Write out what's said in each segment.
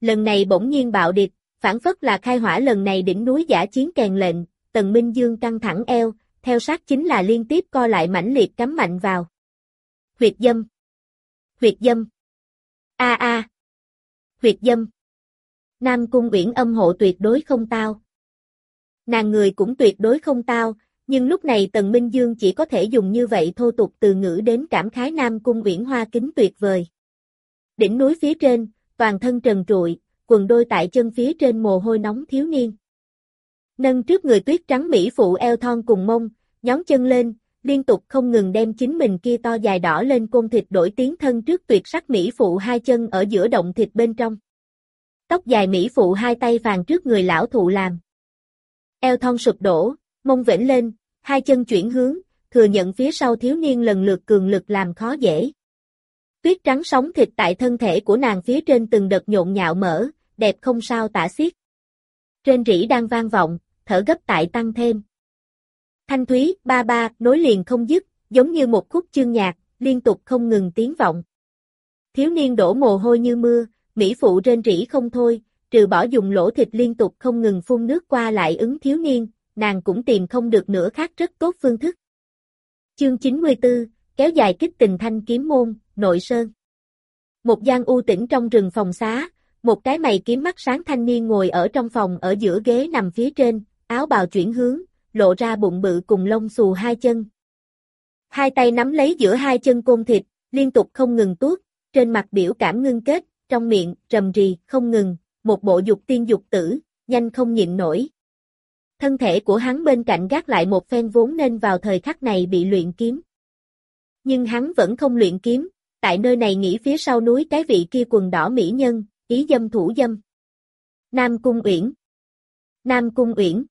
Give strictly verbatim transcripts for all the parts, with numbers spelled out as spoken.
Lần này bỗng nhiên bạo địch, phản phất là khai hỏa lần này đỉnh núi dã chiến kèn lệnh, Tần Minh Dương căng thẳng eo, theo sát chính là liên tiếp co lại mãnh liệt cắm mạnh vào. Huyệt dâm. Huyệt dâm. A a. Huyệt dâm. Nam Cung Uyển âm hộ tuyệt đối không tao. Nàng người cũng tuyệt đối không tao, nhưng lúc này Tần Minh Dương chỉ có thể dùng như vậy thô tục từ ngữ đến cảm khái Nam Cung Uyển hoa kính tuyệt vời. Đỉnh núi phía trên, toàn thân trần trụi, quần đôi tại chân phía trên mồ hôi nóng thiếu niên. Nâng trước người tuyết trắng mỹ phụ eo thon cùng mông, nhón chân lên, liên tục không ngừng đem chính mình kia to dài đỏ lên côn thịt đổi tiến thân trước tuyệt sắc mỹ phụ hai chân ở giữa động thịt bên trong. Tóc dài mỹ phụ hai tay phàn trước người lão thụ làm. Eo thon sụp đổ, mông vểnh lên, hai chân chuyển hướng, thừa nhận phía sau thiếu niên lần lượt cường lực làm khó dễ. Tuyết trắng sóng thịt tại thân thể của nàng phía trên từng đợt nhộn nhạo mở, đẹp không sao tả xiết. Trên rỉ đang vang vọng, thở gấp tại tăng thêm. Thanh thúy, ba ba, nối liền không dứt, giống như một khúc chương nhạc, liên tục không ngừng tiếng vọng. Thiếu niên đổ mồ hôi như mưa, mỹ phụ trên rỉ không thôi, trừ bỏ dùng lỗ thịt liên tục không ngừng phun nước qua lại ứng thiếu niên, nàng cũng tìm không được nữa khác rất tốt phương thức. Chương chín mươi tư, kéo dài kích tình thanh kiếm môn, nội sơn. Một gian u tĩnh trong rừng phòng xá, một cái mày kiếm mắt sáng thanh niên ngồi ở trong phòng ở giữa ghế nằm phía trên, áo bào chuyển hướng, lộ ra bụng bự cùng lông xù hai chân. Hai tay nắm lấy giữa hai chân côn thịt, liên tục không ngừng tuốt, trên mặt biểu cảm ngưng kết, trong miệng, rầm rì, không ngừng, một bộ dục tiên dục tử, nhanh không nhịn nổi. Thân thể của hắn bên cạnh gác lại một phen vốn nên vào thời khắc này bị luyện kiếm. Nhưng hắn vẫn không luyện kiếm, tại nơi này nghĩ phía sau núi cái vị kia quần đỏ mỹ nhân, ý dâm thủ dâm. Nam Cung Uyển. Nam Cung Uyển.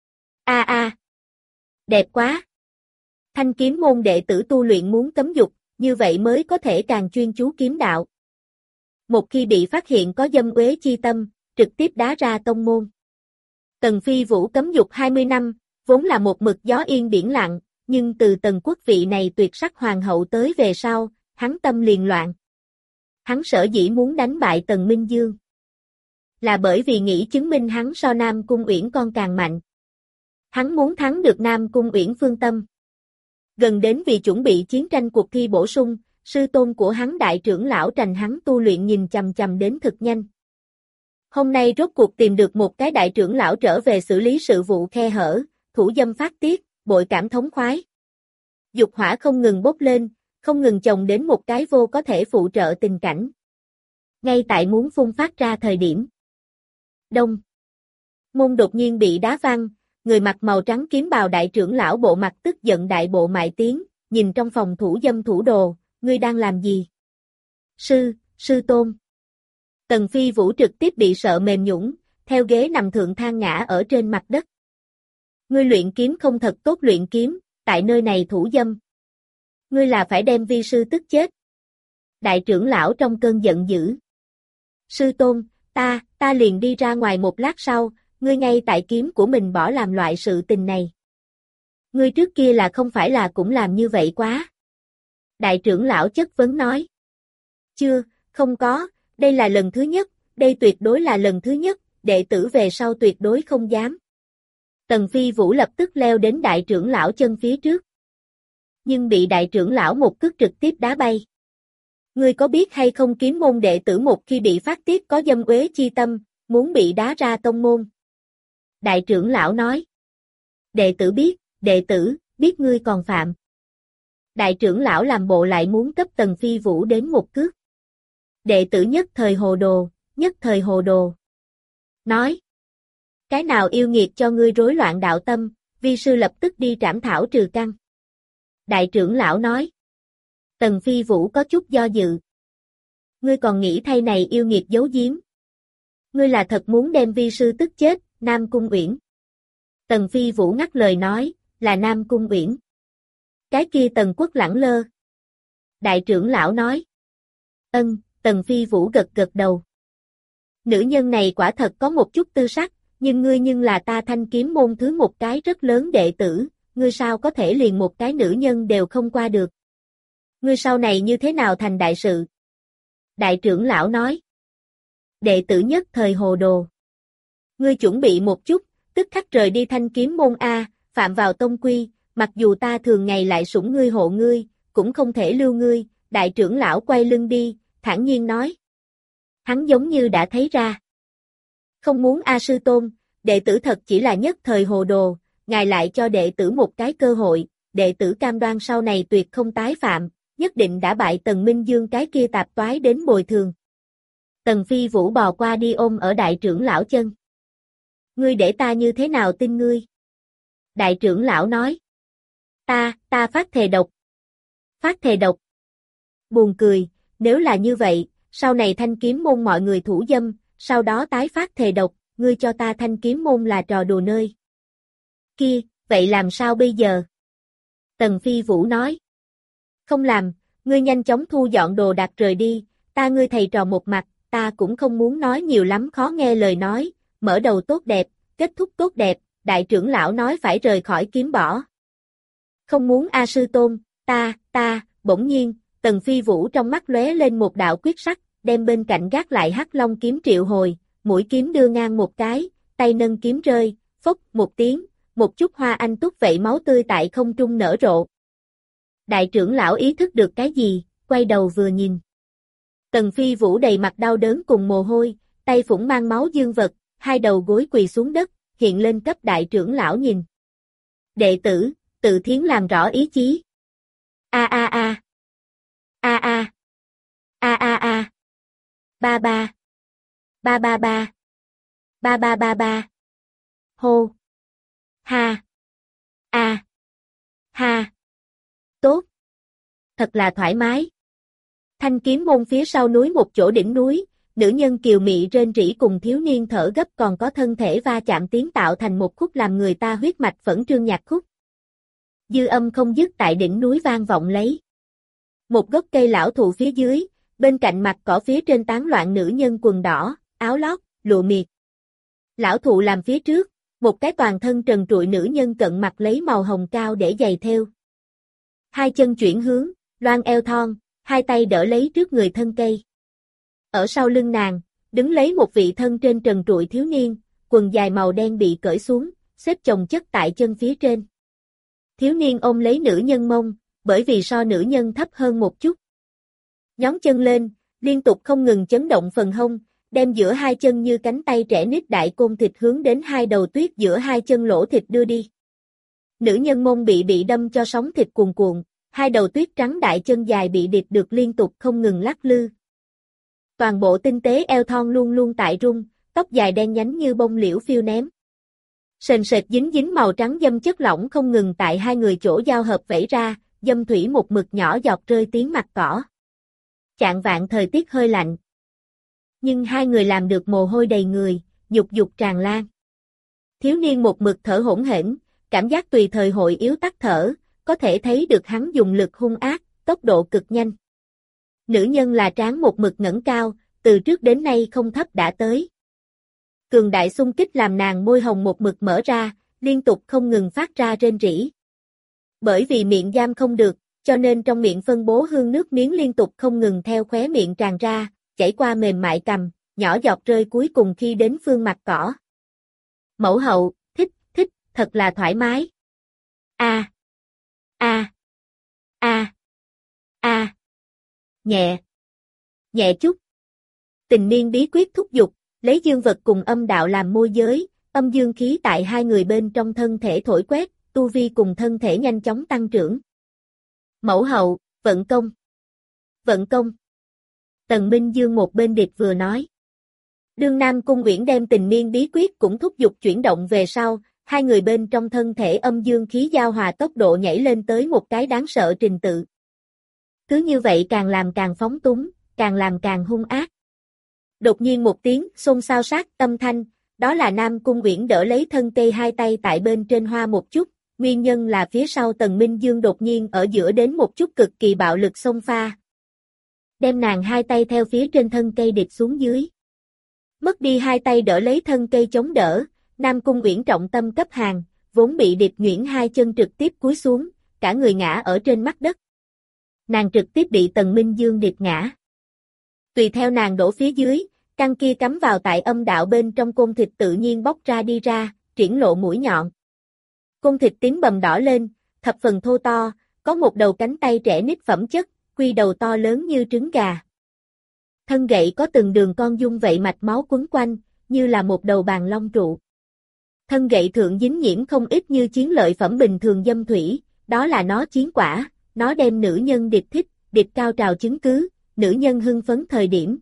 A a. Đẹp quá. Thanh kiếm môn đệ tử tu luyện muốn cấm dục, như vậy mới có thể càng chuyên chú kiếm đạo. Một khi bị phát hiện có dâm uế chi tâm, trực tiếp đá ra tông môn. Tần Phi Vũ cấm dục hai mươi năm, vốn là một mực gió yên biển lặng, nhưng từ Tần quốc vị này tuyệt sắc hoàng hậu tới về sau, hắn tâm liền loạn. Hắn sở dĩ muốn đánh bại Tần Minh Dương, là bởi vì nghĩ chứng minh hắn so Nam Cung Uyển con càng mạnh. Hắn muốn thắng được Nam Cung Uyển phương tâm. Gần đến vì chuẩn bị chiến tranh cuộc thi bổ sung, sư tôn của hắn đại trưởng lão Trành hắn tu luyện nhìn chằm chằm đến thực nhanh. Hôm nay rốt cuộc tìm được một cái đại trưởng lão trở về xử lý sự vụ khe hở, thủ dâm phát tiết, bội cảm thống khoái. Dục hỏa không ngừng bốc lên, không ngừng chồng đến một cái vô có thể phụ trợ tình cảnh. Ngay tại muốn phun phát ra thời điểm. Đông. Môn đột nhiên bị đá văng, người mặc màu trắng kiếm bào đại trưởng lão bộ mặt tức giận đại bộ mại tiếng, nhìn trong phòng thủ dâm thủ đồ, ngươi đang làm gì? Sư, sư tôn. Tần Phi Vũ trực tiếp bị sợ mềm nhũn, theo ghế nằm thượng than ngã ở trên mặt đất. Ngươi luyện kiếm không thật tốt luyện kiếm, tại nơi này thủ dâm. Ngươi là phải đem vi sư tức chết. Đại trưởng lão trong cơn giận dữ. Sư tôn, ta, ta liền đi ra ngoài một lát sau, ngươi ngay tại kiếm của mình bỏ làm loại sự tình này. Ngươi trước kia là không phải là cũng làm như vậy quá. Đại trưởng lão chất vấn nói. Chưa, không có, đây là lần thứ nhất, đây tuyệt đối là lần thứ nhất, đệ tử về sau tuyệt đối không dám. Tần Phi Vũ lập tức leo đến đại trưởng lão chân phía trước. Nhưng bị đại trưởng lão một cước trực tiếp đá bay. Ngươi có biết hay không kiếm môn đệ tử một khi bị phát tiết có dâm uế chi tâm, muốn bị đá ra tông môn. Đại trưởng lão nói. Đệ tử biết, đệ tử, biết ngươi còn phạm. Đại trưởng lão làm bộ lại muốn cấp Tần Phi Vũ đến một cước. Đệ tử nhất thời hồ đồ, nhất thời hồ đồ. Nói. Cái nào yêu nghiệt cho ngươi rối loạn đạo tâm, vi sư lập tức đi trảm thảo trừ căn. Đại trưởng lão nói. Tần Phi Vũ có chút do dự. Ngươi còn nghĩ thay này yêu nghiệt giấu giếm. Ngươi là thật muốn đem vi sư tức chết, Nam Cung Uyển. Tần Phi Vũ ngắt lời nói, là Nam Cung Uyển. Cái kia Tần Quốc lẳng lơ. Đại trưởng lão nói. Ân, Tần Phi Vũ gật gật đầu. Nữ nhân này quả thật có một chút tư sắc, nhưng ngươi nhưng là ta Thanh kiếm môn thứ một cái rất lớn đệ tử, ngươi sao có thể liền một cái nữ nhân đều không qua được. Ngươi sau này như thế nào thành đại sự? Đại trưởng lão nói. Đệ tử nhất thời hồ đồ. Ngươi chuẩn bị một chút, tức khắc rời đi Thanh Kiếm môn a, phạm vào tông quy, mặc dù ta thường ngày lại sủng ngươi hộ ngươi, cũng không thể lưu ngươi, đại trưởng lão quay lưng đi, thản nhiên nói. Hắn giống như đã thấy ra. Không muốn a sư tôn, đệ tử thật chỉ là nhất thời hồ đồ, ngài lại cho đệ tử một cái cơ hội, đệ tử cam đoan sau này tuyệt không tái phạm, nhất định đã bại Tần Minh Dương cái kia tạp toái đến bồi thường. Tần Phi Vũ bò qua đi ôm ở đại trưởng lão chân. Ngươi để ta như thế nào tin ngươi? Đại trưởng lão nói. Ta, ta phát thề độc. Phát thề độc. Buồn cười, nếu là như vậy, sau này Thanh Kiếm môn mọi người thủ dâm, sau đó tái phát thề độc, ngươi cho ta Thanh Kiếm môn là trò đùa nơi. Kia, vậy làm sao bây giờ? Tần Phi Vũ nói. Không làm, ngươi nhanh chóng thu dọn đồ đạc rời đi, ta ngươi thầy trò một mặt, ta cũng không muốn nói nhiều lắm khó nghe lời nói, mở đầu tốt đẹp, kết thúc tốt đẹp, đại trưởng lão nói phải rời khỏi kiếm bỏ. Không muốn a sư tôn, ta, ta, bỗng nhiên, Tần Phi Vũ trong mắt lóe lên một đạo quyết sắc, đem bên cạnh gác lại hắc long kiếm triệu hồi, mũi kiếm đưa ngang một cái, tay nâng kiếm rơi, phốc một tiếng, một chút hoa anh túc vậy máu tươi tại không trung nở rộ. Đại trưởng lão ý thức được cái gì, quay đầu vừa nhìn. Tần Phi Vũ đầy mặt đau đớn cùng mồ hôi, tay phủng mang máu dương vật, hai đầu gối quỳ xuống đất, hiện lên cấp đại trưởng lão nhìn. Đệ tử, tự thiến làm rõ ý chí. A a a. A a. A a a. Ba ba. Ba ba ba. Ba ba ba ba. Hô. Ha. A. Ha. Tốt. Thật là thoải mái. Thanh Kiếm môn phía sau núi một chỗ đỉnh núi, nữ nhân kiều mị rên rỉ cùng thiếu niên thở gấp còn có thân thể va chạm tiếng tạo thành một khúc làm người ta huyết mạch phẫn trương nhạc khúc. Dư âm không dứt tại đỉnh núi vang vọng lấy. Một gốc cây lão thụ phía dưới, bên cạnh mặt cỏ phía trên tán loạn nữ nhân quần đỏ, áo lót, lụa miệt. Lão thụ làm phía trước, một cái toàn thân trần trụi nữ nhân cận mặt lấy màu hồng cao để giày theo. Hai chân chuyển hướng, loan eo thon, hai tay đỡ lấy trước người thân cây. Ở sau lưng nàng, đứng lấy một vị thân trên trần trụi thiếu niên, quần dài màu đen bị cởi xuống, xếp chồng chất tại chân phía trên. Thiếu niên ôm lấy nữ nhân mông, bởi vì so nữ nhân thấp hơn một chút. Nhón chân lên, liên tục không ngừng chấn động phần hông, đem giữa hai chân như cánh tay trẻ nít đại côn thịt hướng đến hai đầu tuyết giữa hai chân lỗ thịt đưa đi. Nữ nhân mông bị bị đâm cho sóng thịt cuồn cuộn, hai đầu tuyết trắng đại chân dài bị điệp được liên tục không ngừng lắc lư. Toàn bộ tinh tế eo thon luôn luôn tại rung, tóc dài đen nhánh như bông liễu phiêu ném. Sền sệt dính dính màu trắng dâm chất lỏng không ngừng tại hai người chỗ giao hợp vẩy ra, dâm thủy một mực nhỏ giọt rơi tiếng mặt cỏ. Chạng vạn thời tiết hơi lạnh. Nhưng hai người làm được mồ hôi đầy người, dục dục tràn lan. Thiếu niên một mực thở hỗn hển, cảm giác tùy thời hội yếu tắt thở, có thể thấy được hắn dùng lực hung ác, tốc độ cực nhanh. Nữ nhân là trán một mực ngẩng cao, từ trước đến nay không thấp đã tới. Cường đại xung kích làm nàng môi hồng một mực mở ra, liên tục không ngừng phát ra rên rỉ. Bởi vì miệng giam không được, cho nên trong miệng phân bố hương nước miếng liên tục không ngừng theo khóe miệng tràn ra, chảy qua mềm mại cằm, nhỏ giọt rơi cuối cùng khi đến phương mặt cỏ. Mẫu hậu, thích, thích, thật là thoải mái. A. A. A. A. Nhẹ. Nhẹ chút. Tình niên bí quyết thúc giục, lấy dương vật cùng âm đạo làm môi giới, âm dương khí tại hai người bên trong thân thể thổi quét, tu vi cùng thân thể nhanh chóng tăng trưởng. Mẫu hậu, vận công. Vận công. Tần Minh Dương một bên địch vừa nói. Đương Nam Cung Uyển đem tình niên bí quyết cũng thúc giục chuyển động về sau, hai người bên trong thân thể âm dương khí giao hòa tốc độ nhảy lên tới một cái đáng sợ trình tự. Cứ như vậy càng làm càng phóng túng, càng làm càng hung ác. Đột nhiên một tiếng xôn xao sát âm thanh, đó là Nam Cung Uyển đỡ lấy thân cây hai tay tại bên trên hoa một chút, nguyên nhân là phía sau Tần Minh Dương đột nhiên ở giữa đến một chút cực kỳ bạo lực xông pha. Đem nàng hai tay theo phía trên thân cây địch xuống dưới. Mất đi hai tay đỡ lấy thân cây chống đỡ, Nam Cung Uyển trọng tâm cấp hàng, vốn bị địch nhuyễn hai chân trực tiếp cúi xuống, cả người ngã ở trên mặt đất. Nàng trực tiếp bị Tần Minh Dương địch ngã. Tùy theo nàng đổ phía dưới, Căn kia cắm vào tại âm đạo bên trong côn thịt tự nhiên bóc ra đi ra, triển lộ mũi nhọn. Côn thịt tím bầm đỏ lên, thập phần thô to, có một đầu cánh tay trẻ nít phẩm chất, quy đầu to lớn như trứng gà. Thân gậy có từng đường con dung vậy mạch máu quấn quanh, như là một đầu bàn long trụ. Thân gậy thượng dính nhiễm không ít như chiến lợi phẩm bình thường dâm thủy, đó là nó chiến quả, nó đem nữ nhân điệp thích, điệp cao trào chứng cứ, nữ nhân hưng phấn thời điểm.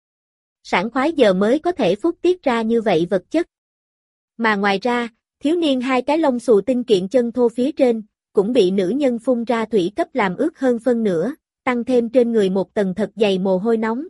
Sảng khoái giờ mới có thể phúc tiết ra như vậy vật chất. Mà ngoài ra, thiếu niên hai cái lông xù tinh kiện chân thô phía trên, cũng bị nữ nhân phun ra thủy cấp làm ướt hơn phân nửa, tăng thêm trên người một tầng thật dày mồ hôi nóng.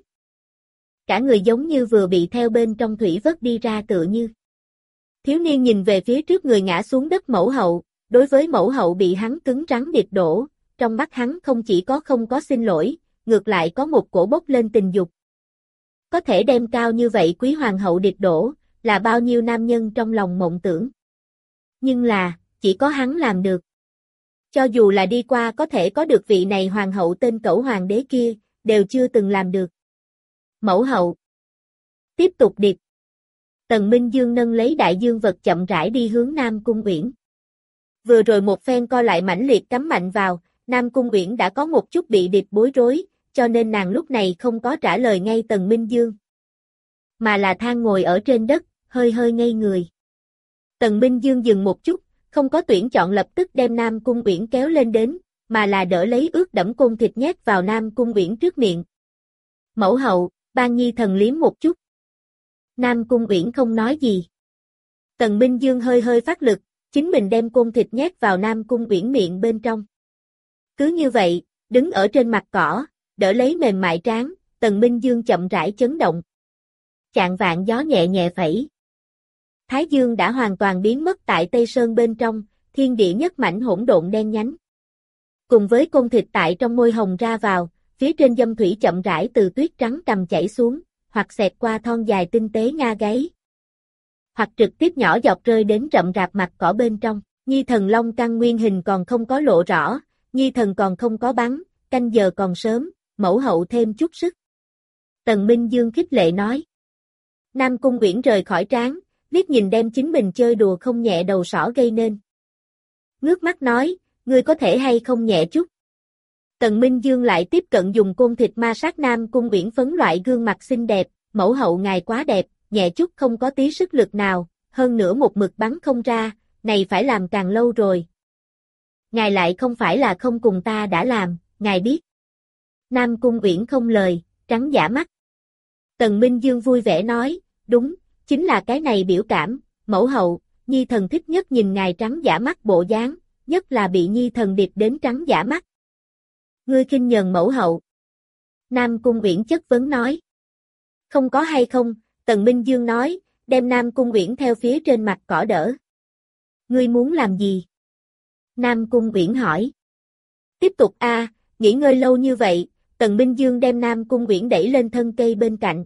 Cả người giống như vừa bị theo bên trong thủy vớt đi ra tựa như. Thiếu niên nhìn về phía trước người ngã xuống đất mẫu hậu, đối với mẫu hậu bị hắn cứng rắn điệp đổ, trong mắt hắn không chỉ có không có xin lỗi, ngược lại có một cổ bốc lên tình dục. Có thể đem cao như vậy quý hoàng hậu điệp đổ, là bao nhiêu nam nhân trong lòng mộng tưởng. Nhưng là, chỉ có hắn làm được. Cho dù là đi qua có thể có được vị này hoàng hậu tên cẩu hoàng đế kia, đều chưa từng làm được. Mẫu hậu. Tiếp tục điệp. Tần Minh Dương nâng lấy đại dương vật chậm rãi đi hướng Nam Cung Uyển. Vừa rồi một phen co lại mãnh liệt cắm mạnh vào, Nam Cung Uyển đã có một chút bị điệp bối rối, cho nên nàng lúc này không có trả lời ngay Tần Minh Dương. Mà là than ngồi ở trên đất, hơi hơi ngây người. Tần Minh Dương dừng một chút, không có tuyển chọn lập tức đem Nam Cung Uyển kéo lên đến, mà là đỡ lấy ướt đẫm côn thịt nhét vào Nam Cung Uyển trước miệng. Mẫu hậu, ban nhi thần liếm một chút. Nam Cung Uyển không nói gì. Tần Minh Dương hơi hơi phát lực, chính mình đem côn thịt nhét vào Nam Cung Uyển miệng bên trong. Cứ như vậy, đứng ở trên mặt cỏ, đỡ lấy mềm mại trán, Tần Minh Dương chậm rãi chấn động. Chạng vạn gió nhẹ nhẹ phẩy. Thái Dương đã hoàn toàn biến mất tại Tây Sơn bên trong, thiên địa nhất mảnh hỗn độn đen nhánh. Cùng với côn thịt tại trong môi hồng ra vào, phía trên dâm thủy chậm rãi từ tuyết trắng trầm chảy xuống, hoặc xẹt qua thon dài tinh tế nga gáy, hoặc trực tiếp nhỏ giọt rơi đến rậm rạp mặt cỏ bên trong. Nhi thần long căn nguyên hình còn không có lộ rõ, nhi thần còn không có bắn, canh giờ còn sớm, mẫu hậu thêm chút sức. Tần Minh Dương khích lệ nói. Nam Cung Uyển rời khỏi trán, liếc nhìn đem chính mình chơi đùa không nhẹ đầu sỏ gây nên. Ngước mắt nói, ngươi có thể hay không nhẹ chút. Tần Minh Dương lại tiếp cận dùng côn thịt ma sát Nam Cung Uyển phấn loại gương mặt xinh đẹp, mẫu hậu ngài quá đẹp, nhẹ chút không có tí sức lực nào, hơn nữa một mực bắn không ra, này phải làm càng lâu rồi. Ngài lại không phải là không cùng ta đã làm, ngài biết. Nam Cung Uyển không lời, trắng giả mắt. Tần Minh Dương vui vẻ nói, đúng, chính là cái này biểu cảm, mẫu hậu, nhi thần thích nhất nhìn ngài trắng giả mắt bộ dáng, nhất là bị nhi thần điệp đến trắng giả mắt. Ngươi khinh nhờn mẫu hậu. Nam Cung Uyển chất vấn nói. Không có hay không, Tần Minh Dương nói, đem Nam Cung Uyển theo phía trên mặt cỏ đỡ. Ngươi muốn làm gì? Nam Cung Uyển hỏi. Tiếp tục a, à, nghỉ ngơi lâu như vậy, Tần Minh Dương đem Nam Cung Uyển đẩy lên thân cây bên cạnh.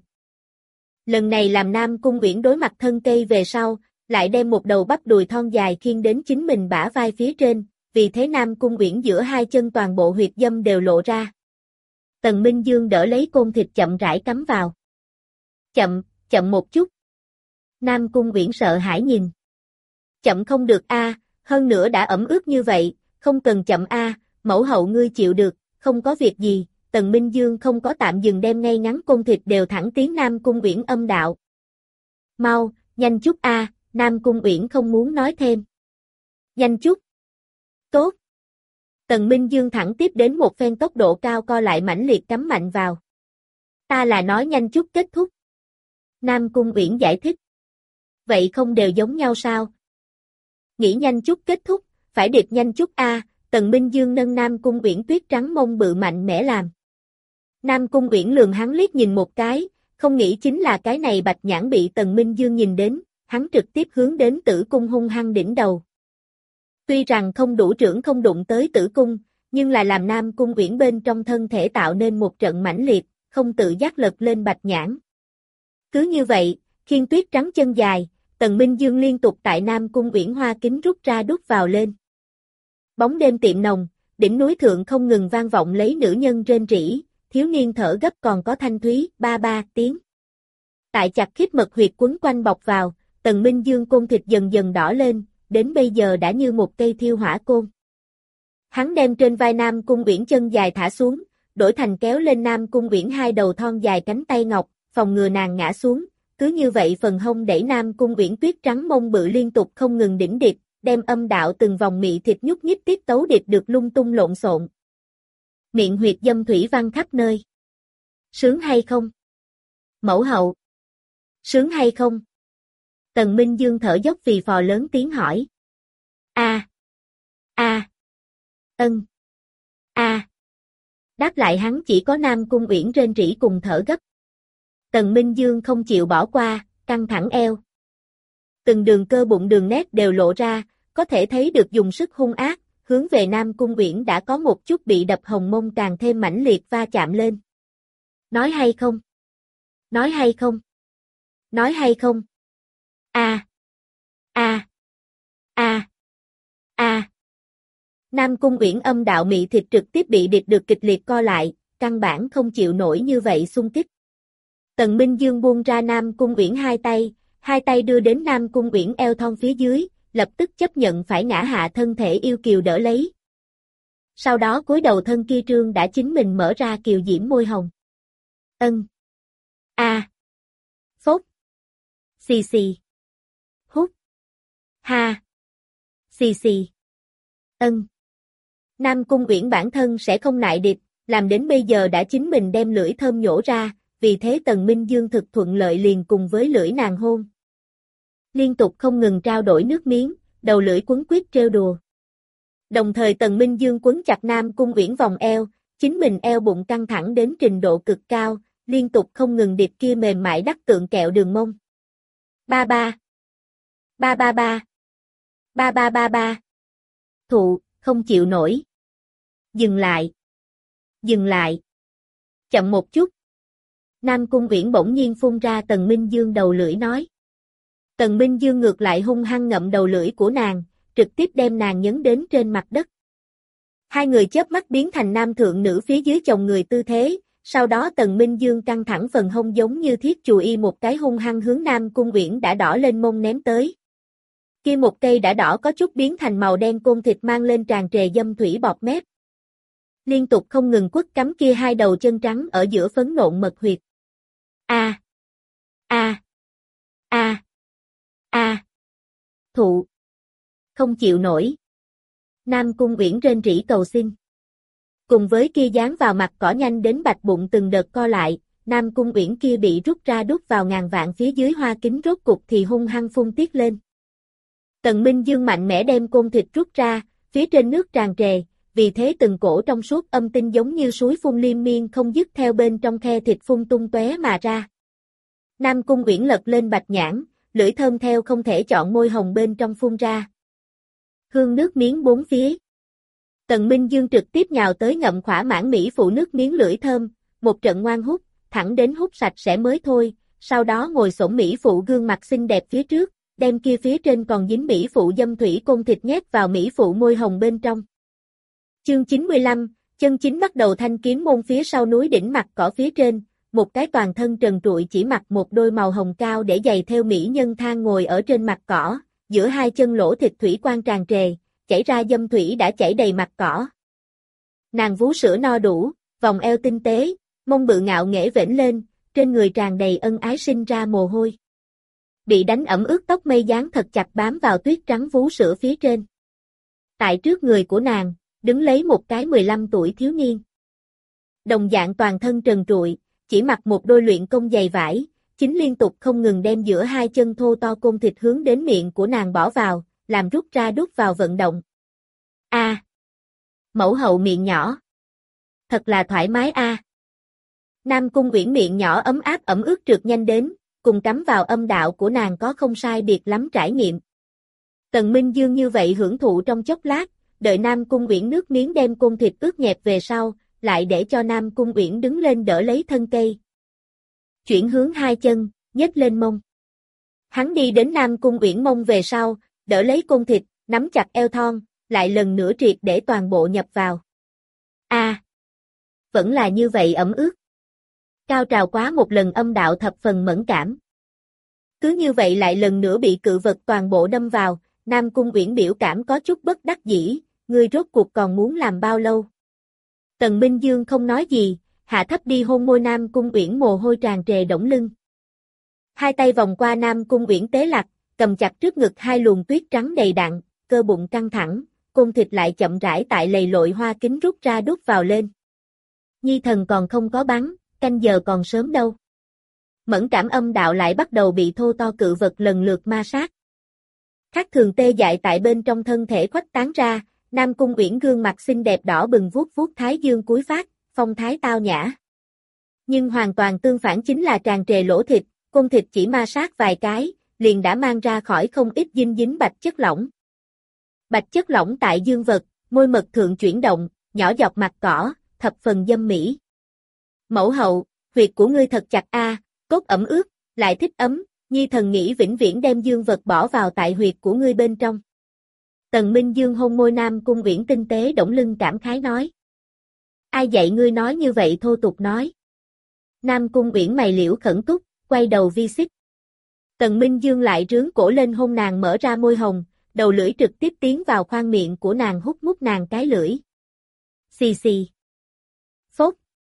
Lần này làm Nam Cung Uyển đối mặt thân cây về sau, lại đem một đầu bắp đùi thon dài khiêng đến chính mình bả vai phía trên, vì thế Nam Cung Uyển giữa hai chân toàn bộ huyệt dâm đều lộ ra. Tần Minh Dương đỡ lấy côn thịt chậm rãi cắm vào. Chậm, chậm một chút. Nam Cung Uyển sợ hãi nhìn. Chậm không được a, à, hơn nữa đã ẩm ướt như vậy, không cần chậm a, à, mẫu hậu ngươi chịu được, không có việc gì. Tần Minh Dương không có tạm dừng đem ngay ngắn côn thịt đều thẳng tiến Nam Cung Uyển âm đạo. Mau, nhanh chút a, à, Nam Cung Uyển không muốn nói thêm. Nhanh chút. Tốt. Tần Minh Dương thẳng tiếp đến một phen tốc độ cao co lại mãnh liệt cắm mạnh vào. Ta là nói nhanh chút kết thúc. Nam Cung Uyển giải thích. Vậy không đều giống nhau sao? Nghĩ nhanh chút kết thúc, phải điệp nhanh chút a, à, Tần Minh Dương nâng Nam Cung Uyển tuyết trắng mông bự mạnh mẽ làm. Nam Cung Uyển lườm hắn liếc nhìn một cái, không nghĩ chính là cái này bạch nhãn bị Tần Minh Dương nhìn đến, hắn trực tiếp hướng đến tử cung hung hăng đỉnh đầu. Tuy rằng không đủ trưởng không đụng tới tử cung, nhưng là làm Nam Cung Uyển bên trong thân thể tạo nên một trận mãnh liệt, không tự giác lật lên bạch nhãn. Cứ như vậy, khiên tuyết trắng chân dài, Tần Minh Dương liên tục tại Nam Cung Uyển hoa kính rút ra đút vào lên. Bóng đêm tiệm nồng, đỉnh núi thượng không ngừng vang vọng lấy nữ nhân rên rỉ, thiếu niên thở gấp còn có thanh thúy ba ba tiếng. Tại chặt khít mật huyệt quấn quanh bọc vào, Tần Minh Dương côn thịt dần dần đỏ lên, đến bây giờ đã như một cây thiêu hỏa côn. Hắn đem trên vai Nam Cung Uyển chân dài thả xuống, đổi thành kéo lên Nam Cung Uyển hai đầu thon dài cánh tay ngọc, phòng ngừa nàng ngã xuống, cứ như vậy phần hông đẩy Nam Cung Uyển tuyết trắng mông bự liên tục không ngừng đỉnh điệp, đem âm đạo từng vòng mị thịt nhúc nhích tiết tấu điệp được lung tung lộn xộn. Miệng huyệt dâm thủy văng khắp nơi. Sướng hay không? Mẫu hậu. Sướng hay không? Tần Minh Dương thở dốc vì phò lớn tiếng hỏi. A. A. Ân. A. Đáp lại hắn chỉ có Nam Cung Uyển rên rỉ cùng thở gấp. Tần Minh Dương không chịu bỏ qua, căng thẳng eo. Từng đường cơ bụng đường nét đều lộ ra, có thể thấy được dùng sức hung ác, hướng về Nam Cung Uyển đã có một chút bị đập hồng mông càng thêm mãnh liệt va chạm lên. Nói hay không? Nói hay không? Nói hay không? A. A. A. A. Nam Cung Uyển âm đạo mị thịt trực tiếp bị điệp được kịch liệt co lại, căn bản không chịu nổi như vậy xung kích. Tần Minh Dương buông ra Nam Cung Uyển hai tay, hai tay đưa đến Nam Cung Uyển eo thon phía dưới, lập tức chấp nhận phải ngã hạ thân thể yêu kiều đỡ lấy. Sau đó cúi đầu thân kia trương đã chính mình mở ra kiều diễm môi hồng. Ân. A. Phốt. Xì xì. Hút. Ha. Xì xì. Ân. Nam Cung Uyển bản thân sẽ không nại điệp, làm đến bây giờ đã chính mình đem lưỡi thơm nhổ ra, vì thế Tần Minh Dương thực thuận lợi liền cùng với lưỡi nàng hôn. Liên tục không ngừng trao đổi nước miếng, đầu lưỡi quấn quýt trêu đùa. Đồng thời Tần Minh Dương quấn chặt Nam Cung Uyển vòng eo, chính mình eo bụng căng thẳng đến trình độ cực cao, liên tục không ngừng điệp kia mềm mại đắc tượng kẹo đường mông. Ba ba. Ba ba ba. Ba ba ba ba. Thụ, không chịu nổi. Dừng lại. Dừng lại. Chậm một chút. Nam Cung Uyển bỗng nhiên phun ra Tần Minh Dương đầu lưỡi nói. Tần Minh Dương ngược lại hung hăng ngậm đầu lưỡi của nàng, trực tiếp đem nàng nhấn đến trên mặt đất. Hai người chớp mắt biến thành nam thượng nữ phía dưới chồng người tư thế, sau đó Tần Minh Dương căng thẳng phần hông giống như thiết chù y một cái hung hăng hướng Nam Cung Uyển đã đỏ lên mông ném tới. Kia một cây đã đỏ có chút biến thành màu đen côn thịt mang lên tràn trề dâm thủy bọt mép. Liên tục không ngừng quất cắm kia hai đầu chân trắng ở giữa phấn nộn mật huyệt. A. A. A. A. Thụ. Không chịu nổi. Nam Cung Uyển rên rỉ cầu xin. Cùng với kia dán vào mặt cỏ nhanh đến bạch bụng từng đợt co lại, Nam Cung Uyển kia bị rút ra đút vào ngàn vạn phía dưới hoa kính rốt cục thì hung hăng phun tiết lên. Tần Minh Dương mạnh mẽ đem côn thịt rút ra, phía trên nước tràn trề, vì thế từng cổ trong suốt âm tinh giống như suối phun liên miên không dứt theo bên trong khe thịt phun tung tóe mà ra. Nam Cung Uyển lật lên bạch nhãn, lưỡi thơm theo không thể chọn môi hồng bên trong phun ra. Hương nước miếng bốn phía. Tần Minh Dương trực tiếp nhào tới ngậm khỏa mãn mỹ phụ nước miếng lưỡi thơm, một trận ngoan hút, thẳng đến hút sạch sẽ mới thôi, sau đó ngồi xổm mỹ phụ gương mặt xinh đẹp phía trước, đem kia phía trên còn dính mỹ phụ dâm thủy côn thịt nhét vào mỹ phụ môi hồng bên trong. Chương chín mươi lăm, chân chính bắt đầu thanh kiếm môn phía sau núi đỉnh mặt cỏ phía trên, một cái toàn thân trần trụi chỉ mặc một đôi màu hồng cao để giày theo mỹ nhân thang ngồi ở trên mặt cỏ, giữa hai chân lỗ thịt thủy quan tràn trề, chảy ra dâm thủy đã chảy đầy mặt cỏ. Nàng vú sữa no đủ, vòng eo tinh tế, mông bự ngạo nghễ vểnh lên, trên người tràn đầy ân ái sinh ra mồ hôi. Bị đánh ẩm ướt tóc mây dán thật chặt bám vào tuyết trắng vú sữa phía trên. Tại trước người của nàng, đứng lấy một cái mười lăm tuổi thiếu niên. Đồng dạng toàn thân trần trụi, chỉ mặc một đôi luyện công giày vải, chính liên tục không ngừng đem giữa hai chân thô to côn thịt hướng đến miệng của nàng bỏ vào, làm rút ra đút vào vận động. A. À, mẫu hậu miệng nhỏ. Thật là thoải mái a. À. Nam Cung Uyển miệng nhỏ ấm áp ẩm ướt trượt nhanh đến, cùng cắm vào âm đạo của nàng có không sai biệt lắm trải nghiệm. Tần Minh Dương như vậy hưởng thụ trong chốc lát, đợi Nam Cung Uyển nước miếng đem côn thịt ướt nhẹp về sau, lại để cho Nam Cung Uyển đứng lên đỡ lấy thân cây. Chuyển hướng hai chân, nhấc lên mông. Hắn đi đến Nam Cung Uyển mông về sau, đỡ lấy côn thịt, nắm chặt eo thon, lại lần nữa triệt để toàn bộ nhập vào. A. À, vẫn là như vậy ẩm ướt. Cao trào quá một lần âm đạo thập phần mẫn cảm. Cứ như vậy lại lần nữa bị cự vật toàn bộ đâm vào, Nam Cung Uyển biểu cảm có chút bất đắc dĩ, ngươi rốt cuộc còn muốn làm bao lâu? Tần Minh Dương không nói gì, hạ thấp đi hôn môi Nam Cung Uyển mồ hôi tràn trề đổng lưng. Hai tay vòng qua Nam Cung Uyển tế lạc, cầm chặt trước ngực hai luồng tuyết trắng đầy đặn, cơ bụng căng thẳng, côn thịt lại chậm rãi tại lầy lội hoa kính rút ra đút vào lên. Nhi thần còn không có bắn, canh giờ còn sớm đâu. Mẫn cảm âm đạo lại bắt đầu bị thô to cự vật lần lượt ma sát. Khác thường tê dại tại bên trong thân thể khuếch tán ra, Nam Cung Uyển gương mặt xinh đẹp đỏ bừng vuốt vuốt thái dương cúi phát, phong thái tao nhã. Nhưng hoàn toàn tương phản chính là tràn trề lỗ thịt, côn thịt chỉ ma sát vài cái, liền đã mang ra khỏi không ít dinh dính bạch chất lỏng. Bạch chất lỏng tại dương vật, môi mật thượng chuyển động, nhỏ dọc mặt cỏ, thập phần dâm mỹ. Mẫu hậu, huyệt của ngươi thật chặt a, cốt ẩm ướt, lại thích ấm, Nhi thần nghĩ vĩnh viễn đem dương vật bỏ vào tại huyệt của ngươi bên trong. Tần Minh Dương hôn môi Nam Cung Uyển tinh tế đổng lưng cảm khái nói. Ai dạy ngươi nói như vậy thô tục nói. Nam Cung Uyển mày liễu khẩn túc, quay đầu vi xích. Tần Minh Dương lại rướn cổ lên hôn nàng mở ra môi hồng, đầu lưỡi trực tiếp tiến vào khoang miệng của nàng hút mút nàng cái lưỡi. Xì xì. Phốt.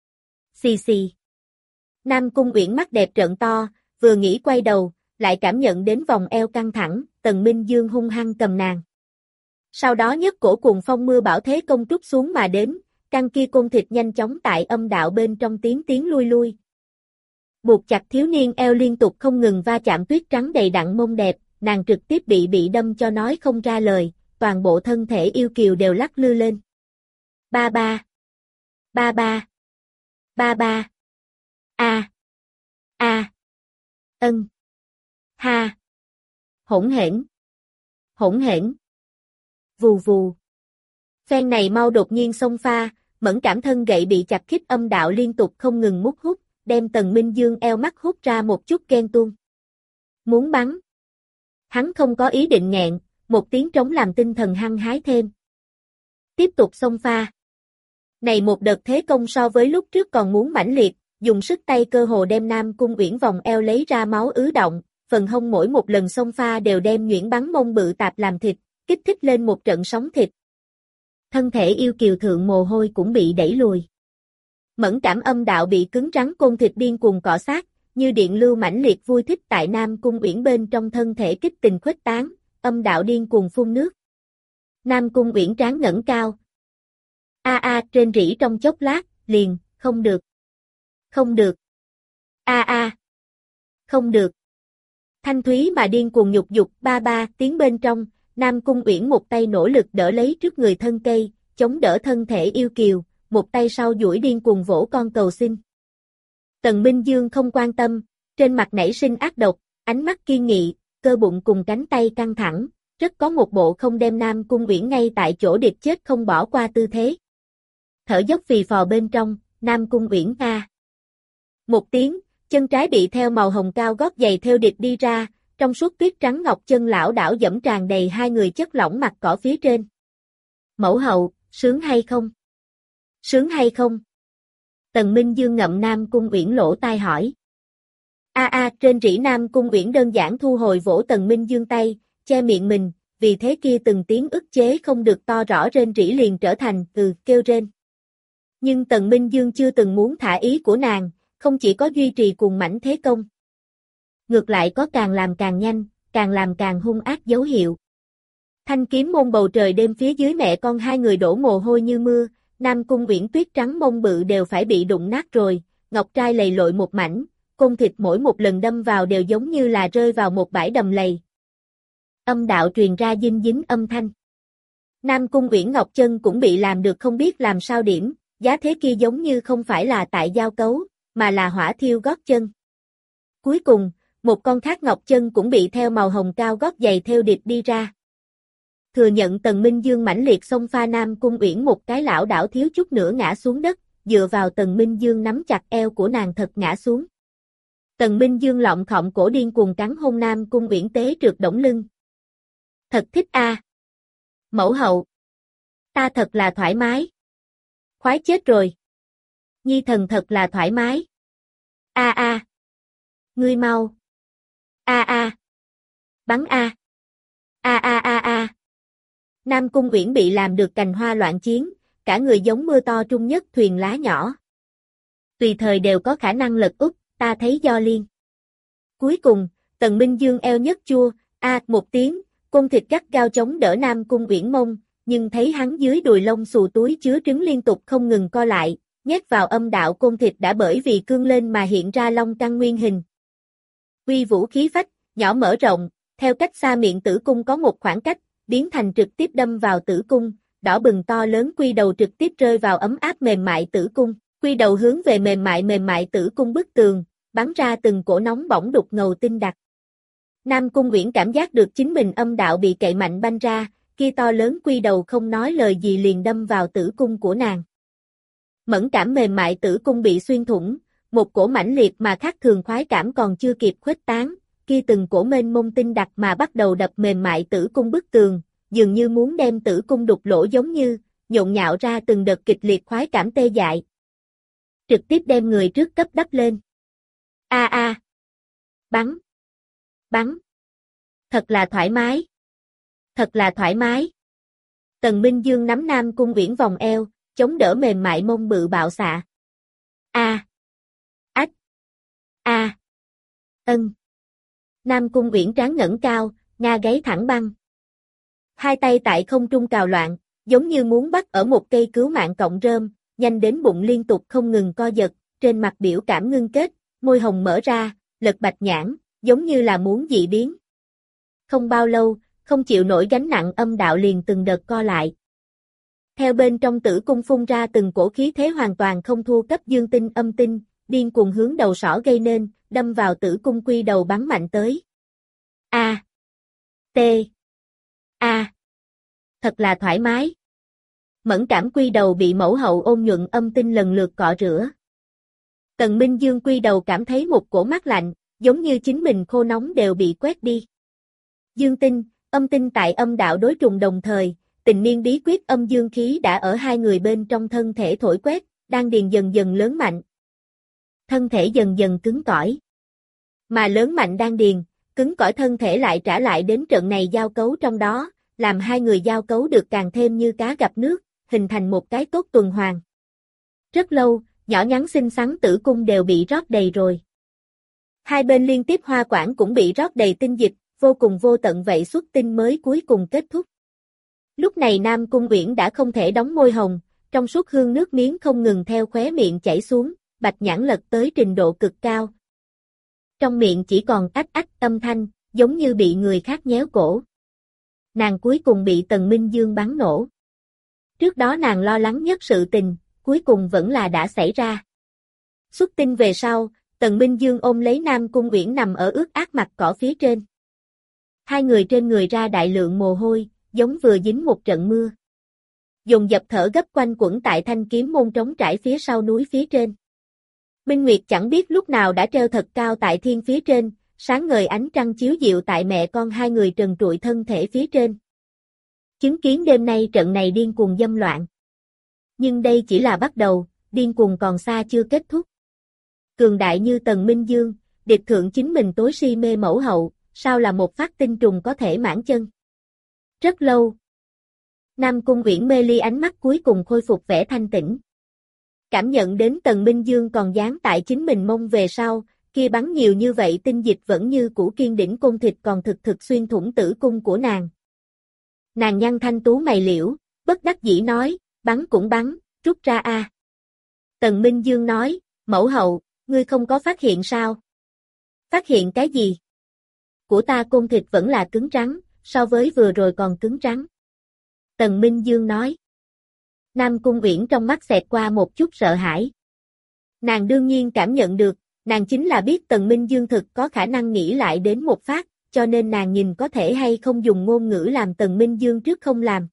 Xì xì. Nam Cung Uyển mắt đẹp trợn to, vừa nghĩ quay đầu, lại cảm nhận đến vòng eo căng thẳng, Tần Minh Dương hung hăng cầm nàng. Sau đó nhấc cổ cùng phong mưa bão thế công trút xuống mà đến, căng kia côn thịt nhanh chóng tại âm đạo bên trong tiến tiến lui lui. Buộc chặt thiếu niên eo liên tục không ngừng va chạm tuyết trắng đầy đặn mông đẹp, nàng trực tiếp bị bị đâm cho nói không ra lời, toàn bộ thân thể yêu kiều đều lắc lư lên. Ba ba. Ba ba. Ba ba. A. A. Ân. Ha. Hỗn hển. Hỗn hển. Vù vù. Phen này mau đột nhiên xông pha, mẫn cảm thân gậy bị chặt khít âm đạo liên tục không ngừng mút hút, đem Tần Minh Dương eo mắt hút ra một chút ghen tuông. Muốn bắn. Hắn không có ý định nghẹn, một tiếng trống làm tinh thần hăng hái thêm. Tiếp tục xông pha. Này một đợt thế công so với lúc trước còn muốn mãnh liệt, dùng sức tay cơ hồ đem Nam Cung Uyển vòng eo lấy ra máu ứ động, phần hông mỗi một lần xông pha đều đem nhuyễn bắn mông bự tạp làm thịt, kích thích lên một trận sóng thịt. Thân thể yêu kiều thượng mồ hôi cũng bị đẩy lùi. Mẫn cảm âm đạo bị cứng rắn côn thịt điên cuồng cọ sát, như điện lưu mãnh liệt vui thích tại Nam Cung Uyển bên trong thân thể kích tình khuếch tán, âm đạo điên cuồng phun nước. Nam Cung Uyển trán ngẩng cao. A a trên rỉ trong chốc lát, liền, không được. Không được. A a. Không được. Thanh thúy mà điên cuồng nhục dục ba ba tiếng bên trong, Nam Cung Uyển một tay nỗ lực đỡ lấy trước người thân cây, chống đỡ thân thể yêu kiều, một tay sau duỗi điên cuồng vỗ con cầu xin. Tần Minh Dương không quan tâm, trên mặt nảy sinh ác độc, ánh mắt kiên nghị, cơ bụng cùng cánh tay căng thẳng, rất có một bộ không đem Nam Cung Uyển ngay tại chỗ điệp chết không bỏ qua tư thế. Thở dốc phì phò bên trong, Nam Cung Uyển a. Một tiếng, chân trái bị theo màu hồng cao gót giày theo địch đi ra, trong suốt tuyết trắng ngọc chân lão đảo dẫm tràn đầy hai người chất lỏng mặt cỏ phía trên. Mẫu hậu, sướng hay không? Sướng hay không? Tần Minh Dương ngậm Nam Cung Uyển lỗ tai hỏi. A a trên rỉ Nam Cung Uyển đơn giản thu hồi vỗ Tần Minh Dương tay, che miệng mình, vì thế kia từng tiếng ức chế không được to rõ rên rỉ liền trở thành từ kêu rên. Nhưng Tần Minh Dương chưa từng muốn thả ý của nàng, không chỉ có duy trì cuồng mãnh thế công. Ngược lại có càng làm càng nhanh, càng làm càng hung ác dấu hiệu. Thanh kiếm môn bầu trời đêm phía dưới mẹ con hai người đổ mồ hôi như mưa, Nam Cung Uyển tuyết trắng mông bự đều phải bị đụng nát rồi, ngọc trai lầy lội một mảnh, côn thịt mỗi một lần đâm vào đều giống như là rơi vào một bãi đầm lầy. Âm đạo truyền ra dinh dính âm thanh. Nam Cung Uyển ngọc chân cũng bị làm được không biết làm sao điểm, giá thế kia giống như không phải là tại giao cấu, mà là hỏa thiêu gót chân. Cuối cùng, một con khác ngọc chân cũng bị theo màu hồng cao gót giày theo địch đi ra. Thừa nhận Tần Minh Dương mãnh liệt xông pha Nam Cung Uyển một cái lảo đảo thiếu chút nữa ngã xuống đất, dựa vào Tần Minh Dương nắm chặt eo của nàng thật ngã xuống. Tần Minh Dương lọng khọng cổ điên cuồng cắn hôn Nam Cung Uyển tế trượt đổng lưng. Thật thích a. À. Mẫu hậu. Ta thật là thoải mái. Khoái chết rồi. Nhi thần thật là thoải mái. A a. Ngươi mau. A a. Bắn a. A a a a. Nam Cung Uyển bị làm được cành hoa loạn chiến, cả người giống mưa to trung nhất thuyền lá nhỏ. Tùy thời đều có khả năng lật úp, ta thấy do liên. Cuối cùng, Tần Minh Dương eo nhất chua, a một tiếng, côn thịt gắt gao chống đỡ Nam Cung Uyển mông, nhưng thấy hắn dưới đùi lông xù túi chứa trứng liên tục không ngừng co lại, nhét vào âm đạo côn thịt đã bởi vì cương lên mà hiện ra long căn nguyên hình. Uy vũ khí phách, nhỏ mở rộng, theo cách xa miệng tử cung có một khoảng cách, biến thành trực tiếp đâm vào tử cung, đỏ bừng to lớn quy đầu trực tiếp rơi vào ấm áp mềm mại tử cung, quy đầu hướng về mềm mại mềm mại tử cung bức tường, bắn ra từng cổ nóng bỏng đục ngầu tinh đặc. Nam Cung Uyển cảm giác được chính mình âm đạo bị cậy mạnh banh ra, kia to lớn quy đầu không nói lời gì liền đâm vào tử cung của nàng. Mẫn cảm mềm mại tử cung bị xuyên thủng, một cổ mãnh liệt mà khác thường khoái cảm còn chưa kịp khuếch tán, kia từng cổ mênh mông tinh đặc mà bắt đầu đập mềm mại tử cung bức tường, dường như muốn đem tử cung đục lỗ giống như, nhộn nhạo ra từng đợt kịch liệt khoái cảm tê dại. Trực tiếp đem người trước cấp đắp lên. A a. Bắn. Bắn. Thật là thoải mái. Thật là thoải mái. Tần Minh Dương nắm Nam Cung Uyển vòng eo, chống đỡ mềm mại mông bự bạo xạ. A. Ách. A. Ân. Nam Cung Uyển trán ngẩng cao, nga gáy thẳng băng. Hai tay tại không trung cào loạn, giống như muốn bắt ở một cây cứu mạng cọng rơm, nhanh đến bụng liên tục không ngừng co giật, trên mặt biểu cảm ngưng kết, môi hồng mở ra, lật bạch nhãn, giống như là muốn dị biến. Không bao lâu, không chịu nổi gánh nặng âm đạo liền từng đợt co lại. Theo bên trong tử cung phun ra từng cổ khí thế hoàn toàn không thua cấp dương tinh âm tinh, điên cuồng hướng đầu sỏ gây nên, đâm vào tử cung quy đầu bắn mạnh tới. A. T. A. Thật là thoải mái. Mẫn cảm quy đầu bị mẫu hậu ôn nhuận âm tinh lần lượt cọ rửa. Tần Minh Dương quy đầu cảm thấy một cổ mát lạnh, giống như chính mình khô nóng đều bị quét đi. Dương tinh, âm tinh tại âm đạo đối trùng đồng thời, tình niên bí quyết âm dương khí đã ở hai người bên trong thân thể thổi quét, đang điền dần dần lớn mạnh. Thân thể dần dần cứng cỏi. Mà lớn mạnh đang điền, cứng cỏi thân thể lại trả lại đến trận này giao cấu trong đó, làm hai người giao cấu được càng thêm như cá gặp nước, hình thành một cái tốt tuần hoàn. Rất lâu, nhỏ nhắn xinh xắn tử cung đều bị rót đầy rồi. Hai bên liên tiếp hoa quản cũng bị rót đầy tinh dịch, vô cùng vô tận vậy xuất tinh mới cuối cùng kết thúc. Lúc này Nam Cung Uyển đã không thể đóng môi hồng, trong suốt hương nước miếng không ngừng theo khóe miệng chảy xuống, bạch nhãn lật tới trình độ cực cao. Trong miệng chỉ còn ách ách âm thanh, giống như bị người khác nhéo cổ. Nàng cuối cùng bị Tần Minh Dương bắn nổ. Trước đó nàng lo lắng nhất sự tình, cuối cùng vẫn là đã xảy ra. Xuất tinh về sau, Tần Minh Dương ôm lấy Nam Cung Uyển nằm ở ướt át mặt cỏ phía trên. Hai người trên người ra đại lượng mồ hôi, giống vừa dính một trận mưa. Dùng dập thở gấp quanh quẩn tại thanh kiếm môn trống trải phía sau núi phía trên. Minh Nguyệt chẳng biết lúc nào đã treo thật cao tại thiên phía trên, sáng ngời ánh trăng chiếu dịu tại mẹ con hai người trần trụi thân thể phía trên. Chứng kiến đêm nay trận này điên cuồng dâm loạn. Nhưng đây chỉ là bắt đầu, điên cuồng còn xa chưa kết thúc. Cường đại như Tần Minh Dương, địch thượng chính mình tối si mê mẫu hậu, sao là một phát tinh trùng có thể mãn chân. Rất lâu. Nam Cung Uyển mê ly ánh mắt cuối cùng khôi phục vẻ thanh tĩnh. Cảm nhận đến Tần Minh Dương còn dán tại chính mình mông về sau, kia bắn nhiều như vậy tinh dịch vẫn như cũ kiên đỉnh côn thịt còn thực thực xuyên thủng tử cung của nàng. Nàng nhăn thanh tú mày liễu, bất đắc dĩ nói, bắn cũng bắn, rút ra a. Tần Minh Dương nói, mẫu hậu, ngươi không có phát hiện sao? Phát hiện cái gì? Của ta côn thịt vẫn là cứng rắn, so với vừa rồi còn cứng rắn. Tần Minh Dương nói. Nam Cung Uyển trong mắt xẹt qua một chút sợ hãi. Nàng đương nhiên cảm nhận được, nàng chính là biết Tần Minh Dương thực có khả năng nghĩ lại đến một phát, cho nên nàng nhìn có thể hay không dùng ngôn ngữ làm Tần Minh Dương trước không làm.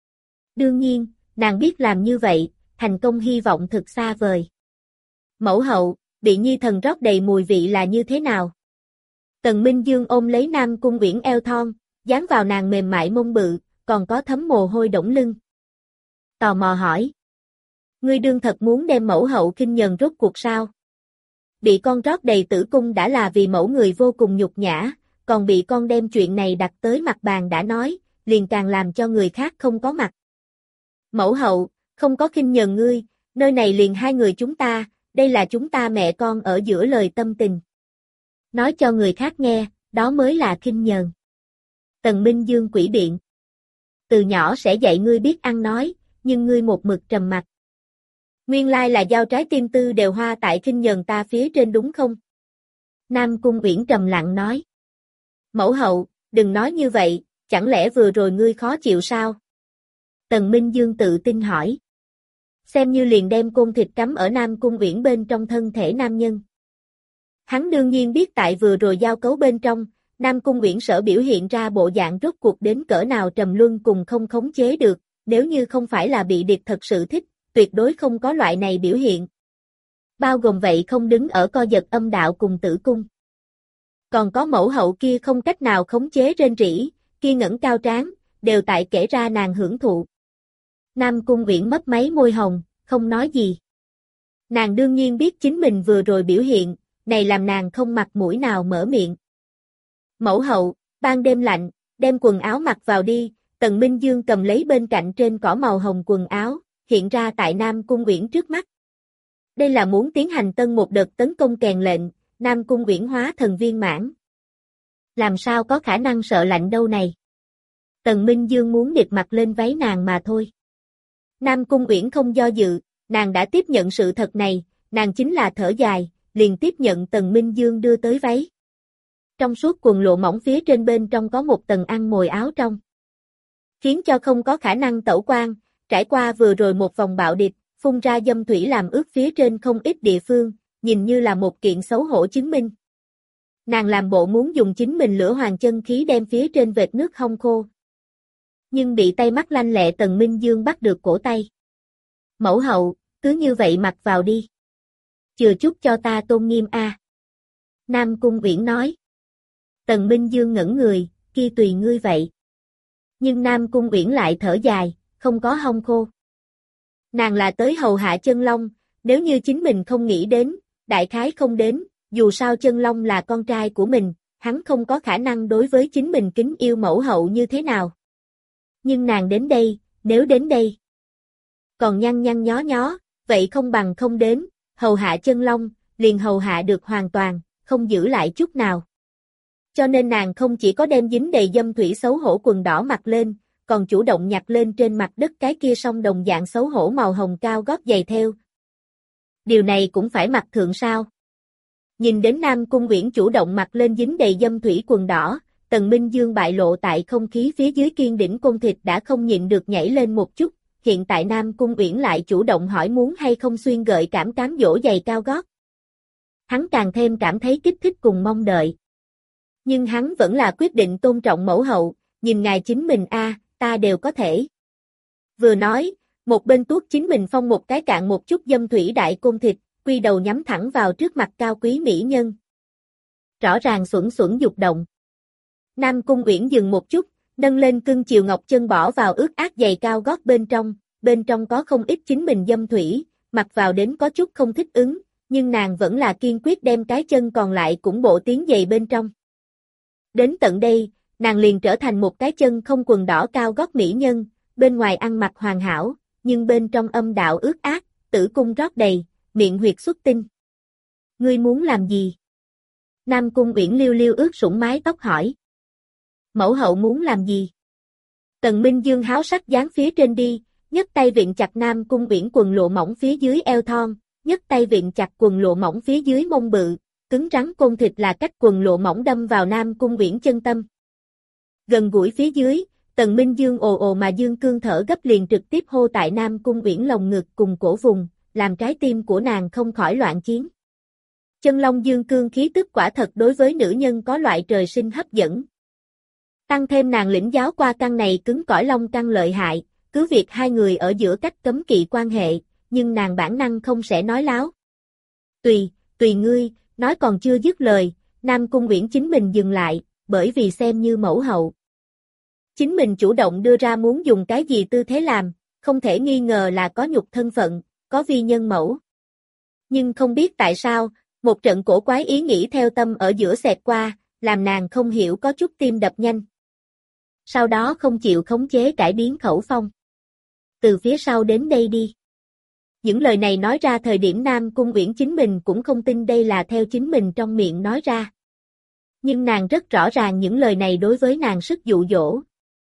Đương nhiên, nàng biết làm như vậy, thành công hy vọng thực xa vời. Mẫu hậu, bị nhi thần rót đầy mùi vị là như thế nào? Tần Minh Dương ôm lấy Nam Cung Uyển eo thon, dán vào nàng mềm mại mông bự, còn có thấm mồ hôi đẫm lưng. Tò mò hỏi. Ngươi đương thật muốn đem mẫu hậu kinh nhờn rốt cuộc sao? bị con rót đầy tử cung đã là vì mẫu người vô cùng nhục nhã, còn bị con đem chuyện này đặt tới mặt bàn đã nói, liền càng làm cho người khác không có mặt. Mẫu hậu, không có khinh nhờn ngươi, nơi này liền hai người chúng ta, đây là chúng ta mẹ con ở giữa lời tâm tình. Nói cho người khác nghe, đó mới là khinh nhờn. Tần Minh Dương quỷ biện. Từ nhỏ sẽ dạy ngươi biết ăn nói, nhưng ngươi một mực trầm mặc. Nguyên lai là giao trái tim tư đều hoa tại khinh nhờn ta phía trên đúng không? Nam Cung Uyển trầm lặng nói. Mẫu hậu, đừng nói như vậy, chẳng lẽ vừa rồi ngươi khó chịu sao? Tần Minh Dương tự tin hỏi. Xem như liền đem côn thịt cắm ở Nam Cung Uyển bên trong thân thể nam nhân. Hắn đương nhiên biết tại vừa rồi giao cấu bên trong, Nam Cung Uyển sở biểu hiện ra bộ dạng rốt cuộc đến cỡ nào trầm luân cùng không khống chế được, nếu như không phải là bị điệp thật sự thích, tuyệt đối không có loại này biểu hiện. Bao gồm vậy không đứng ở co giật âm đạo cùng tử cung. Còn có mẫu hậu kia không cách nào khống chế rên rỉ, kia ngẩng cao trán, đều tại kể ra nàng hưởng thụ. Nam Cung Uyển mấp máy môi hồng, không nói gì. Nàng đương nhiên biết chính mình vừa rồi biểu hiện, này làm nàng không mặt mũi nào mở miệng. Mẫu hậu, ban đêm lạnh, đem quần áo mặc vào đi, Tần Minh Dương cầm lấy bên cạnh trên cỏ màu hồng quần áo, hiện ra tại Nam Cung Uyển trước mắt. Đây là muốn tiến hành tân một đợt tấn công kèn lệnh, Nam Cung Uyển hóa thần viên mãn. Làm sao có khả năng sợ lạnh đâu này? Tần Minh Dương muốn điệp mặt lên váy nàng mà thôi. Nam Cung Uyển không do dự, nàng đã tiếp nhận sự thật này, nàng chính là thở dài, liền tiếp nhận Tần Minh Dương đưa tới váy. Trong suốt quần lộ mỏng phía trên bên trong có một tầng ăn mồi áo trong. Khiến cho không có khả năng tẩu quan, trải qua vừa rồi một vòng bạo địch, phun ra dâm thủy làm ướt phía trên không ít địa phương, nhìn như là một kiện xấu hổ chứng minh. Nàng làm bộ muốn dùng chính mình lửa hoàng chân khí đem phía trên vệt nước hong khô. Nhưng bị tay mắt lanh lẹ Tần Minh Dương bắt được cổ tay. Mẫu hậu, cứ như vậy mặc vào đi. Chừa chút cho ta tôn nghiêm a. Nam Cung Uyển nói. Tần Minh Dương ngẩn người, kia tùy ngươi vậy. Nhưng Nam Cung Uyển lại thở dài, không có hong khô. Nàng là tới hầu hạ Chân Long, nếu như chính mình không nghĩ đến, đại khái không đến, dù sao Chân Long là con trai của mình, hắn không có khả năng đối với chính mình kính yêu mẫu hậu như thế nào. Nhưng nàng đến đây, nếu đến đây, còn nhăn nhăn nhó nhó, vậy không bằng không đến, hầu hạ Chân Long, liền hầu hạ được hoàn toàn, không giữ lại chút nào. Cho nên nàng không chỉ có đem dính đầy dâm thủy xấu hổ quần đỏ mặc lên, còn chủ động nhặt lên trên mặt đất cái kia song đồng dạng xấu hổ màu hồng cao gót giày theo. Điều này cũng phải mặc thượng sao? Nhìn đến Nam Cung Uyển chủ động mặc lên dính đầy dâm thủy quần đỏ, Tần Minh Dương bại lộ tại không khí phía dưới kiên đỉnh côn thịt đã không nhịn được nhảy lên một chút, hiện tại Nam Cung Uyển lại chủ động hỏi muốn hay không xuyên gợi cảm cám dỗ giày cao gót. Hắn càng thêm cảm thấy kích thích cùng mong đợi. Nhưng hắn vẫn là quyết định tôn trọng mẫu hậu, nhìn ngài chính mình a, ta đều có thể. Vừa nói, một bên tuốt chính mình phong một cái cạn một chút dâm thủy đại côn thịt, quy đầu nhắm thẳng vào trước mặt cao quý mỹ nhân. Rõ ràng xuẩn xuẩn dục động. Nam Cung Uyển dừng một chút, nâng lên cưng chiều ngọc chân bỏ vào ướt át giày cao gót bên trong, bên trong có không ít chính mình dâm thủy, mặc vào đến có chút không thích ứng, nhưng nàng vẫn là kiên quyết đem cái chân còn lại cũng bộ tiến giày bên trong. Đến tận đây, nàng liền trở thành một cái chân không quần đỏ cao gót mỹ nhân, bên ngoài ăn mặc hoàn hảo, nhưng bên trong âm đạo ướt át, tử cung rót đầy, miệng huyệt xuất tinh. Ngươi muốn làm gì? Nam Cung Uyển liêu liêu ướt sũng mái tóc hỏi. Mẫu hậu muốn làm gì? Tần Minh Dương háo sắc dán phía trên đi, nhấc tay vịn chặt Nam Cung Uyển quần lộ mỏng phía dưới eo thon, nhấc tay vịn chặt quần lộ mỏng phía dưới mông bự, cứng rắn côn thịt là cách quần lộ mỏng đâm vào Nam Cung Uyển chân tâm. Gần gũi phía dưới, Tần Minh Dương ồ ồ mà dương cương thở gấp liền trực tiếp hô tại Nam Cung Uyển lồng ngực cùng cổ vùng, làm trái tim của nàng không khỏi loạn chiến. Chân long dương cương khí tức quả thật đối với nữ nhân có loại trời sinh hấp dẫn. Tăng thêm nàng lĩnh giáo qua căn này cứng cỏi long căn lợi hại, cứ việc hai người ở giữa cách cấm kỵ quan hệ, nhưng nàng bản năng không sẽ nói láo. Tùy, tùy ngươi, nói còn chưa dứt lời, Nam Cung Uyển chính mình dừng lại, bởi vì xem như mẫu hậu. Chính mình chủ động đưa ra muốn dùng cái gì tư thế làm, không thể nghi ngờ là có nhục thân phận, có vi nhân mẫu. Nhưng không biết tại sao, Một trận cổ quái ý nghĩ theo tâm ở giữa xẹt qua, làm nàng không hiểu có chút tim đập nhanh. Sau đó không chịu khống chế cải biến khẩu phong. Từ phía sau đến đây đi. Những lời này nói ra thời điểm Nam Cung Uyển chính mình cũng không tin đây là theo chính mình trong miệng nói ra. Nhưng nàng rất rõ ràng những lời này đối với nàng sức dụ dỗ.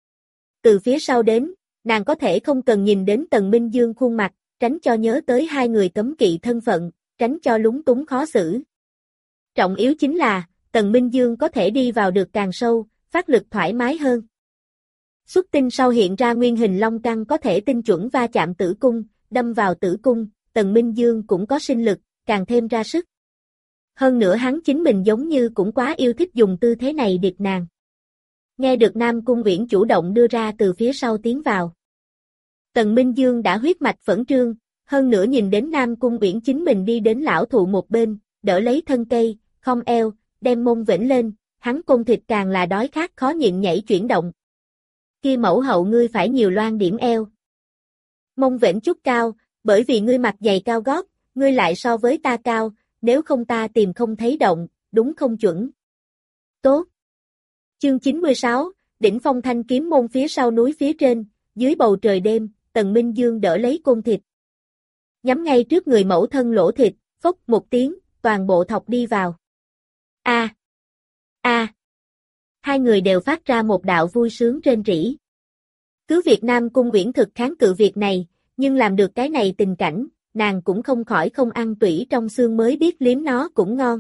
Từ phía sau đến, nàng có thể không cần nhìn đến Tần Minh Dương khuôn mặt, tránh cho nhớ tới hai người cấm kỵ thân phận, tránh cho lúng túng khó xử. Trọng yếu chính là, Tần Minh Dương có thể đi vào được càng sâu, phát lực thoải mái hơn. Xuất tinh sau hiện ra nguyên hình long căn có thể tinh chuẩn va chạm tử cung, đâm vào tử cung, Tần Minh Dương cũng có sinh lực, càng thêm ra sức. Hơn nữa hắn chính mình giống như cũng quá yêu thích dùng tư thế này điệp nàng. Nghe được Nam Cung Uyển chủ động đưa ra từ phía sau tiến vào. Tần Minh Dương đã huyết mạch phẫn trương, hơn nữa nhìn đến Nam Cung Uyển chính mình đi đến lão thụ một bên, đỡ lấy thân cây, không eo, đem mông vĩnh lên, hắn côn thịt càng là đói khát khó nhịn nhảy chuyển động. Kia mẫu hậu ngươi phải nhiều loan điểm eo. Mông vĩnh chút cao, bởi vì ngươi mặc giày cao gót, ngươi lại so với ta cao, nếu không ta tìm không thấy động, đúng không chuẩn. Tốt. Chương chín mươi sáu, đỉnh phong thanh kiếm môn phía sau núi phía trên, dưới bầu trời đêm, Tần Minh Dương đỡ lấy côn thịt. Nhắm ngay trước người mẫu thân lỗ thịt, phốc một tiếng, toàn bộ thọc đi vào. A, a. Hai người đều phát ra một đạo vui sướng rên rỉ. Cứ việc Nam Cung Uyển thực kháng cự việc này, nhưng làm được cái này tình cảnh, nàng cũng không khỏi không ăn tủy trong xương mới biết liếm nó cũng ngon.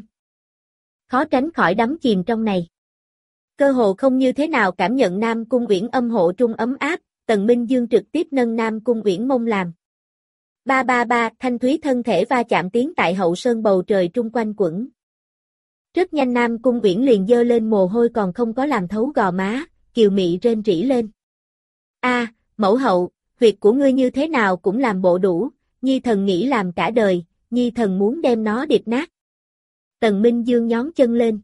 Khó tránh khỏi đắm chìm trong này. Cơ hồ không như thế nào cảm nhận Nam Cung Uyển âm hộ trung ấm áp, Tần Minh Dương trực tiếp nâng Nam Cung Uyển mông làm. Ba ba ba, thanh thúy thân thể va chạm tiếng tại hậu sơn bầu trời trung quanh quẩn. Rất nhanh Nam Cung Uyển liền dơ lên mồ hôi còn không có làm thấu gò má, kiều mị rên rỉ lên. A, mẫu hậu, huyệt của ngươi như thế nào cũng làm bộ đủ, nhi thần nghĩ làm cả đời, nhi thần muốn đem nó điệp nát. Tần Minh Dương nhón chân lên.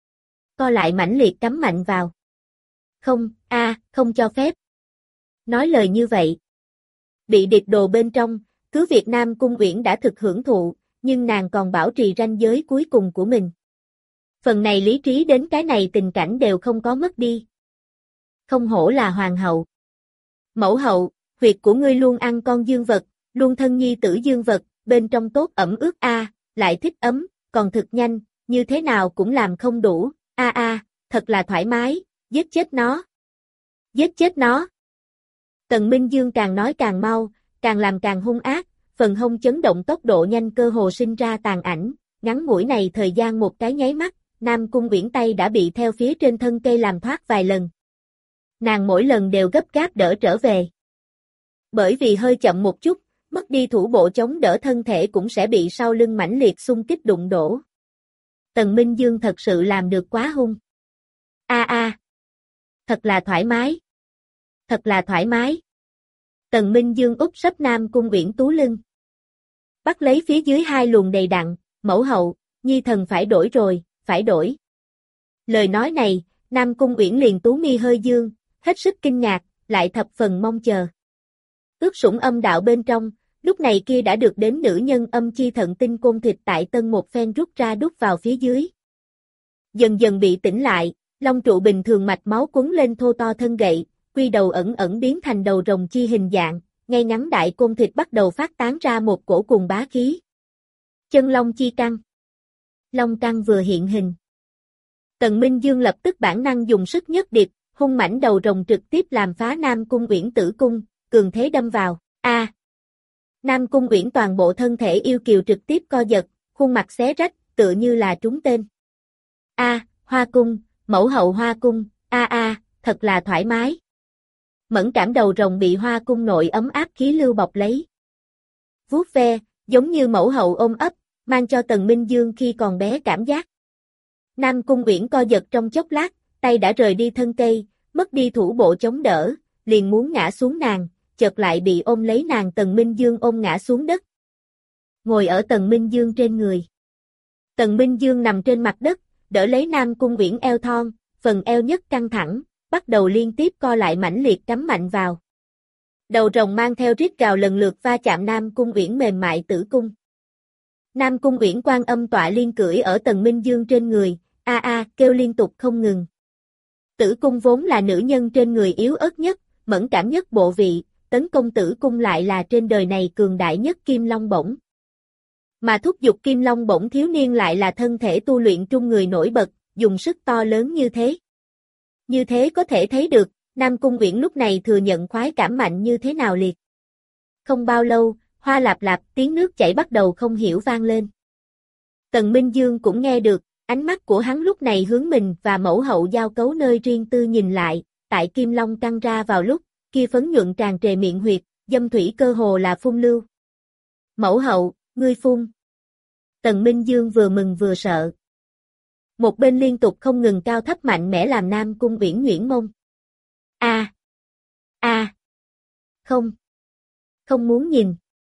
Co lại mãnh liệt cắm mạnh vào. Không, a, không cho phép. Nói lời như vậy. Bị điệp đồ bên trong, cứ việc Nam Cung Uyển đã thực hưởng thụ, nhưng nàng còn bảo trì ranh giới cuối cùng của mình. Phần này lý trí đến cái này tình cảnh đều không có mất đi. Không hổ là hoàng hậu. Mẫu hậu, huyệt của ngươi luôn ăn con dương vật, luôn thân nhi tử dương vật, bên trong tốt ẩm ướt a, lại thích ấm, còn thực nhanh, như thế nào cũng làm không đủ, a a, thật là thoải mái, giết chết nó. Giết chết nó. Tần Minh Dương càng nói càng mau, càng làm càng hung ác, phần hông chấn động tốc độ nhanh cơ hồ sinh ra tàn ảnh, ngắn ngủi này thời gian một cái nháy mắt, Nam Cung Uyển tay đã bị theo phía trên thân cây làm thoát vài lần. Nàng mỗi lần đều gấp gáp đỡ trở về. Bởi vì hơi chậm một chút, mất đi thủ bộ chống đỡ thân thể cũng sẽ bị sau lưng mãnh liệt xung kích đụng đổ. Tần Minh Dương thật sự làm được quá hung. A a, thật là thoải mái. Thật là thoải mái. Tần Minh Dương úp sấp Nam Cung Uyển tú lưng. Bắt lấy phía dưới hai luồng đầy đặn, mẫu hậu, nhi thần phải đổi rồi, phải đổi. Lời nói này, Nam Cung Uyển liền tú mi hơi dương, hết sức kinh ngạc, lại thập phần mong chờ. Ước sủng âm đạo bên trong, lúc này kia đã được đến nữ nhân âm chi thận tinh côn thịt tại tân một phen rút ra đút vào phía dưới. Dần dần bị tỉnh lại, long trụ bình thường mạch máu quấn lên thô to thân gậy, quy đầu ẩn ẩn biến thành đầu rồng chi hình dạng, ngay ngắn đại côn thịt bắt đầu phát tán ra một cổ cùng bá khí. Chân long chi căn. Long căn vừa hiện hình. Tần Minh Dương lập tức bản năng dùng sức nhất điệp, hung mãnh đầu rồng trực tiếp làm phá Nam Cung Uyển tử cung, cường thế đâm vào. A. Nam Cung Uyển toàn bộ thân thể yêu kiều trực tiếp co giật, khuôn mặt xé rách, tựa như là trúng tên. A, Hoa cung, mẫu hậu Hoa cung, a a, thật là thoải mái. Mẫn cảm đầu rồng bị Hoa cung nội ấm áp khí lưu bọc lấy. Vuốt ve, giống như mẫu hậu ôm ấp, mang cho Tần Minh Dương khi còn bé cảm giác. Nam Cung Uyển co giật trong chốc lát, tay đã rời đi thân cây, mất đi thủ bộ chống đỡ, liền muốn ngã xuống nàng, chợt lại bị ôm lấy nàng Tần Minh Dương ôm ngã xuống đất. Ngồi ở Tần Minh Dương trên người. Tần Minh Dương nằm trên mặt đất, đỡ lấy Nam Cung Uyển eo thon, phần eo nhất căng thẳng, bắt đầu liên tiếp co lại mãnh liệt cắm mạnh vào. Đầu rồng mang theo rít gào lần lượt va chạm Nam Cung Uyển mềm mại tử cung. Nam Cung Uyển Quan âm tọa liên cưỡi ở Tần Minh Dương trên người, a a kêu liên tục không ngừng. Tử cung vốn là nữ nhân trên người yếu ớt nhất, mẫn cảm nhất bộ vị, tấn công tử cung lại là trên đời này cường đại nhất Kim Long Bổng. Mà thúc giục Kim Long Bổng thiếu niên lại là thân thể tu luyện trung người nổi bật, dùng sức to lớn như thế. Như thế có thể thấy được, Nam Cung Uyển lúc này thừa nhận khoái cảm mạnh như thế nào liệt. Không bao lâu, hoa lạp lạp tiếng nước chảy bắt đầu không hiểu vang lên. Tần Minh Dương cũng nghe được, ánh mắt của hắn lúc này hướng mình và mẫu hậu giao cấu nơi riêng tư nhìn lại, tại Kim Long căng ra vào lúc, kia phấn nhuận tràn trề miệng huyệt, dâm thủy cơ hồ là phun lưu. Mẫu hậu, ngươi phun. Tần Minh Dương vừa mừng vừa sợ. Một bên liên tục không ngừng cao thấp mạnh mẽ làm Nam Cung Uyển nhuyễn mông. A. A. Không. Không muốn nhìn.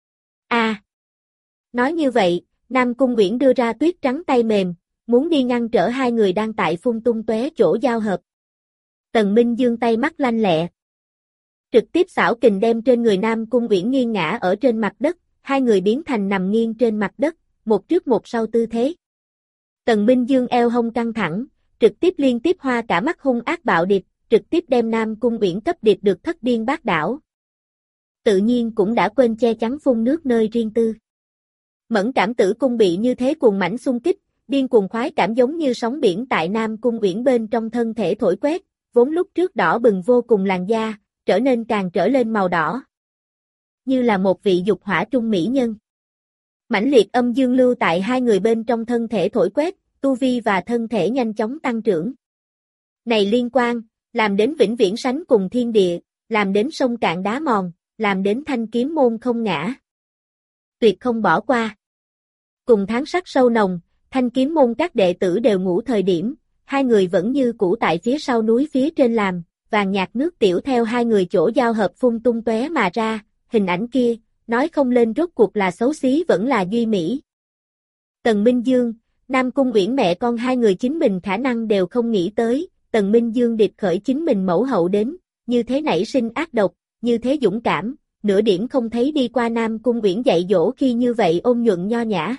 A. Nói như vậy, Nam Cung Uyển đưa ra tuyết trắng tay mềm, muốn đi ngăn trở hai người đang tại phun tung tóe chỗ giao hợp. Tần Minh Dương tay mắt lanh lẹ. Trực tiếp xảo kình đem trên người Nam Cung Uyển nghiêng ngã ở trên mặt đất, hai người biến thành nằm nghiêng trên mặt đất, một trước một sau tư thế. Tần Minh Dương eo hông căng thẳng, trực tiếp liên tiếp hoa cả mắt hung ác bạo điệp, trực tiếp đem Nam Cung Uyển cấp điệp được thất điên bát đảo. Tự nhiên cũng đã quên che chắn phun nước nơi riêng tư. Mẫn cảm tử cung bị như thế cuồng mãnh xung kích, điên cuồng khoái cảm giống như sóng biển tại Nam Cung Uyển bên trong thân thể thổi quét, vốn lúc trước đỏ bừng vô cùng làn da, trở nên càng trở lên màu đỏ. Như là một vị dục hỏa trung mỹ nhân. Mãnh liệt âm dương lưu tại hai người bên trong thân thể thổi quét, tu vi và thân thể nhanh chóng tăng trưởng. Này liên quan, làm đến vĩnh viễn sánh cùng thiên địa, làm đến sông cạn đá mòn, làm đến thanh kiếm môn không ngã. Tuyệt không bỏ qua. Cùng tháng sắc sâu nồng, thanh kiếm môn các đệ tử đều ngủ thời điểm, hai người vẫn như cũ tại phía sau núi phía trên làm, vàng nhạt nước tiểu theo hai người chỗ giao hợp phun tung tóe mà ra, hình ảnh kia, nói không lên rốt cuộc là xấu xí vẫn là duy mỹ. Tần Minh Dương, Nam Cung Uyển mẹ con hai người chính mình khả năng đều không nghĩ tới, Tần Minh Dương điệp khởi chính mình mẫu hậu đến, như thế nảy sinh ác độc, như thế dũng cảm, nửa điểm không thấy đi qua Nam Cung Uyển dạy dỗ khi như vậy ôn nhuận nho nhã.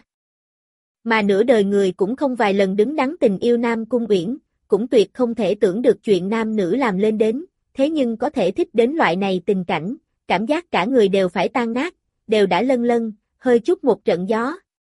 Mà nửa đời người cũng không vài lần đứng đắn tình yêu Nam Cung Uyển, cũng tuyệt không thể tưởng được chuyện nam nữ làm lên đến, thế nhưng có thể thích đến loại này tình cảnh, cảm giác cả người đều phải tan nát, đều đã lân lân, hơi chút một trận gió.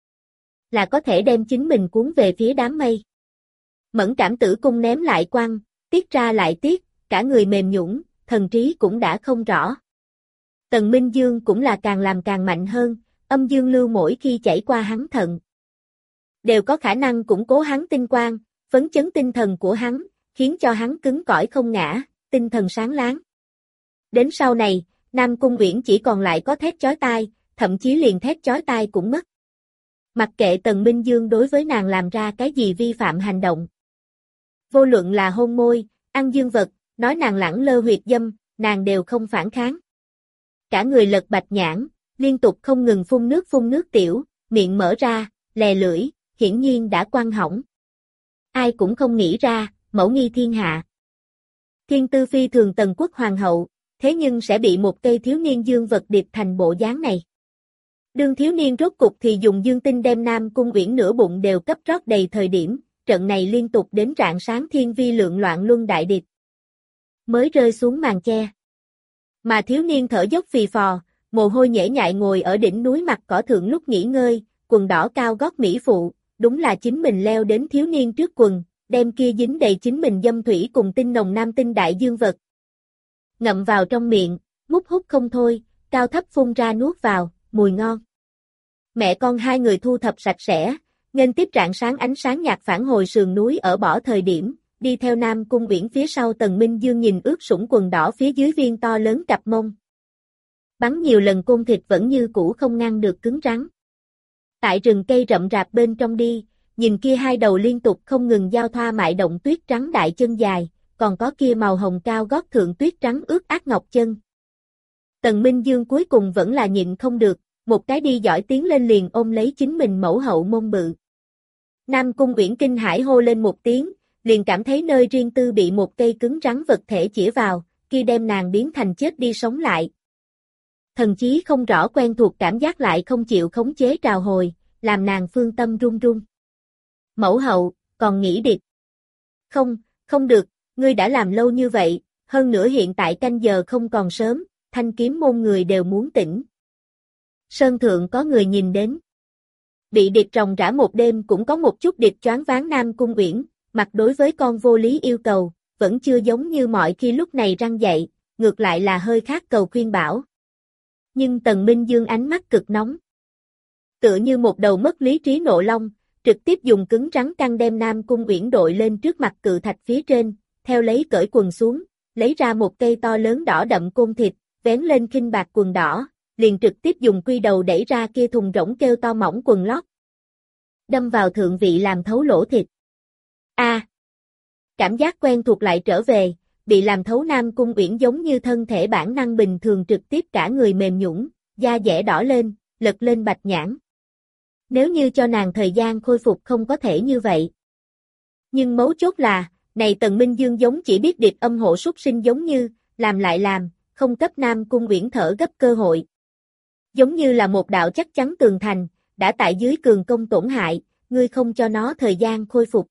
Là có thể đem chính mình cuốn về phía đám mây. Mẫn cảm tử cung ném lại quăng, tiết ra lại tiết, cả người mềm nhũn, thần trí cũng đã không rõ. Tần Minh Dương cũng là càng làm càng mạnh hơn, âm dương lưu mỗi khi chảy qua hắn thận. Đều có khả năng củng cố hắn tinh quang, phấn chấn tinh thần của hắn, khiến cho hắn cứng cỏi không ngã, tinh thần sáng láng. Đến sau này, Nam Cung Uyển chỉ còn lại có thét chói tai, thậm chí liền thét chói tai cũng mất. Mặc kệ Tần Minh Dương đối với nàng làm ra cái gì vi phạm hành động. Vô luận là hôn môi, ăn dương vật, nói nàng lẳng lơ huyệt dâm, nàng đều không phản kháng. Cả người lật bạch nhãn, liên tục không ngừng phun nước phun nước tiểu, miệng mở ra, lè lưỡi, hiển nhiên đã quăng hỏng. Ai cũng không nghĩ ra, mẫu nghi thiên hạ. Thiên tư phi thường Tần quốc hoàng hậu, thế nhưng sẽ bị một cây thiếu niên dương vật điệp thành bộ dáng này. Đương thiếu niên rốt cục thì dùng dương tinh đem Nam Cung Uyển nửa bụng đều cấp rót đầy thời điểm, trận này liên tục đến rạng sáng thiên vi lượng loạn luân đại điệp. Mới rơi xuống màn che. Mà thiếu niên thở dốc phì phò, mồ hôi nhễ nhại ngồi ở đỉnh núi mặt cỏ thượng lúc nghỉ ngơi, quần đỏ cao gót mỹ phụ, đúng là chính mình leo đến thiếu niên trước quần, đem kia dính đầy chính mình dâm thủy cùng tinh nồng nam tinh đại dương vật. Ngậm vào trong miệng, mút hút không thôi, cao thấp phun ra nuốt vào, mùi ngon. Mẹ con hai người thu thập sạch sẽ, nghênh tiếp rạng sáng ánh sáng nhạt phản hồi sườn núi ở bỏ thời điểm, đi theo Nam Cung Uyển phía sau Tần Minh Dương nhìn ướt sũng quần đỏ phía dưới viên to lớn cặp mông. Bắn nhiều lần côn thịt vẫn như cũ không ngăn được cứng rắn. Tại rừng cây rậm rạp bên trong đi, nhìn kia hai đầu liên tục không ngừng giao thoa mại động tuyết trắng đại chân dài, còn có kia màu hồng cao gót thượng tuyết trắng ướt át ngọc chân. Tần Minh Dương cuối cùng vẫn là nhịn không được, một cái đi giỏi tiến lên liền ôm lấy chính mình mẫu hậu mông bự. Nam Cung Uyển kinh hãi hô lên một tiếng, liền cảm thấy nơi riêng tư bị một cây cứng rắn vật thể chĩa vào, kia đem nàng biến thành chết đi sống lại. Thần chí không rõ quen thuộc cảm giác lại không chịu khống chế trào hồi, làm nàng phương tâm run run. Mẫu hậu, còn nghĩ địch. Không, không được, ngươi đã làm lâu như vậy, hơn nữa hiện tại canh giờ không còn sớm, thanh kiếm môn người đều muốn tỉnh. Sơn thượng có người nhìn đến. Bị địch ròng rã một đêm cũng có một chút địch choáng váng Nam Cung Uyển, mặt đối với con vô lý yêu cầu, vẫn chưa giống như mọi khi lúc này răng dậy, ngược lại là hơi khác cầu khuyên bảo. Nhưng Tần Minh Dương ánh mắt cực nóng. Tựa như một đầu mất lý trí nộ long, trực tiếp dùng cứng rắn căng đem Nam Cung Uyển đội lên trước mặt cự thạch phía trên, theo lấy cởi quần xuống, lấy ra một cây to lớn đỏ đậm côn thịt, vén lên khinh bạc quần đỏ, liền trực tiếp dùng quy đầu đẩy ra kia thùng rỗng kêu to mỏng quần lót. Đâm vào thượng vị làm thấu lỗ thịt. A, à, cảm giác quen thuộc lại trở về, bị làm thấu Nam Cung Uyển giống như thân thể bản năng bình thường trực tiếp cả người mềm nhũn, da dẻ đỏ lên, lật lên bạch nhãn. Nếu như cho nàng thời gian khôi phục không có thể như vậy. Nhưng mấu chốt là, này Tần Minh Dương giống chỉ biết điệp âm hộ súc sinh giống như, làm lại làm, không cấp Nam Cung Uyển thở gấp cơ hội. Giống như là một đạo chắc chắn tường thành, đã tại dưới cường công tổn hại, ngươi không cho nó thời gian khôi phục.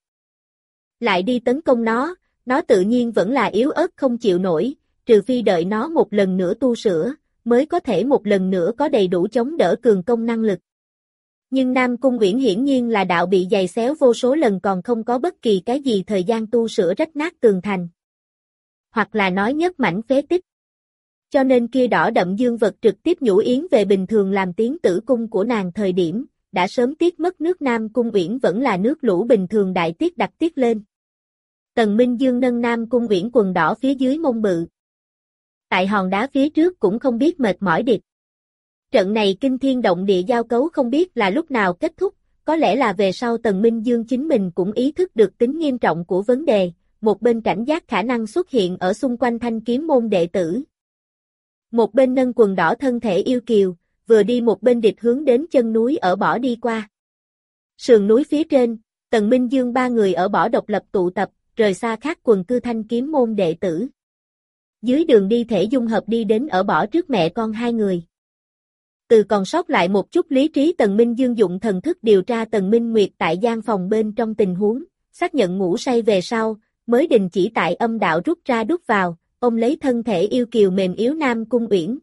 Lại đi tấn công nó, nó tự nhiên vẫn là yếu ớt không chịu nổi, trừ phi đợi nó một lần nữa tu sửa, mới có thể một lần nữa có đầy đủ chống đỡ cường công năng lực. Nhưng Nam Cung Uyển hiển nhiên là đạo bị giày xéo vô số lần còn không có bất kỳ cái gì thời gian tu sửa rách nát tường thành. Hoặc là nói nhất mảnh phế tích. Cho nên kia đỏ đậm dương vật trực tiếp nhũ yến về bình thường làm tiếng tử cung của nàng thời điểm, đã sớm tiết mất nước Nam Cung Uyển vẫn là nước lũ bình thường đại tiết đặc tiết lên. Tần Minh Dương nâng Nam Cung Uyển quần đỏ phía dưới mông bự. Tại hòn đá phía trước cũng không biết mệt mỏi địch. Trận này kinh thiên động địa giao cấu không biết là lúc nào kết thúc, có lẽ là về sau Tần Minh Dương chính mình cũng ý thức được tính nghiêm trọng của vấn đề, một bên cảnh giác khả năng xuất hiện ở xung quanh thanh kiếm môn đệ tử. Một bên nâng quần đỏ thân thể yêu kiều, vừa đi một bên địch hướng đến chân núi ở bỏ đi qua. Sườn núi phía trên, Tần Minh Dương ba người ở bỏ độc lập tụ tập, rời xa khác quần cư thanh kiếm môn đệ tử. Dưới đường đi thể dung hợp đi đến ở bỏ trước mẹ con hai người. Từ còn sót lại một chút lý trí Tần Minh Dương dụng thần thức điều tra Tần Minh Nguyệt tại gian phòng bên trong tình huống, xác nhận ngủ say về sau, mới đình chỉ tại âm đạo rút ra đút vào, ôm lấy thân thể yêu kiều mềm yếu Nam Cung Uyển.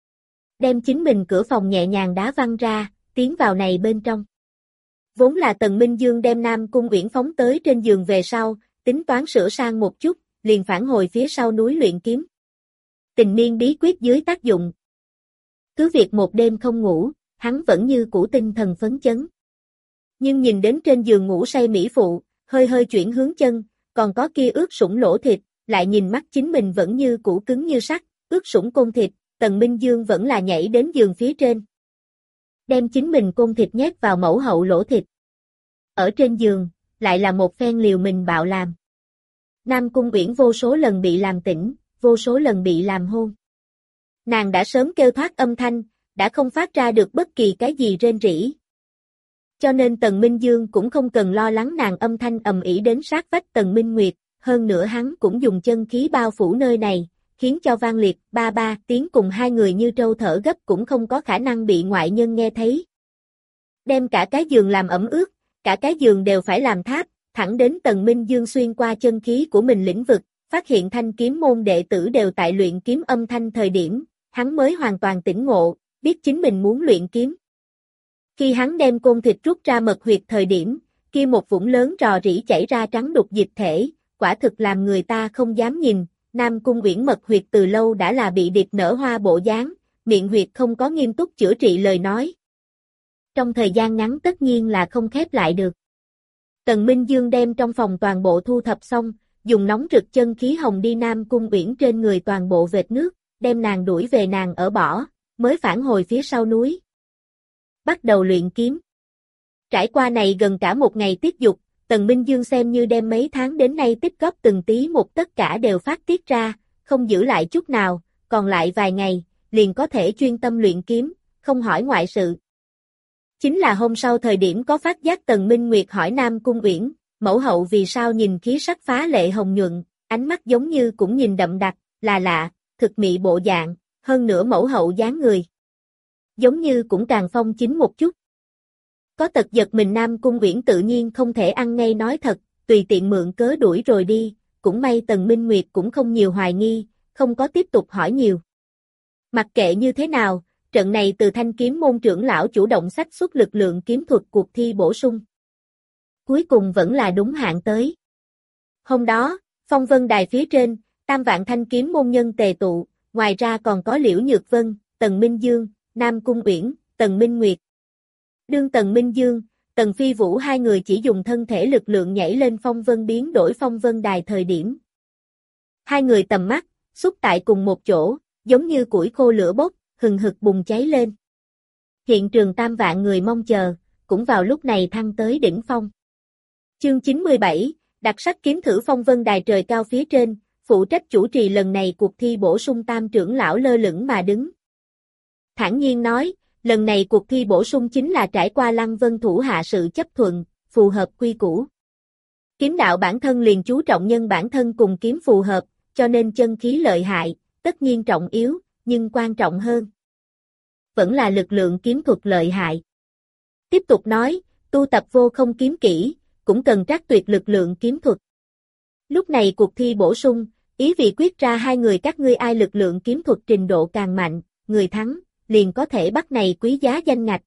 Đem chính mình cửa phòng nhẹ nhàng đá văng ra, tiến vào này bên trong. Vốn là Tần Minh Dương đem Nam Cung Uyển phóng tới trên giường về sau, tính toán sửa sang một chút, liền phản hồi phía sau núi luyện kiếm. Tình miên bí quyết dưới tác dụng. Cứ việc một đêm không ngủ, hắn vẫn như cũ tinh thần phấn chấn. Nhưng nhìn đến trên giường ngủ say mỹ phụ, hơi hơi chuyển hướng chân, còn có kia ướt sũng lỗ thịt, lại nhìn mắt chính mình vẫn như cũ cứng như sắt, ướt sũng côn thịt, Tần Minh Dương vẫn là nhảy đến giường phía trên. Đem chính mình côn thịt nhét vào mẫu hậu lỗ thịt. Ở trên giường, lại là một phen liều mình bạo làm. Nam Cung Uyển vô số lần bị làm tỉnh, vô số lần bị làm hôn. Nàng đã sớm kêu thoát âm thanh, đã không phát ra được bất kỳ cái gì rên rỉ. Cho nên Tần Minh Dương cũng không cần lo lắng nàng âm thanh ầm ĩ đến sát vách Tần Minh Nguyệt, hơn nữa hắn cũng dùng chân khí bao phủ nơi này, khiến cho vang liệt ba ba tiếng cùng hai người như trâu thở gấp cũng không có khả năng bị ngoại nhân nghe thấy. Đem cả cái giường làm ẩm ướt, cả cái giường đều phải làm tháp, thẳng đến Tần Minh Dương xuyên qua chân khí của mình lĩnh vực, phát hiện thanh kiếm môn đệ tử đều tại luyện kiếm âm thanh thời điểm, hắn mới hoàn toàn tỉnh ngộ, biết chính mình muốn luyện kiếm. Khi hắn đem côn thịt rút ra mật huyệt thời điểm, kia một vũng lớn rò rỉ chảy ra trắng đục dịch thể, quả thực làm người ta không dám nhìn, Nam Cung Uyển mật huyệt từ lâu đã là bị điệp nở hoa bộ dáng, miệng huyệt không có nghiêm túc chữa trị lời nói. Trong thời gian ngắn tất nhiên là không khép lại được. Tần Minh Dương đem trong phòng toàn bộ thu thập xong, dùng nóng rực chân khí hồng đi Nam Cung Uyển trên người toàn bộ vệt nước, đem nàng đuổi về nàng ở bỏ, mới phản hồi phía sau núi. Bắt đầu luyện kiếm. Trải qua này gần cả một ngày tiết dục, Tần Minh Dương xem như đem mấy tháng đến nay tích góp từng tí một tất cả đều phát tiết ra, không giữ lại chút nào, còn lại vài ngày, liền có thể chuyên tâm luyện kiếm, không hỏi ngoại sự. Chính là hôm sau thời điểm có phát giác Tần Minh Nguyệt hỏi Nam Cung Uyển, mẫu hậu vì sao nhìn khí sắc phá lệ hồng nhuận, ánh mắt giống như cũng nhìn đậm đặc, là lạ, thực mị bộ dạng, hơn nữa mẫu hậu dáng người. Giống như cũng càng phong chính một chút. Có tật giật mình Nam Cung Uyển tự nhiên không thể ăn ngay nói thật, tùy tiện mượn cớ đuổi rồi đi, cũng may Tần Minh Nguyệt cũng không nhiều hoài nghi, không có tiếp tục hỏi nhiều. Mặc kệ như thế nào, trận này từ Thanh Kiếm môn trưởng lão chủ động xách xuất lực lượng kiếm thuật cuộc thi bổ sung. Cuối cùng vẫn là đúng hạn tới. Hôm đó, Phong Vân Đài phía trên, tam vạn Thanh Kiếm môn nhân tề tụ, ngoài ra còn có Liễu Nhược Vân, Tần Minh Dương, Nam Cung Uyển, Tần Minh Nguyệt. Đương Tần Minh Dương, Tần Phi Vũ hai người chỉ dùng thân thể lực lượng nhảy lên Phong Vân biến đổi Phong Vân Đài thời điểm. Hai người tầm mắt, xúc tại cùng một chỗ, giống như củi khô lửa bốc, hừng hực bùng cháy lên. Hiện trường tam vạn người mong chờ, cũng vào lúc này thăng tới đỉnh phong. Chương chín mươi bảy, đặc sắc kiếm thử Phong Vân Đài trời cao phía trên, phụ trách chủ trì lần này cuộc thi bổ sung tam trưởng lão lơ lửng mà đứng. Thản nhiên nói, lần này cuộc thi bổ sung chính là trải qua Lăng Vân thủ hạ sự chấp thuận, phù hợp quy củ. Kiếm đạo bản thân liền chú trọng nhân bản thân cùng kiếm phù hợp, cho nên chân khí lợi hại, tất nhiên trọng yếu, nhưng quan trọng hơn vẫn là lực lượng kiếm thuật lợi hại. Tiếp tục nói, tu tập vô không kiếm kỹ, cũng cần trắc tuyệt lực lượng kiếm thuật. Lúc này cuộc thi bổ sung, ý vì quyết ra hai người các ngươi ai lực lượng kiếm thuật trình độ càng mạnh, người thắng, liền có thể bắt này quý giá danh ngạch.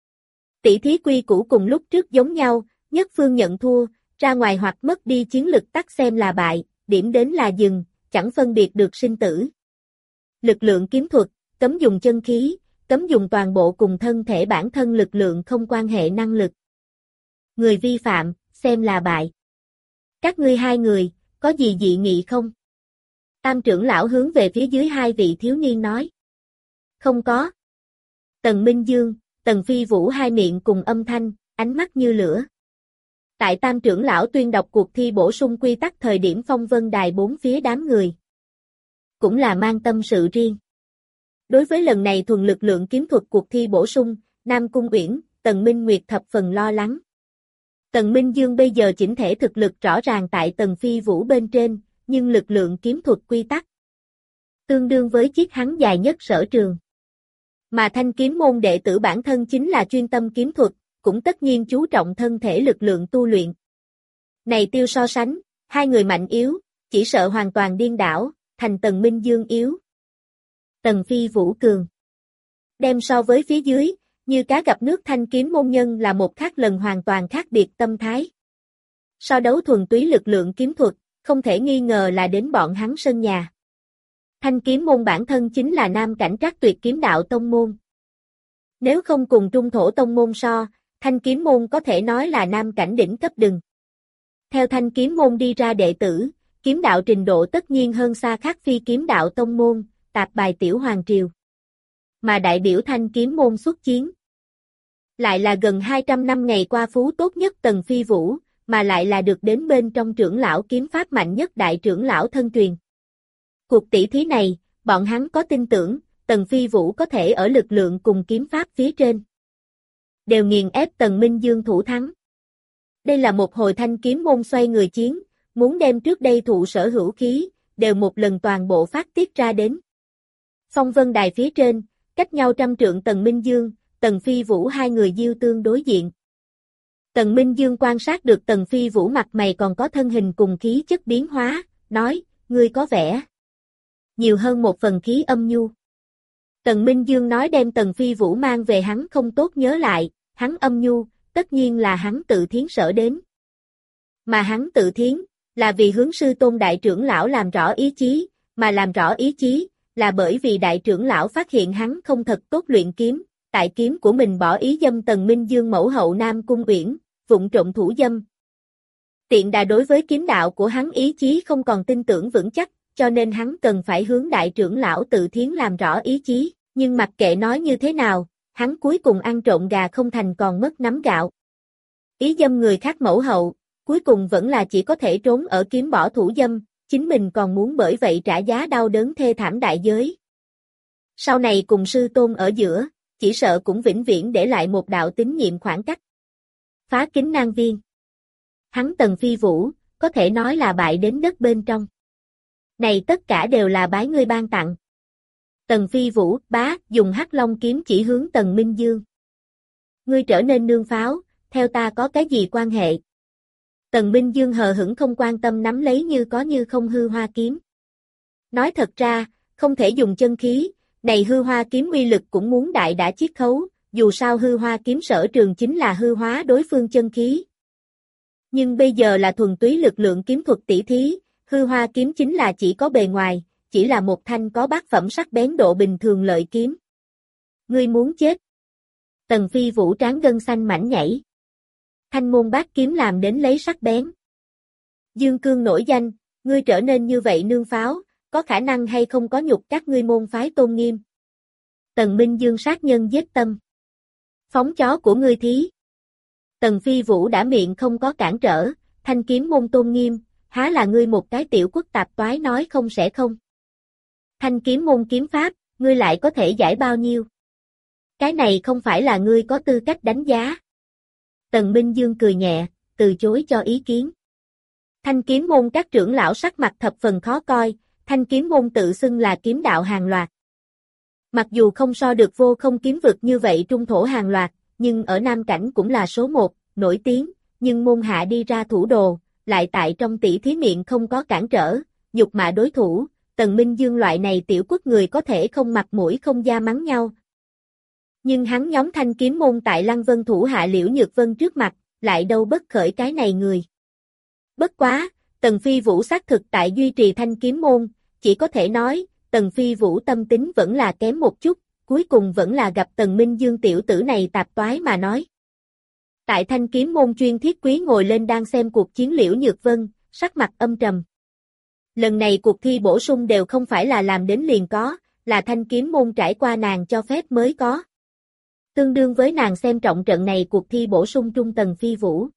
Tỷ thí quy củ cùng lúc trước giống nhau, nhất phương nhận thua, ra ngoài hoặc mất đi chiến lực tắc xem là bại, điểm đến là dừng, chẳng phân biệt được sinh tử. Lực lượng kiếm thuật, cấm dùng chân khí, cấm dùng toàn bộ cùng thân thể bản thân lực lượng không quan hệ năng lực. Người vi phạm, xem là bại. Các ngươi hai người, có gì dị nghị không? Tam trưởng lão hướng về phía dưới hai vị thiếu niên nói. Không có. Tần Minh Dương, Tần Phi Vũ hai miệng cùng âm thanh, ánh mắt như lửa. Tại tam trưởng lão tuyên đọc cuộc thi bổ sung quy tắc thời điểm Phong Vân Đài bốn phía đám người. Cũng là mang tâm sự riêng. Đối với lần này thuần lực lượng kiếm thuật cuộc thi bổ sung, Nam Cung Uyển, Tần Minh Nguyệt thập phần lo lắng. Tần Minh Dương bây giờ chỉnh thể thực lực rõ ràng tại Tần Phi Vũ bên trên, nhưng lực lượng kiếm thuật quy tắc tương đương với chiếc hắn dài nhất sở trường. Mà Thanh Kiếm môn đệ tử bản thân chính là chuyên tâm kiếm thuật, cũng tất nhiên chú trọng thân thể lực lượng tu luyện. Này tiêu so sánh, hai người mạnh yếu, chỉ sợ hoàn toàn điên đảo, thành Tần Minh Dương yếu. Tần Phi Vũ cường. Đem so với phía dưới, như cá gặp nước Thanh Kiếm môn nhân là một khác lần hoàn toàn khác biệt tâm thái. So đấu thuần túy lực lượng kiếm thuật, không thể nghi ngờ là đến bọn hắn sân nhà. Thanh Kiếm môn bản thân chính là nam cảnh trác tuyệt kiếm đạo tông môn. Nếu không cùng trung thổ tông môn so, Thanh Kiếm môn có thể nói là nam cảnh đỉnh cấp đừng. Theo Thanh Kiếm môn đi ra đệ tử, kiếm đạo trình độ tất nhiên hơn xa khác phi kiếm đạo tông môn, tạp bài tiểu hoàng triều. Mà đại biểu Thanh Kiếm môn xuất chiến. Lại là gần hai trăm năm ngày qua phú tốt nhất Tần Phi Vũ, mà lại là được đến bên trong trưởng lão kiếm pháp mạnh nhất đại trưởng lão thân truyền. Cuộc tỷ thí này, bọn hắn có tin tưởng, Tần Phi Vũ có thể ở lực lượng cùng kiếm pháp phía trên. Đều nghiền ép Tần Minh Dương thủ thắng. Đây là một hồi Thanh Kiếm môn xoay người chiến, muốn đem trước đây thụ sở hữu khí, đều một lần toàn bộ phát tiết ra đến. Phong Vân Đài phía trên, cách nhau trăm trượng Tần Minh Dương, Tần Phi Vũ hai người diêu tương đối diện. Tần Minh Dương quan sát được Tần Phi Vũ mặt mày còn có thân hình cùng khí chất biến hóa, nói, ngươi có vẻ nhiều hơn một phần khí âm nhu. Tần Minh Dương nói đem Tần Phi Vũ mang về hắn không tốt nhớ lại, hắn âm nhu, tất nhiên là hắn tự thiến sở đến. Mà hắn tự thiến, là vì hướng sư tôn đại trưởng lão làm rõ ý chí, mà làm rõ ý chí, là bởi vì đại trưởng lão phát hiện hắn không thật tốt luyện kiếm, tại kiếm của mình bỏ ý dâm Tần Minh Dương mẫu hậu Nam Cung Uyển, vụng trộm thủ dâm. Tiện đà đối với kiếm đạo của hắn ý chí không còn tin tưởng vững chắc, cho nên hắn cần phải hướng đại trưởng lão tự thiến làm rõ ý chí, nhưng mặc kệ nói như thế nào, hắn cuối cùng ăn trộm gà không thành còn mất nắm gạo. Ý dâm người khác mẫu hậu, cuối cùng vẫn là chỉ có thể trốn ở kiếm bỏ thủ dâm, chính mình còn muốn bởi vậy trả giá đau đớn thê thảm đại giới. Sau này cùng sư tôn ở giữa, chỉ sợ cũng vĩnh viễn để lại một đạo tín nhiệm khoảng cách. Phá kính nan viên. Hắn Tần Phi Vũ, có thể nói là bại đến đất bên trong. Này tất cả đều là bái ngươi ban tặng. Tần Phi Vũ, bá, dùng hắc long kiếm chỉ hướng Tần Minh Dương. Ngươi trở nên nương pháo, theo ta có cái gì quan hệ? Tần Minh Dương hờ hững không quan tâm nắm lấy như có như không hư hoa kiếm. Nói thật ra, không thể dùng chân khí, này hư hoa kiếm uy lực cũng muốn đại đã chiết khấu, dù sao hư hoa kiếm sở trường chính là hư hóa đối phương chân khí. Nhưng bây giờ là thuần túy lực lượng kiếm thuật tỷ thí, hư hoa kiếm chính là chỉ có bề ngoài, chỉ là một thanh có bát phẩm sắc bén độ bình thường lợi kiếm. Ngươi muốn chết. Tần Phi Vũ trán gân xanh mảnh nhảy. Thanh môn bát kiếm làm đến lấy sắc bén. Dương Cương nổi danh, ngươi trở nên như vậy nương pháo, có khả năng hay không có nhục các ngươi môn phái tôn nghiêm. Tần Minh Dương sát nhân giết tâm. Phóng chó của ngươi thí. Tần Phi Vũ đã miệng không có cản trở, thanh kiếm môn tôn nghiêm, há là ngươi một cái tiểu quốc tạp toái nói không sẽ không. Thanh kiếm môn kiếm pháp, ngươi lại có thể giải bao nhiêu? Cái này không phải là ngươi có tư cách đánh giá. Tần Minh Dương cười nhẹ, từ chối cho ý kiến. Thanh kiếm môn các trưởng lão sắc mặt thập phần khó coi, thanh kiếm môn tự xưng là kiếm đạo hàng loạt. Mặc dù không so được vô không kiếm vực như vậy trung thổ hàng loạt, nhưng ở Nam Cảnh cũng là số một, nổi tiếng, nhưng môn hạ đi ra thủ đồ, lại tại trong tỷ thí miệng không có cản trở, nhục mạ đối thủ, Tần Minh Dương loại này tiểu quốc người có thể không mặt mũi không da mắng nhau. Nhưng hắn nhóm thanh kiếm môn tại Lăng Vân thủ hạ Liễu Nhược Vân trước mặt, lại đâu bất khởi cái này người. Bất quá, Tần Phi Vũ xác thực tại duy trì thanh kiếm môn, chỉ có thể nói, Tần Phi Vũ tâm tính vẫn là kém một chút, cuối cùng vẫn là gặp Tần Minh Dương tiểu tử này tạp toái mà nói. Tại thanh kiếm môn chuyên thiết quý ngồi lên đang xem cuộc chiến Liễu Nhược Vân, sắc mặt âm trầm. Lần này cuộc thi bổ sung đều không phải là làm đến liền có, là thanh kiếm môn trải qua nàng cho phép mới có. Tương đương với nàng xem trọng trận này cuộc thi bổ sung trung Tần Phi Vũ.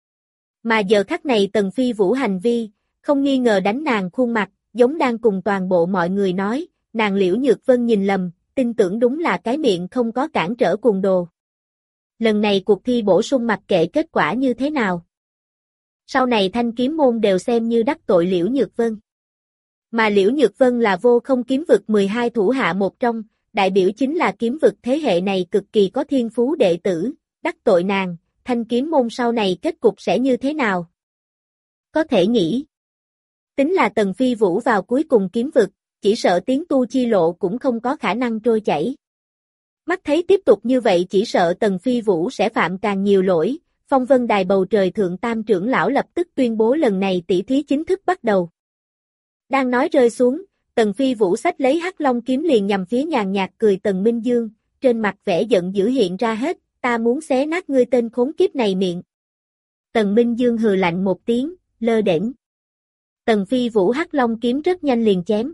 Mà giờ khắc này Tần Phi Vũ hành vi, không nghi ngờ đánh nàng khuôn mặt, giống đang cùng toàn bộ mọi người nói, nàng Liễu Nhược Vân nhìn lầm, tin tưởng đúng là cái miệng không có cản trở cuồng đồ. Lần này cuộc thi bổ sung mặc kệ kết quả như thế nào. Sau này thanh kiếm môn đều xem như đắc tội Liễu Nhược Vân. Mà Liễu Nhược Vân là vô không kiếm vực mười hai thủ hạ một trong, đại biểu chính là kiếm vực thế hệ này cực kỳ có thiên phú đệ tử, đắc tội nàng, thanh kiếm môn sau này kết cục sẽ như thế nào? Có thể nghĩ. Tính là Tần Phi Vũ vào cuối cùng kiếm vực, chỉ sợ tiến tu chi lộ cũng không có khả năng trôi chảy. Mắt thấy tiếp tục như vậy chỉ sợ Tần Phi Vũ sẽ phạm càng nhiều lỗi, phong vân đài bầu trời thượng tam trưởng lão lập tức tuyên bố lần này tỷ thí chính thức bắt đầu. Đang nói rơi xuống, Tần Phi Vũ xách lấy hắc long kiếm liền nhằm phía nhàn nhạt cười Tần Minh Dương, trên mặt vẻ giận dữ hiện ra hết, ta muốn xé nát ngươi tên khốn kiếp này miệng. Tần Minh Dương hừ lạnh một tiếng, lơ đễnh. Tần Phi Vũ hắc long kiếm rất nhanh liền chém.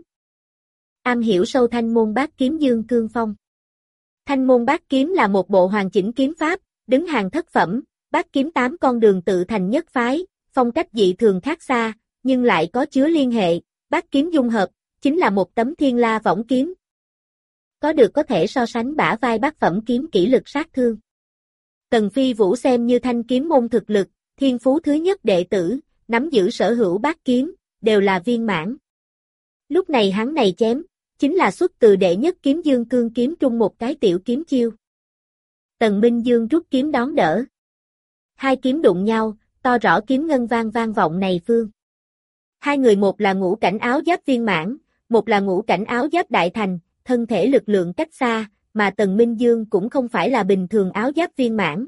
Am hiểu sâu thanh môn bát kiếm Dương Cương Phong. Thanh môn bát kiếm là một bộ hoàn chỉnh kiếm pháp, đứng hàng thất phẩm, bát kiếm tám con đường tự thành nhất phái, phong cách dị thường khác xa, nhưng lại có chứa liên hệ, bát kiếm dung hợp, chính là một tấm thiên la võng kiếm. Có được có thể so sánh bả vai bát phẩm kiếm kỹ lực sát thương. Tần Phi Vũ xem như thanh kiếm môn thực lực, thiên phú thứ nhất đệ tử, nắm giữ sở hữu bát kiếm, đều là viên mãn. Lúc này hắn này chém, chính là xuất từ đệ nhất kiếm Dương Cương kiếm trung một cái tiểu kiếm chiêu. Tần Minh Dương rút kiếm đón đỡ. Hai kiếm đụng nhau, to rõ kiếm ngân vang vang vọng này phương. Hai người một là ngũ cảnh áo giáp viên mãn, một là ngũ cảnh áo giáp đại thành, thân thể lực lượng cách xa, mà Tần Minh Dương cũng không phải là bình thường áo giáp viên mãn.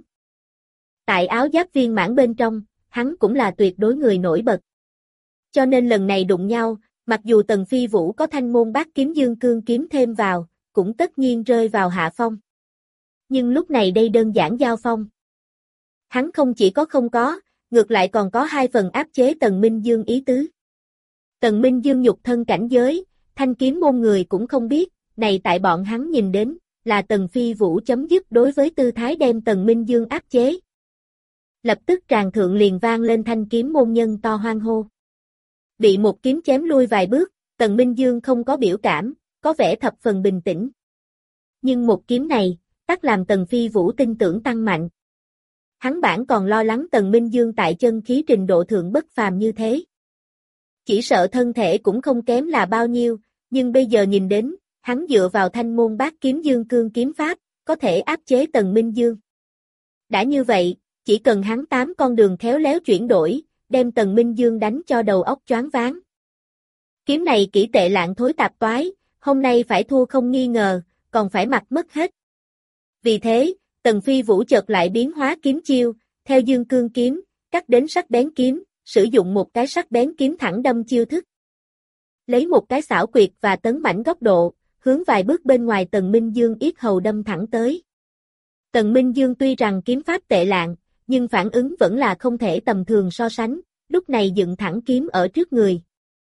Tại áo giáp viên mãn bên trong, hắn cũng là tuyệt đối người nổi bật. Cho nên lần này đụng nhau, mặc dù Tần Phi Vũ có thanh môn bát kiếm Dương Cương kiếm thêm vào, cũng tất nhiên rơi vào hạ phong. Nhưng lúc này đây đơn giản giao phong. Hắn không chỉ có không có, ngược lại còn có hai phần áp chế Tần Minh Dương ý tứ. Tần Minh Dương nhục thân cảnh giới, thanh kiếm môn người cũng không biết, này tại bọn hắn nhìn đến, là Tần Phi Vũ chấm dứt đối với tư thái đem Tần Minh Dương áp chế. Lập tức tràng thượng liền vang lên thanh kiếm môn nhân to hoan hô. Bị một kiếm chém lui vài bước, Tần Minh Dương không có biểu cảm, có vẻ thập phần bình tĩnh. Nhưng một kiếm này, tất làm Tần Phi Vũ tin tưởng tăng mạnh. Hắn bản còn lo lắng Tần Minh Dương tại chân khí trình độ thượng bất phàm như thế. Chỉ sợ thân thể cũng không kém là bao nhiêu, nhưng bây giờ nhìn đến, hắn dựa vào thanh môn bát kiếm Dương Cương kiếm pháp, có thể áp chế Tần Minh Dương. Đã như vậy, Chỉ cần hắn tám con đường khéo léo chuyển đổi, đem Tần Minh Dương đánh cho đầu óc choáng váng. Kiếm này kỹ tệ lạng thối tạp toái, hôm nay phải thua không nghi ngờ, còn phải mặc mất hết. Vì thế, Tần Phi Vũ chợt lại biến hóa kiếm chiêu, theo dương cương kiếm, cắt đến sắc bén kiếm, sử dụng một cái sắc bén kiếm thẳng đâm chiêu thức. Lấy một cái xảo quyệt và tấn mãnh góc độ, hướng vài bước bên ngoài Tần Minh Dương yết hầu đâm thẳng tới. Tần Minh Dương tuy rằng kiếm pháp tệ lạng, nhưng phản ứng vẫn là không thể tầm thường so sánh, lúc này dựng thẳng kiếm ở trước người.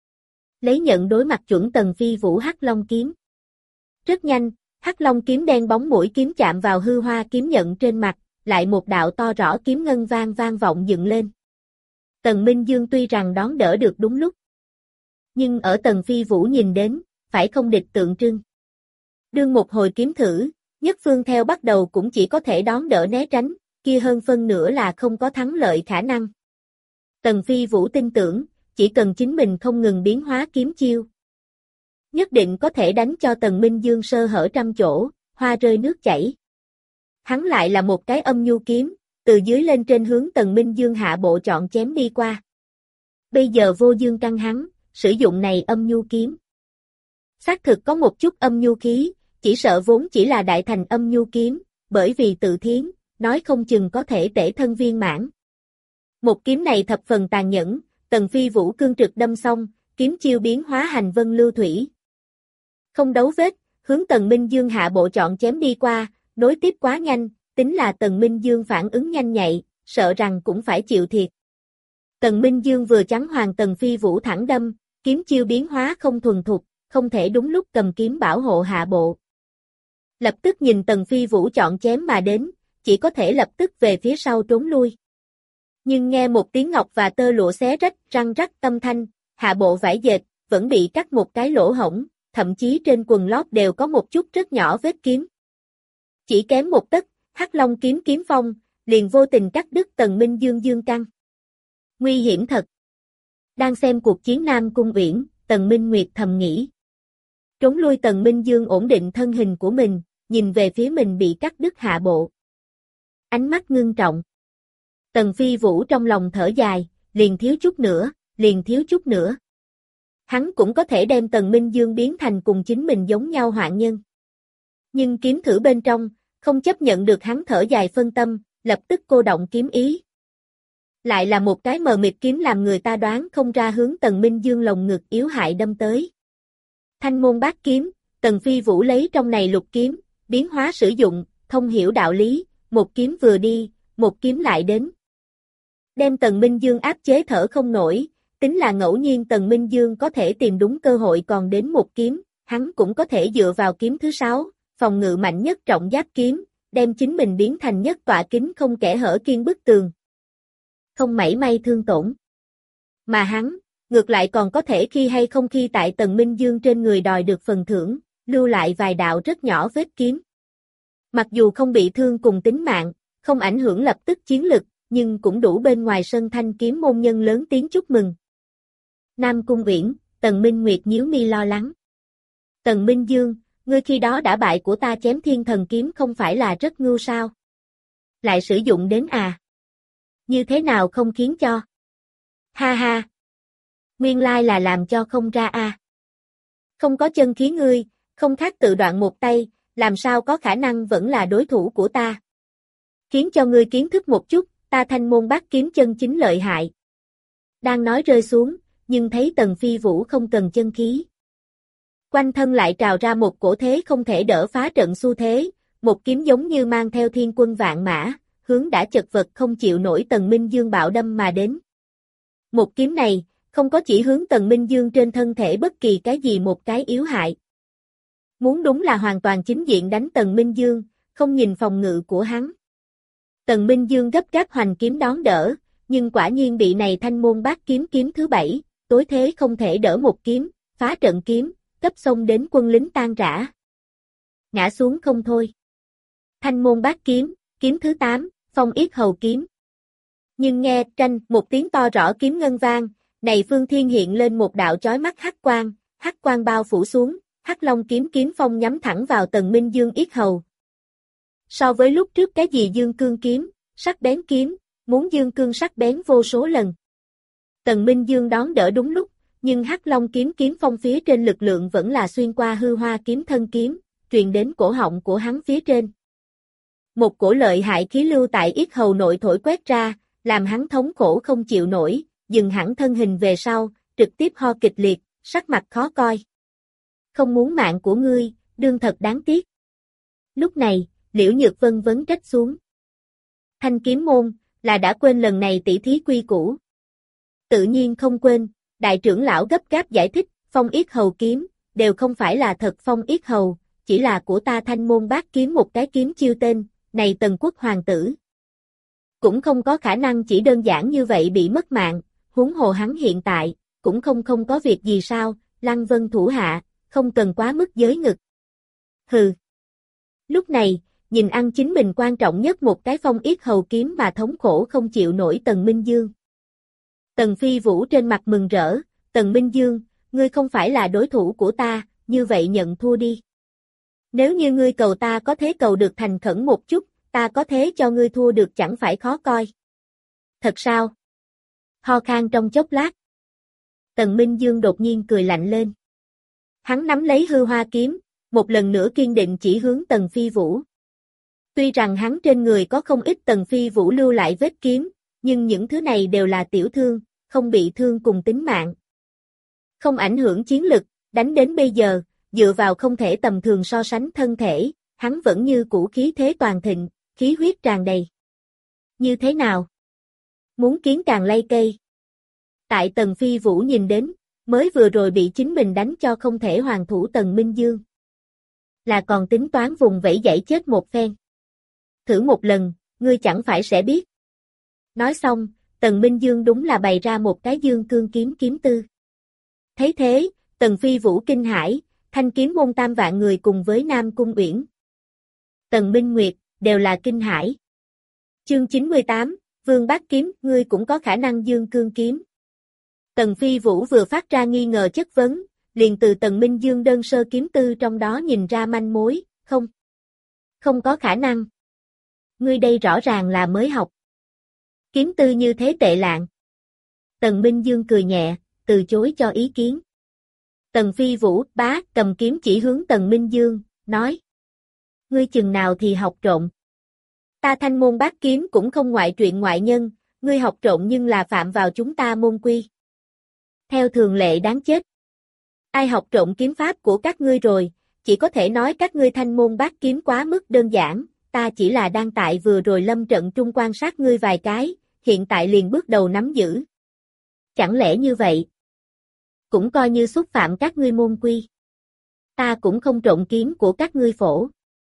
Lấy nhận đối mặt chuẩn Tần Phi Vũ Hắc Long kiếm. Rất nhanh, Hắc Long kiếm đen bóng mũi kiếm chạm vào hư hoa kiếm nhận trên mặt, lại một đạo to rõ kiếm ngân vang vang vọng dựng lên. Tần Minh Dương tuy rằng đón đỡ được đúng lúc, nhưng ở Tần Phi Vũ nhìn đến, phải không địch tượng trưng. Đương một hồi kiếm thử, nhất phương theo bắt đầu cũng chỉ có thể đón đỡ né tránh, kia hơn phân nửa là không có thắng lợi khả năng. Tần Phi Vũ tin tưởng, chỉ cần chính mình không ngừng biến hóa kiếm chiêu, nhất định có thể đánh cho Tần Minh Dương sơ hở trăm chỗ, hoa rơi nước chảy. Hắn lại là một cái âm nhu kiếm, từ dưới lên trên hướng Tần Minh Dương hạ bộ chọn chém đi qua. Bây giờ vô dương căn hắn, sử dụng này âm nhu kiếm. Xác thực có một chút âm nhu khí, chỉ sợ vốn chỉ là đại thành âm nhu kiếm, bởi vì tự thiến, nói không chừng có thể tể thân viên mãn. Một kiếm này thập phần tàn nhẫn, Tần Phi Vũ cương trực đâm xong, kiếm chiêu biến hóa hành vân lưu thủy. Không đấu vết, hướng Tần Minh Dương hạ bộ chọn chém đi qua, nối tiếp quá nhanh, tính là Tần Minh Dương phản ứng nhanh nhạy, sợ rằng cũng phải chịu thiệt. Tần Minh Dương vừa chắn hoàng Tần Phi Vũ thẳng đâm, kiếm chiêu biến hóa không thuần thục, không thể đúng lúc cầm kiếm bảo hộ hạ bộ. Lập tức nhìn Tần Phi Vũ chọn chém mà đến, chỉ có thể lập tức về phía sau trốn lui. Nhưng nghe một tiếng ngọc và tơ lụa xé rách, răng rắc âm thanh, hạ bộ vải dệt, vẫn bị cắt một cái lỗ hổng, thậm chí trên quần lót đều có một chút rất nhỏ vết kiếm. Chỉ kém một tấc, Hắc Long kiếm kiếm phong, liền vô tình cắt đứt Tần Minh Dương dương căn. Nguy hiểm thật. Đang xem cuộc chiến Nam Cung Uyển, Tần Minh Nguyệt thầm nghĩ. Trốn lui Tần Minh Dương ổn định thân hình của mình, nhìn về phía mình bị cắt đứt hạ bộ. Ánh mắt ngưng trọng. Tần Phi Vũ trong lòng thở dài, liền thiếu chút nữa, liền thiếu chút nữa. Hắn cũng có thể đem Tần Minh Dương biến thành cùng chính mình giống nhau hoạn nhân. Nhưng kiếm thử bên trong, không chấp nhận được hắn thở dài phân tâm, lập tức cô động kiếm ý. Lại là một cái mờ mịt kiếm làm người ta đoán không ra hướng Tần Minh Dương lồng ngực yếu hại đâm tới. Thanh môn bát kiếm, Tần Phi Vũ lấy trong này lục kiếm, biến hóa sử dụng, thông hiểu đạo lý, một kiếm vừa đi, một kiếm lại đến. Đem Tần Minh Dương áp chế thở không nổi, tính là ngẫu nhiên Tần Minh Dương có thể tìm đúng cơ hội còn đến một kiếm, hắn cũng có thể dựa vào kiếm thứ sáu, phòng ngự mạnh nhất trọng giáp kiếm, đem chính mình biến thành nhất tọa kính không kẽ hở kiên bức tường. Không mảy may thương tổn. Mà hắn, ngược lại còn có thể khi hay không khi tại Tần Minh Dương trên người đòi được phần thưởng, lưu lại vài đạo rất nhỏ vết kiếm. Mặc dù không bị thương cùng tính mạng, không ảnh hưởng lập tức chiến lực, nhưng cũng đủ bên ngoài sân thanh kiếm môn nhân lớn tiếng chúc mừng. Nam Cung Uyển, Tần Minh Nguyệt nhíu mi lo lắng. Tần Minh Dương, ngươi khi đó đã bại của ta chém thiên thần kiếm không phải là rất ngu sao? Lại sử dụng đến à? Như thế nào không khiến cho? Ha ha! Nguyên lai là làm cho không ra a. À. Không có chân khí ngươi, không khác tự đoạn một tay, làm sao có khả năng vẫn là đối thủ của ta? Khiến cho ngươi kiến thức một chút, ta thanh môn bát kiếm chân chính lợi hại. Đang nói rơi xuống, nhưng thấy Tần Phi Vũ không cần chân khí. Quanh thân lại trào ra một cổ thế không thể đỡ phá trận xu thế, một kiếm giống như mang theo thiên quân vạn mã, hướng đã chật vật không chịu nổi Tần Minh Dương bạo đâm mà đến. Một kiếm này, không có chỉ hướng Tần Minh Dương trên thân thể bất kỳ cái gì một cái yếu hại. Muốn đúng là hoàn toàn chính diện đánh Tần Minh Dương, không nhìn phòng ngự của hắn. Tần Minh Dương gấp gáp hoành kiếm đón đỡ, nhưng quả nhiên bị này thanh môn bát kiếm kiếm thứ bảy, tối thế không thể đỡ một kiếm, phá trận kiếm, cấp xông đến quân lính tan rã. Ngã xuống không thôi. Thanh môn bát kiếm, kiếm thứ tám, phong yết hầu kiếm. Nhưng nghe tranh một tiếng to rõ kiếm ngân vang, này phương thiên hiện lên một đạo chói mắt hắc quang, hắc quang bao phủ xuống, hắc long kiếm kiếm phong nhắm thẳng vào Tần Minh Dương yết hầu. So với lúc trước cái gì dương cương kiếm, sắc bén kiếm, muốn dương cương sắc bén vô số lần. Tần Minh Dương đón đỡ đúng lúc, nhưng Hắc Long kiếm kiếm phong phía trên lực lượng vẫn là xuyên qua hư hoa kiếm thân kiếm, truyền đến cổ họng của hắn phía trên. Một cổ lợi hại khí lưu tại yết hầu nội thổi quét ra, làm hắn thống khổ không chịu nổi, dừng hẳn thân hình về sau, trực tiếp ho kịch liệt, sắc mặt khó coi. Không muốn mạng của ngươi, đương thật đáng tiếc. Lúc này, Liễu Nhược Vân vấn trách xuống. Thanh kiếm môn, là đã quên lần này tỷ thí quy củ. Tự nhiên không quên, đại trưởng lão gấp gáp giải thích, phong yết hầu kiếm, đều không phải là thật phong yết hầu, chỉ là của ta Thanh môn bát kiếm một cái kiếm chiêu tên, này Tần quốc hoàng tử. Cũng không có khả năng chỉ đơn giản như vậy bị mất mạng, huống hồ hắn hiện tại, cũng không không có việc gì sao, Lăng Vân thủ hạ, không cần quá mức giới ngực. Hừ. Lúc này, nhìn ăn chính mình quan trọng nhất một cái phong yết hầu kiếm mà thống khổ không chịu nổi Tần Minh Dương. Tần Phi Vũ trên mặt mừng rỡ, Tần Minh Dương, ngươi không phải là đối thủ của ta, như vậy nhận thua đi. Nếu như ngươi cầu ta có thế cầu được thành khẩn một chút, ta có thế cho ngươi thua được chẳng phải khó coi. Thật sao? Ho khan trong chốc lát. Tần Minh Dương đột nhiên cười lạnh lên. Hắn nắm lấy hư hoa kiếm, một lần nữa kiên định chỉ hướng Tần Phi Vũ. Tuy rằng hắn trên người có không ít Tần Phi Vũ lưu lại vết kiếm, nhưng những thứ này đều là tiểu thương, không bị thương cùng tính mạng. Không ảnh hưởng chiến lực, đánh đến bây giờ, dựa vào không thể tầm thường so sánh thân thể, hắn vẫn như cũ khí thế toàn thịnh, khí huyết tràn đầy. Như thế nào? Muốn kiến càng lay cây. Tại Tần Phi Vũ nhìn đến, mới vừa rồi bị chính mình đánh cho không thể hoàn thủ Tần Minh Dương. Là còn tính toán vùng vẫy dãy chết một phen. Thử một lần, ngươi chẳng phải sẽ biết. Nói xong, Tần Minh Dương đúng là bày ra một cái dương cương kiếm kiếm tư. Thấy thế, Tần Phi Vũ kinh hãi, thanh kiếm môn tam vạn người cùng với Nam Cung Uyển. Tần Minh Nguyệt, đều là kinh hãi. Chương chín mươi tám, Vương Bát Kiếm, ngươi cũng có khả năng dương cương kiếm. Tần Phi Vũ vừa phát ra nghi ngờ chất vấn, liền từ Tần Minh Dương đơn sơ kiếm tư trong đó nhìn ra manh mối, không. Không có khả năng. Ngươi đây rõ ràng là mới học. Kiếm tư như thế tệ lạng. Tần Minh Dương cười nhẹ, từ chối cho ý kiến. Tần Phi Vũ, bá, cầm kiếm chỉ hướng Tần Minh Dương, nói. Ngươi chừng nào thì học trộm. Ta Thanh môn bát kiếm cũng không ngoại truyện ngoại nhân, ngươi học trộm nhưng là phạm vào chúng ta môn quy. Theo thường lệ đáng chết. Ai học trộm kiếm pháp của các ngươi rồi, chỉ có thể nói các ngươi Thanh môn bát kiếm quá mức đơn giản, ta chỉ là đang tại vừa rồi lâm trận trung quan sát ngươi vài cái, hiện tại liền bước đầu nắm giữ. Chẳng lẽ như vậy? Cũng coi như xúc phạm các ngươi môn quy. Ta cũng không trộm kiếm của các ngươi phổ.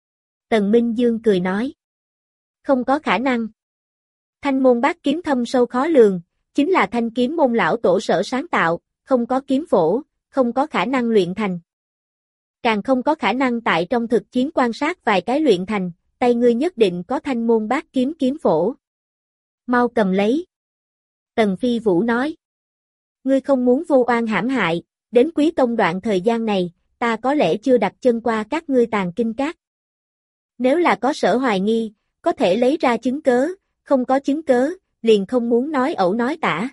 Tần Minh Dương cười nói. Không có khả năng. Thanh môn bát kiếm thâm sâu khó lường, chính là thanh kiếm môn lão tổ sở sáng tạo, không có kiếm phổ, không có khả năng luyện thành. Càng không có khả năng tại trong thực chiến quan sát vài cái luyện thành, tay ngươi nhất định có thanh môn bát kiếm kiếm phổ. Mau cầm lấy. Tần Phi Vũ nói. Ngươi không muốn vô oan hãm hại, đến Quý Tông đoạn thời gian này, ta có lẽ chưa đặt chân qua các ngươi tàng kinh các. Nếu là có sở hoài nghi, có thể lấy ra chứng cớ, không có chứng cớ, liền không muốn nói ẩu nói tả.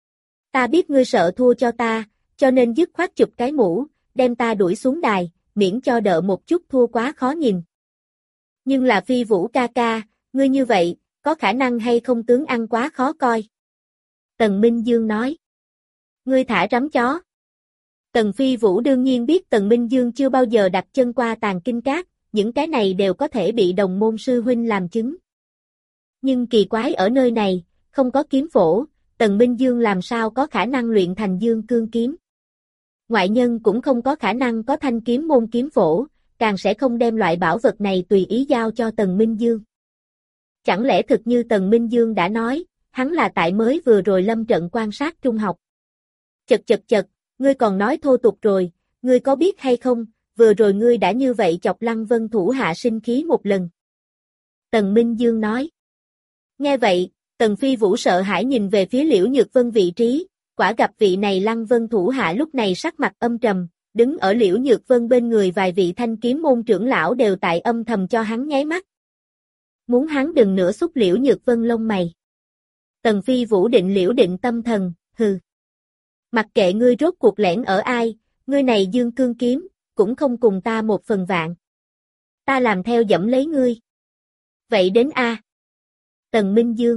Ta biết ngươi sợ thua cho ta, cho nên dứt khoát chụp cái mũ, đem ta đuổi xuống đài, miễn cho đỡ một chút thua quá khó nhìn. Nhưng là Phi Vũ ca ca, ngươi như vậy, có khả năng hay không tướng ăn quá khó coi. Tần Minh Dương nói. Ngươi thả rắm chó. Tần Phi Vũ đương nhiên biết Tần Minh Dương chưa bao giờ đặt chân qua tàng kinh các, những cái này đều có thể bị đồng môn sư huynh làm chứng. Nhưng kỳ quái ở nơi này, không có kiếm phổ, Tần Minh Dương làm sao có khả năng luyện thành dương cương kiếm. Ngoại nhân cũng không có khả năng có thanh kiếm môn kiếm phổ, càng sẽ không đem loại bảo vật này tùy ý giao cho Tần Minh Dương. Chẳng lẽ thực như Tần Minh Dương đã nói, hắn là tại mới vừa rồi lâm trận quan sát trung học. Chật chật chật, ngươi còn nói thô tục rồi, ngươi có biết hay không, vừa rồi ngươi đã như vậy chọc Lăng Vân thủ hạ sinh khí một lần. Tần Minh Dương nói. Nghe vậy, Tần Phi Vũ sợ hãi nhìn về phía Liễu Nhược Vân vị trí, quả gặp vị này Lăng Vân thủ hạ lúc này sắc mặt âm trầm, đứng ở Liễu Nhược Vân bên người vài vị thanh kiếm môn trưởng lão đều tại âm thầm cho hắn nháy mắt. Muốn hắn đừng nữa xúc Liễu Nhược Vân lông mày. Tần Phi Vũ định liễu định tâm thần, hừ. Mặc kệ ngươi rốt cuộc lẻn ở ai, ngươi này dương cương kiếm, cũng không cùng ta một phần vạn. Ta làm theo dẫm lấy ngươi. Vậy đến A. Tần Minh Dương.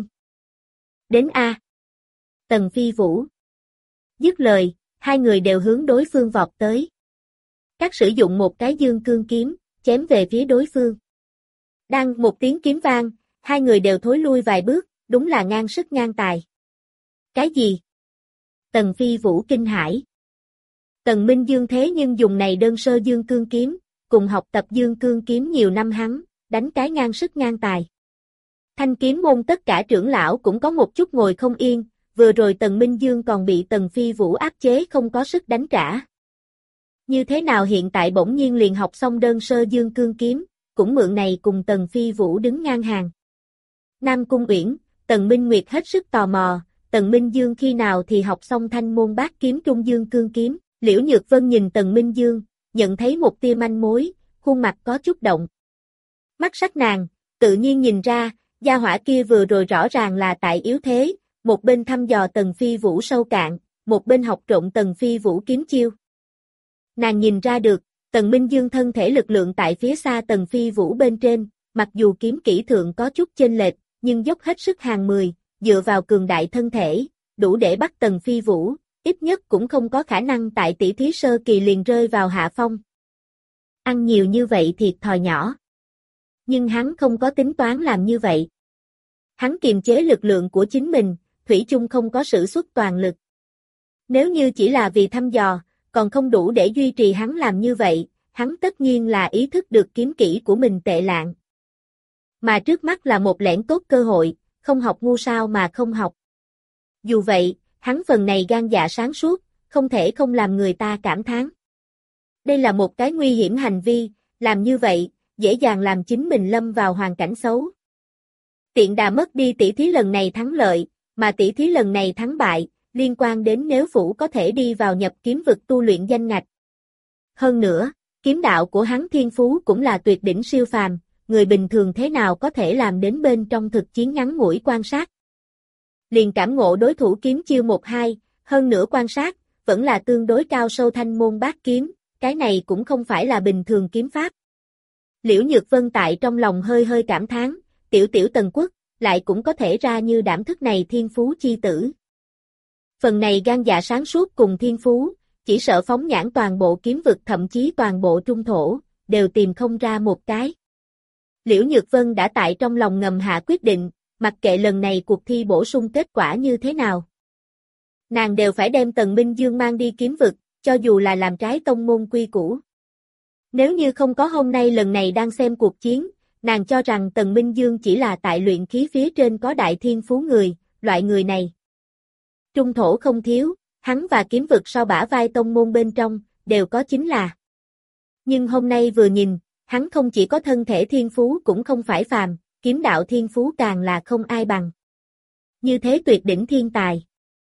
Đến A. Tần Phi Vũ. Dứt lời, hai người đều hướng đối phương vọt tới. Các sử dụng một cái dương cương kiếm, chém về phía đối phương. Đang một tiếng kiếm vang, hai người đều thối lui vài bước, đúng là ngang sức ngang tài. Cái gì? Tần Phi Vũ kinh hãi. Tần Minh Dương thế nhưng dùng này đơn sơ dương cương kiếm, cùng học tập dương cương kiếm nhiều năm hắn, đánh cái ngang sức ngang tài. Thanh kiếm môn tất cả trưởng lão cũng có một chút ngồi không yên, vừa rồi Tần Minh Dương còn bị Tần Phi Vũ áp chế không có sức đánh trả. Như thế nào hiện tại bỗng nhiên liền học xong đơn sơ dương cương kiếm, cũng mượn này cùng Tần Phi Vũ đứng ngang hàng. Nam Cung Uyển, Tần Minh Nguyệt hết sức tò mò, Tần Minh Dương khi nào thì học xong thanh môn bát kiếm trung dương cương kiếm, Liễu Nhược Vân nhìn Tần Minh Dương, nhận thấy một tia manh mối, khuôn mặt có chút động. Mắt sắc nàng, tự nhiên nhìn ra, gia hỏa kia vừa rồi rõ ràng là tại yếu thế, một bên thăm dò Tần Phi Vũ sâu cạn, một bên học trộn Tần Phi Vũ kiếm chiêu. Nàng nhìn ra được, Tần Minh Dương thân thể lực lượng tại phía xa Tần Phi Vũ bên trên, mặc dù kiếm kỹ thượng có chút chênh lệch, nhưng dốc hết sức hàng mười, dựa vào cường đại thân thể, đủ để bắt Tần Phi Vũ, ít nhất cũng không có khả năng tại tỷ thí sơ kỳ liền rơi vào hạ phong. Ăn nhiều như vậy thiệt thòi nhỏ. Nhưng hắn không có tính toán làm như vậy. Hắn kiềm chế lực lượng của chính mình, thủy chung không có sử xuất toàn lực. Nếu như chỉ là vì thăm dò, còn không đủ để duy trì hắn làm như vậy, hắn tất nhiên là ý thức được kiếm kỹ của mình tệ lạng. Mà trước mắt là một lẻn tốt cơ hội, không học ngu sao mà không học. Dù vậy, hắn phần này gan dạ sáng suốt, không thể không làm người ta cảm thán. Đây là một cái nguy hiểm hành vi, làm như vậy, dễ dàng làm chính mình lâm vào hoàn cảnh xấu. Tiện đà mất đi tỷ thí lần này thắng lợi, mà tỷ thí lần này thắng bại, liên quan đến nếu phủ có thể đi vào nhập kiếm vực tu luyện danh ngạch. Hơn nữa, kiếm đạo của hắn thiên phú cũng là tuyệt đỉnh siêu phàm, người bình thường thế nào có thể làm đến bên trong thực chiến ngắn ngủi quan sát. Liền cảm ngộ đối thủ kiếm chiêu một hai, hơn nữa quan sát, vẫn là tương đối cao sâu thanh môn bát kiếm, cái này cũng không phải là bình thường kiếm pháp. Liễu Nhược Vân tại trong lòng hơi hơi cảm thán, tiểu tiểu Tần Quốc, lại cũng có thể ra như đảm thức này thiên phú chi tử. Phần này gan dạ sáng suốt cùng thiên phú, chỉ sợ phóng nhãn toàn bộ kiếm vực thậm chí toàn bộ trung thổ, đều tìm không ra một cái. Liễu Nhược Vân đã tại trong lòng ngầm hạ quyết định, mặc kệ lần này cuộc thi bổ sung kết quả như thế nào. Nàng đều phải đem Tần Minh Dương mang đi kiếm vực, cho dù là làm trái tông môn quy củ. Nếu như không có hôm nay lần này đang xem cuộc chiến, nàng cho rằng Tần Minh Dương chỉ là tại luyện khí phía trên có đại thiên phú người, loại người này. Trung thổ không thiếu, hắn và kiếm vực so bả vai tông môn bên trong, đều có chính là. Nhưng hôm nay vừa nhìn, hắn không chỉ có thân thể thiên phú cũng không phải phàm, kiếm đạo thiên phú càng là không ai bằng. Như thế tuyệt đỉnh thiên tài.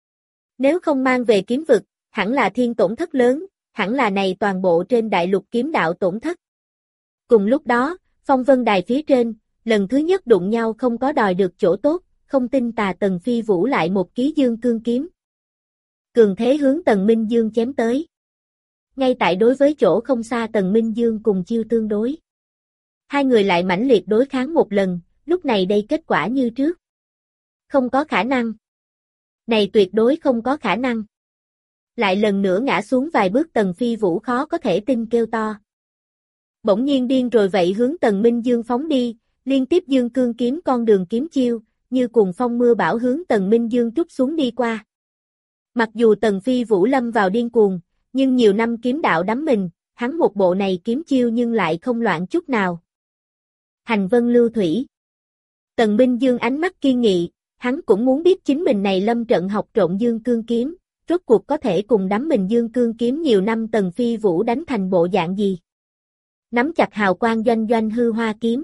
Nếu không mang về kiếm vực, hẳn là thiên tổn thất lớn, hẳn là này toàn bộ trên đại lục kiếm đạo tổn thất. Cùng lúc đó, phong vân đài phía trên, lần thứ nhất đụng nhau không có đòi được chỗ tốt, không tin tà Tần Phi Vũ lại một ký dương cương kiếm. Cường thế hướng Tần Minh Dương chém tới. Ngay tại đối với chỗ không xa Tần Minh Dương cùng chiêu tương đối. Hai người lại mãnh liệt đối kháng một lần, lúc này đây kết quả như trước. Không có khả năng. Này tuyệt đối không có khả năng. Lại lần nữa ngã xuống vài bước Tần Phi Vũ khó có thể tin kêu to. Bỗng nhiên điên rồi vậy hướng Tần Minh Dương phóng đi, liên tiếp dương cương kiếm con đường kiếm chiêu, như cùng phong mưa bão hướng Tần Minh Dương trút xuống đi qua. Mặc dù Tần Phi Vũ lâm vào điên cuồng, nhưng nhiều năm kiếm đạo đắm mình, hắn một bộ này kiếm chiêu nhưng lại không loạn chút nào. Hành vân lưu thủy. Tần Minh Dương ánh mắt kiên nghị, hắn cũng muốn biết chính mình này lâm trận học trộn dương cương kiếm, rốt cuộc có thể cùng đắm mình dương cương kiếm nhiều năm Tần Phi Vũ đánh thành bộ dạng gì. Nắm chặt hào quang doanh doanh hư hoa kiếm.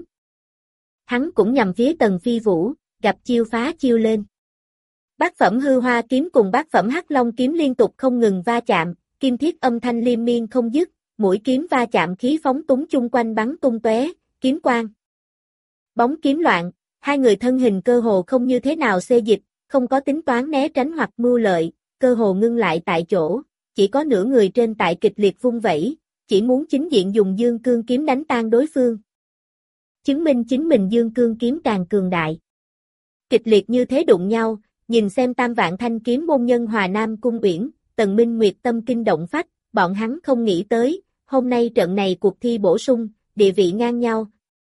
Hắn cũng nhằm phía Tần Phi Vũ, gặp chiêu phá chiêu lên. Bát phẩm hư hoa kiếm cùng bát phẩm hắc long kiếm liên tục không ngừng va chạm, kim thiết âm thanh liên miên không dứt, mũi kiếm va chạm khí phóng túng chung quanh bắn tung tóe, kiếm quang. Bóng kiếm loạn, hai người thân hình cơ hồ không như thế nào xê dịch, không có tính toán né tránh hoặc mưu lợi, cơ hồ ngưng lại tại chỗ, chỉ có nửa người trên tại kịch liệt vung vẩy, chỉ muốn chính diện dùng dương cương kiếm đánh tan đối phương. Chứng minh chính mình dương cương kiếm càng cường đại. Kịch liệt như thế đụng nhau, nhìn xem tam vạn thanh kiếm môn nhân Hòa Nam Cung Uyển, Tần Minh Nguyệt tâm kinh động phách, bọn hắn không nghĩ tới, hôm nay trận này cuộc thi bổ sung, địa vị ngang nhau.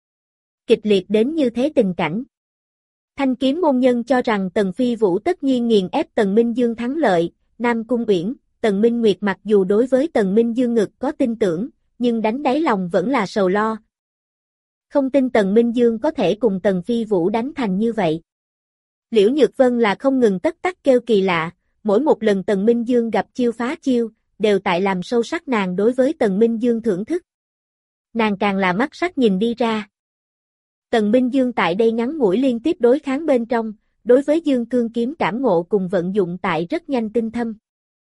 Kịch liệt đến như thế tình cảnh. Thanh kiếm môn nhân cho rằng Tần Phi Vũ tất nhiên nghiền ép Tần Minh Dương thắng lợi, Nam Cung Uyển, Tần Minh Nguyệt mặc dù đối với Tần Minh Dương ngực có tin tưởng, nhưng đánh đáy lòng vẫn là sầu lo. Không tin Tần Minh Dương có thể cùng Tần Phi Vũ đánh thành như vậy. Liễu Nhược Vân là không ngừng tất tắc kêu kỳ lạ, mỗi một lần Tần Minh Dương gặp chiêu phá chiêu, đều tại làm sâu sắc nàng đối với Tần Minh Dương thưởng thức. Nàng càng là mắt sắc nhìn đi ra. Tần Minh Dương tại đây ngắn ngủi liên tiếp đối kháng bên trong, đối với Dương Cương kiếm cảm ngộ cùng vận dụng tại rất nhanh tinh thâm.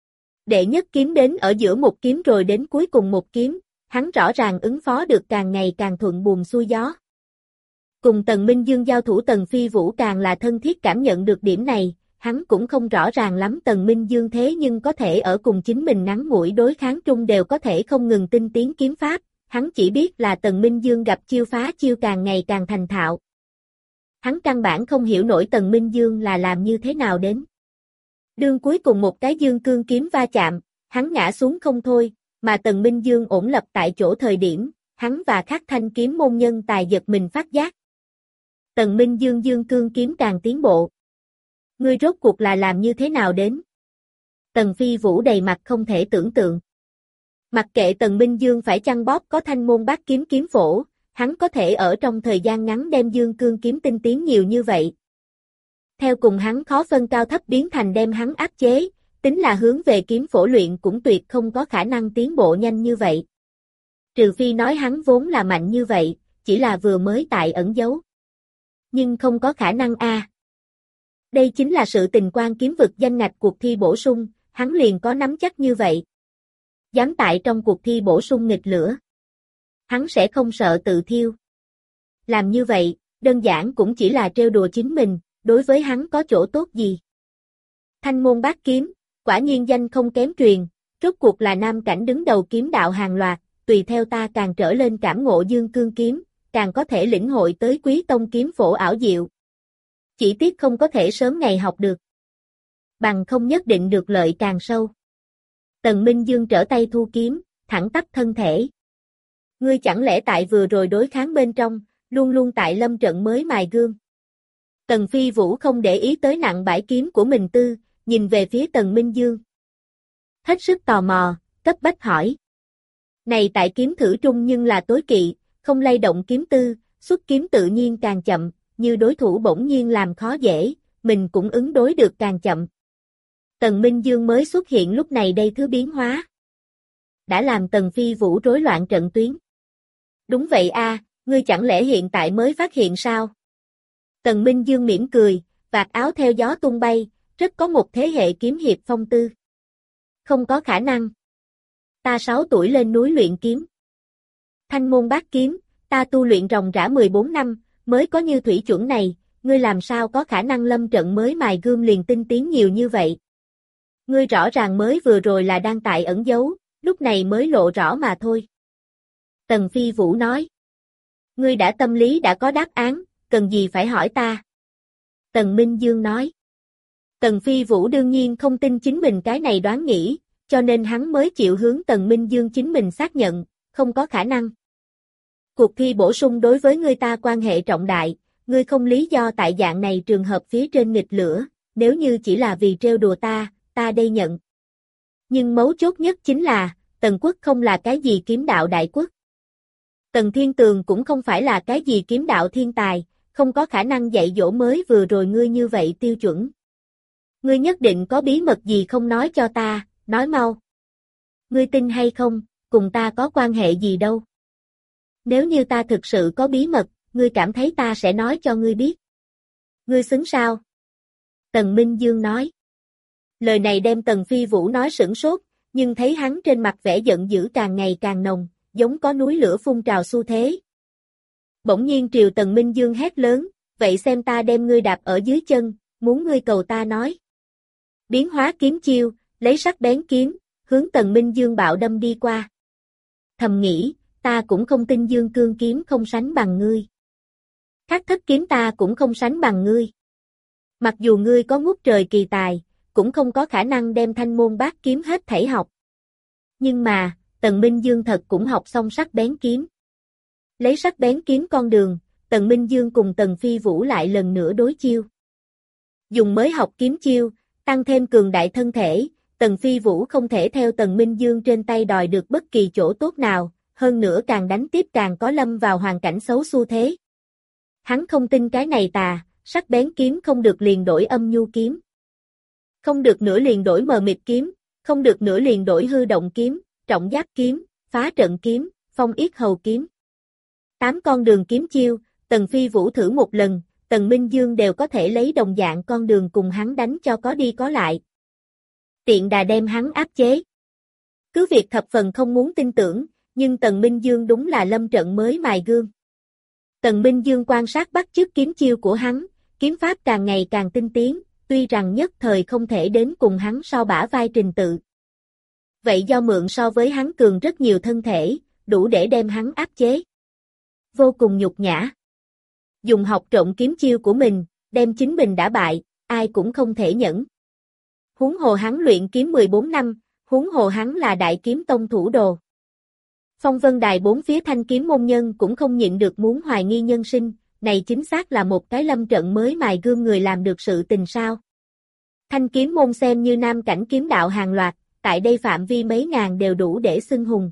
Đệ nhất kiếm đến ở giữa một kiếm rồi đến cuối cùng một kiếm, hắn rõ ràng ứng phó được càng ngày càng thuận buồm xuôi gió. Cùng Tần Minh Dương giao thủ Tần Phi Vũ càng là thân thiết cảm nhận được điểm này, hắn cũng không rõ ràng lắm Tần Minh Dương thế nhưng có thể ở cùng chính mình ngắn ngủi đối kháng trung đều có thể không ngừng tinh tiến kiếm pháp, hắn chỉ biết là Tần Minh Dương gặp chiêu phá chiêu càng ngày càng thành thạo. Hắn căn bản không hiểu nổi Tần Minh Dương là làm như thế nào đến. Đương cuối cùng một cái Dương Cương kiếm va chạm, hắn ngã xuống không thôi, mà Tần Minh Dương ổn lập tại chỗ thời điểm, hắn và Khắc Thanh kiếm môn nhân tài giật mình phát giác. Tần Minh Dương Dương Cương kiếm càng tiến bộ. Ngươi rốt cuộc là làm như thế nào đến? Tần Phi Vũ đầy mặt không thể tưởng tượng. Mặc kệ Tần Minh Dương phải chăng bóp có thanh môn bát kiếm kiếm phổ, hắn có thể ở trong thời gian ngắn đem Dương Cương kiếm tinh tiến nhiều như vậy. Theo cùng hắn khó phân cao thấp biến thành đem hắn áp chế, tính là hướng về kiếm phổ luyện cũng tuyệt không có khả năng tiến bộ nhanh như vậy. Trừ phi nói hắn vốn là mạnh như vậy, chỉ là vừa mới tại ẩn giấu. Nhưng không có khả năng a. À. Đây chính là sự tình quan kiếm vực danh ngạch cuộc thi bổ sung, hắn liền có nắm chắc như vậy. Dám tại trong cuộc thi bổ sung nghịch lửa. Hắn sẽ không sợ tự thiêu. Làm như vậy, đơn giản cũng chỉ là trêu đùa chính mình, đối với hắn có chỗ tốt gì. Thanh môn bát kiếm, quả nhiên danh không kém truyền, rốt cuộc là nam cảnh đứng đầu kiếm đạo hàng loạt, tùy theo ta càng trở lên cảm ngộ Dương Cương kiếm, càng có thể lĩnh hội tới Quý Tông kiếm phổ ảo diệu. Chỉ tiếc không có thể sớm ngày học được. Bằng không nhất định được lợi càng sâu. Tần Minh Dương trở tay thu kiếm, thẳng tắp thân thể. Ngươi chẳng lẽ tại vừa rồi đối kháng bên trong, luôn luôn tại lâm trận mới mài gương. Tần Phi Vũ không để ý tới nặng bãi kiếm của mình tư, nhìn về phía Tần Minh Dương. Hết sức tò mò, cấp bách hỏi. Này tại kiếm thử trung nhưng là tối kỵ, không lay động kiếm tư, xuất kiếm tự nhiên càng chậm, như đối thủ bỗng nhiên làm khó dễ, mình cũng ứng đối được càng chậm. Tần Minh Dương mới xuất hiện lúc này đây thứ biến hóa. Đã làm Tần Phi Vũ rối loạn trận tuyến. Đúng vậy a, ngươi chẳng lẽ hiện tại mới phát hiện sao? Tần Minh Dương mỉm cười, vạt áo theo gió tung bay, rất có một thế hệ kiếm hiệp phong tư. Không có khả năng. Ta sáu tuổi lên núi luyện kiếm. Thanh môn bát kiếm, ta tu luyện ròng rã mười bốn năm, mới có như thủy chuẩn này, ngươi làm sao có khả năng lâm trận mới mài gươm liền tinh tiến nhiều như vậy? Ngươi rõ ràng mới vừa rồi là đang tại ẩn giấu, lúc này mới lộ rõ mà thôi. Tần Phi Vũ nói. Ngươi đã tâm lý đã có đáp án, cần gì phải hỏi ta? Tần Minh Dương nói. Tần Phi Vũ đương nhiên không tin chính mình cái này đoán nghĩ, cho nên hắn mới chịu hướng Tần Minh Dương chính mình xác nhận, không có khả năng. Cuộc thi bổ sung đối với ngươi ta quan hệ trọng đại, ngươi không lý do tại dạng này trường hợp phía trên nghịch lửa, nếu như chỉ là vì trêu đùa ta, ta đây nhận. Nhưng mấu chốt nhất chính là, Tần Quốc không là cái gì kiếm đạo đại quốc. Tần Thiên Tường cũng không phải là cái gì kiếm đạo thiên tài, không có khả năng dạy dỗ mới vừa rồi ngươi như vậy tiêu chuẩn. Ngươi nhất định có bí mật gì không nói cho ta, nói mau. Ngươi tin hay không, cùng ta có quan hệ gì đâu. Nếu như ta thực sự có bí mật, ngươi cảm thấy ta sẽ nói cho ngươi biết. Ngươi xứng sao? Tần Minh Dương nói. Lời này đem Tần Phi Vũ nói sửng sốt, nhưng thấy hắn trên mặt vẻ giận dữ càng ngày càng nồng, giống có núi lửa phun trào xu thế. Bỗng nhiên triều Tần Minh Dương hét lớn, vậy xem ta đem ngươi đạp ở dưới chân, muốn ngươi cầu ta nói. Biến hóa kiếm chiêu, lấy sắc bén kiếm, hướng Tần Minh Dương bạo đâm đi qua. Thầm nghĩ, ta cũng không tin Dương Cương kiếm không sánh bằng ngươi. Khắc thất kiếm ta cũng không sánh bằng ngươi. Mặc dù ngươi có ngút trời kỳ tài, cũng không có khả năng đem thanh môn bát kiếm hết thảy học. Nhưng mà, Tần Minh Dương thật cũng học xong sắc bén kiếm. Lấy sắc bén kiếm con đường, Tần Minh Dương cùng Tần Phi Vũ lại lần nữa đối chiêu. Dùng mới học kiếm chiêu, tăng thêm cường đại thân thể, Tần Phi Vũ không thể theo Tần Minh Dương trên tay đòi được bất kỳ chỗ tốt nào, hơn nữa càng đánh tiếp càng có lâm vào hoàn cảnh xấu xu thế. Hắn không tin cái này tà, sắc bén kiếm không được liền đổi âm nhu kiếm. Không được nữa liền đổi mờ mịt kiếm, không được nữa liền đổi hư động kiếm, trọng giáp kiếm, phá trận kiếm, phong yết hầu kiếm. Tám con đường kiếm chiêu, Tần Phi Vũ thử một lần, Tần Minh Dương đều có thể lấy đồng dạng con đường cùng hắn đánh cho có đi có lại. Tiện đà đem hắn áp chế. Cứ việc thập phần không muốn tin tưởng, nhưng Tần Minh Dương đúng là lâm trận mới mài gương. Tần Minh Dương quan sát bắt chước kiếm chiêu của hắn, kiếm pháp càng ngày càng tinh tiến, tuy rằng nhất thời không thể đến cùng hắn so bả vai trình tự. Vậy do mượn so với hắn cường rất nhiều thân thể, đủ để đem hắn áp chế. Vô cùng nhục nhã. Dùng học trộm kiếm chiêu của mình, đem chính mình đã bại, ai cũng không thể nhẫn. Huống hồ hắn luyện kiếm mười bốn năm, huống hồ hắn là đại kiếm tông thủ đồ. Phong vân đài bốn phía thanh kiếm môn nhân cũng không nhịn được muốn hoài nghi nhân sinh, này chính xác là một cái lâm trận mới mài gươm người làm được sự tình sao. Thanh kiếm môn xem như nam cảnh kiếm đạo hàng loạt, tại đây phạm vi mấy ngàn đều đủ để xưng hùng.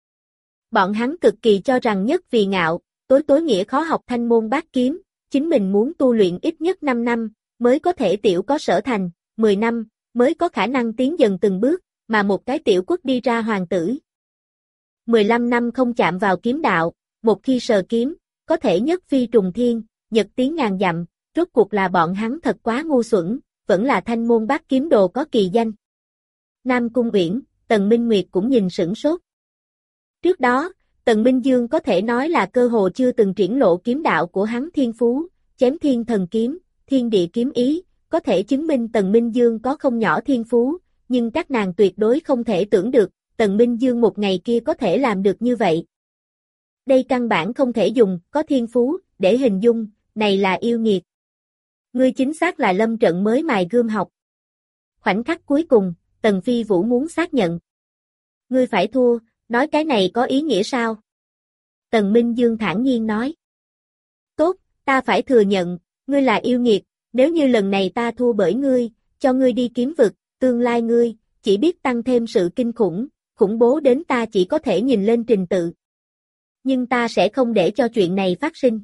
Bọn hắn cực kỳ cho rằng nhất vì ngạo, tối tối nghĩa khó học thanh môn bát kiếm, chính mình muốn tu luyện ít nhất năm năm, mới có thể tiểu có sở thành, mười năm, mới có khả năng tiến dần từng bước, mà một cái tiểu quốc đi ra hoàng tử. mười lăm năm không chạm vào kiếm đạo, một khi sờ kiếm, có thể nhất phi trùng thiên, nhật tiến ngàn dặm, rốt cuộc là bọn hắn thật quá ngu xuẩn, vẫn là thanh môn bát kiếm đồ có kỳ danh. Nam Cung Uyển, Tần Minh Nguyệt cũng nhìn sửng sốt. Trước đó, Tần Minh Dương có thể nói là cơ hồ chưa từng triển lộ kiếm đạo của hắn thiên phú, chém thiên thần kiếm, thiên địa kiếm ý, có thể chứng minh Tần Minh Dương có không nhỏ thiên phú, nhưng các nàng tuyệt đối không thể tưởng được, Tần Minh Dương một ngày kia có thể làm được như vậy. Đây căn bản không thể dùng, có thiên phú, để hình dung, này là yêu nghiệt. Ngươi chính xác là lâm trận mới mài gươm học. Khoảnh khắc cuối cùng, Tần Phi Vũ muốn xác nhận. Ngươi phải thua, nói cái này có ý nghĩa sao? Tần Minh Dương thản nhiên nói. Tốt, ta phải thừa nhận, ngươi là yêu nghiệt, nếu như lần này ta thua bởi ngươi, cho ngươi đi kiếm vực, tương lai ngươi, chỉ biết tăng thêm sự kinh khủng, khủng bố đến ta chỉ có thể nhìn lên trình tự. Nhưng ta sẽ không để cho chuyện này phát sinh.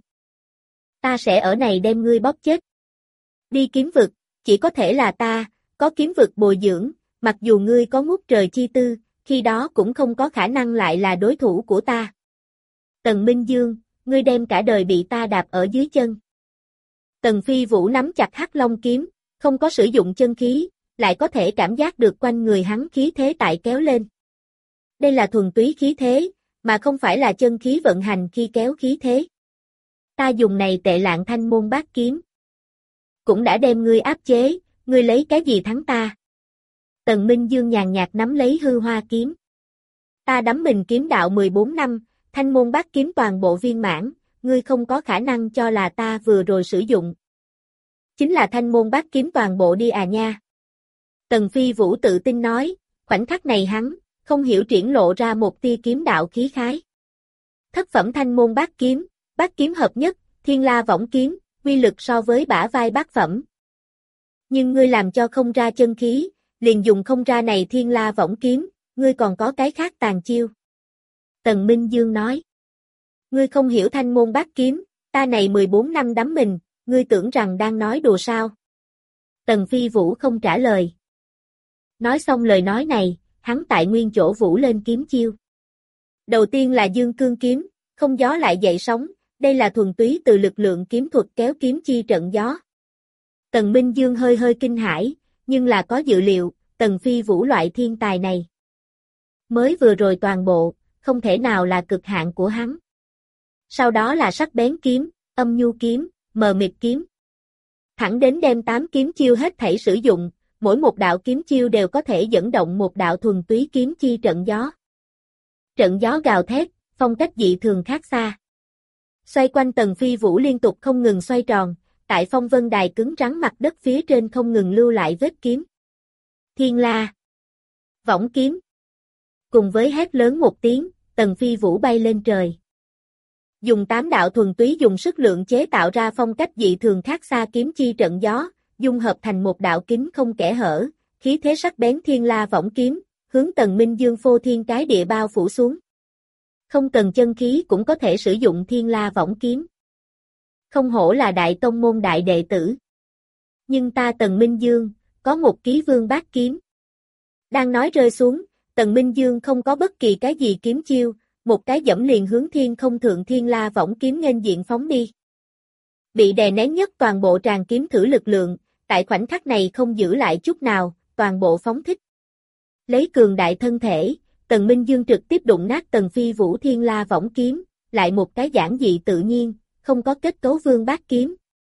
Ta sẽ ở này đem ngươi bóp chết. Đi kiếm vực, chỉ có thể là ta, có kiếm vực bồi dưỡng, mặc dù ngươi có ngút trời chi tư, khi đó cũng không có khả năng lại là đối thủ của ta. Tần Minh Dương, ngươi đem cả đời bị ta đạp ở dưới chân. Tần Phi Vũ nắm chặt Hắc Long kiếm, không có sử dụng chân khí, lại có thể cảm giác được quanh người hắn khí thế tại kéo lên. Đây là thuần túy khí thế, mà không phải là chân khí vận hành khi kéo khí thế. Ta dùng này tệ lạng thanh môn bát kiếm. Cũng đã đem ngươi áp chế, ngươi lấy cái gì thắng ta? Tần Minh Dương nhàn nhạt nắm lấy hư hoa kiếm. Ta đắm mình kiếm đạo mười bốn năm, thanh môn bát kiếm toàn bộ viên mãn, ngươi không có khả năng cho là ta vừa rồi sử dụng. Chính là thanh môn bát kiếm toàn bộ đi à nha. Tần Phi Vũ tự tin nói, khoảnh khắc này hắn, không hiểu triển lộ ra một tia kiếm đạo khí khái. Thất phẩm thanh môn bát kiếm, bát kiếm hợp nhất, thiên la võng kiếm, uy lực so với bả vai bát phẩm. Nhưng ngươi làm cho không ra chân khí, liền dùng không ra này thiên la võng kiếm, ngươi còn có cái khác tàn chiêu. Tần Minh Dương nói, ngươi không hiểu thanh môn bát kiếm, ta này mười bốn năm đắm mình, ngươi tưởng rằng đang nói đùa sao? Tần Phi Vũ không trả lời. Nói xong lời nói này, hắn tại nguyên chỗ vũ lên kiếm chiêu. Đầu tiên là Dương Cương kiếm, không gió lại dậy sóng, đây là thuần túy từ lực lượng kiếm thuật kéo kiếm chi trận gió. Tần Minh Dương hơi hơi kinh hãi, nhưng là có dự liệu, Tần Phi Vũ loại thiên tài này. Mới vừa rồi toàn bộ, không thể nào là cực hạn của hắn. Sau đó là sắc bén kiếm, âm nhu kiếm, mờ mịt kiếm. thẳng đến đem tám kiếm chiêu hết thảy sử dụng, mỗi một đạo kiếm chiêu đều có thể dẫn động một đạo thuần túy kiếm chi trận gió. Trận gió gào thét, phong cách dị thường khác xa. Xoay quanh Tần Phi Vũ liên tục không ngừng xoay tròn, tại phong vân đài cứng rắn mặt đất phía trên không ngừng lưu lại vết kiếm. Thiên La, võng kiếm. Cùng với hét lớn một tiếng, Tần Phi Vũ bay lên trời. Dùng tám đạo thuần túy dùng sức lượng chế tạo ra phong cách dị thường khác xa kiếm chi trận gió, dung hợp thành một đạo kính không kẽ hở, khí thế sắc bén Thiên La võng kiếm, hướng Tần Minh Dương phô thiên cái địa bao phủ xuống. Không cần chân khí cũng có thể sử dụng Thiên La võng kiếm. Không hổ là đại tông môn đại đệ tử. Nhưng ta Tần Minh Dương, có một ký vương bát kiếm. Đang nói rơi xuống, Tần Minh Dương không có bất kỳ cái gì kiếm chiêu, một cái dẫm liền hướng thiên không thượng Thiên La võng kiếm nghênh diện phóng đi. Bị đè nén nhất toàn bộ tràn kiếm thử lực lượng, tại khoảnh khắc này không giữ lại chút nào, toàn bộ phóng thích. Lấy cường đại thân thể, Tần Minh Dương trực tiếp đụng nát Tần Phi Vũ Thiên La võng kiếm, lại một cái giản dị tự nhiên, không có kết cấu vương bát kiếm.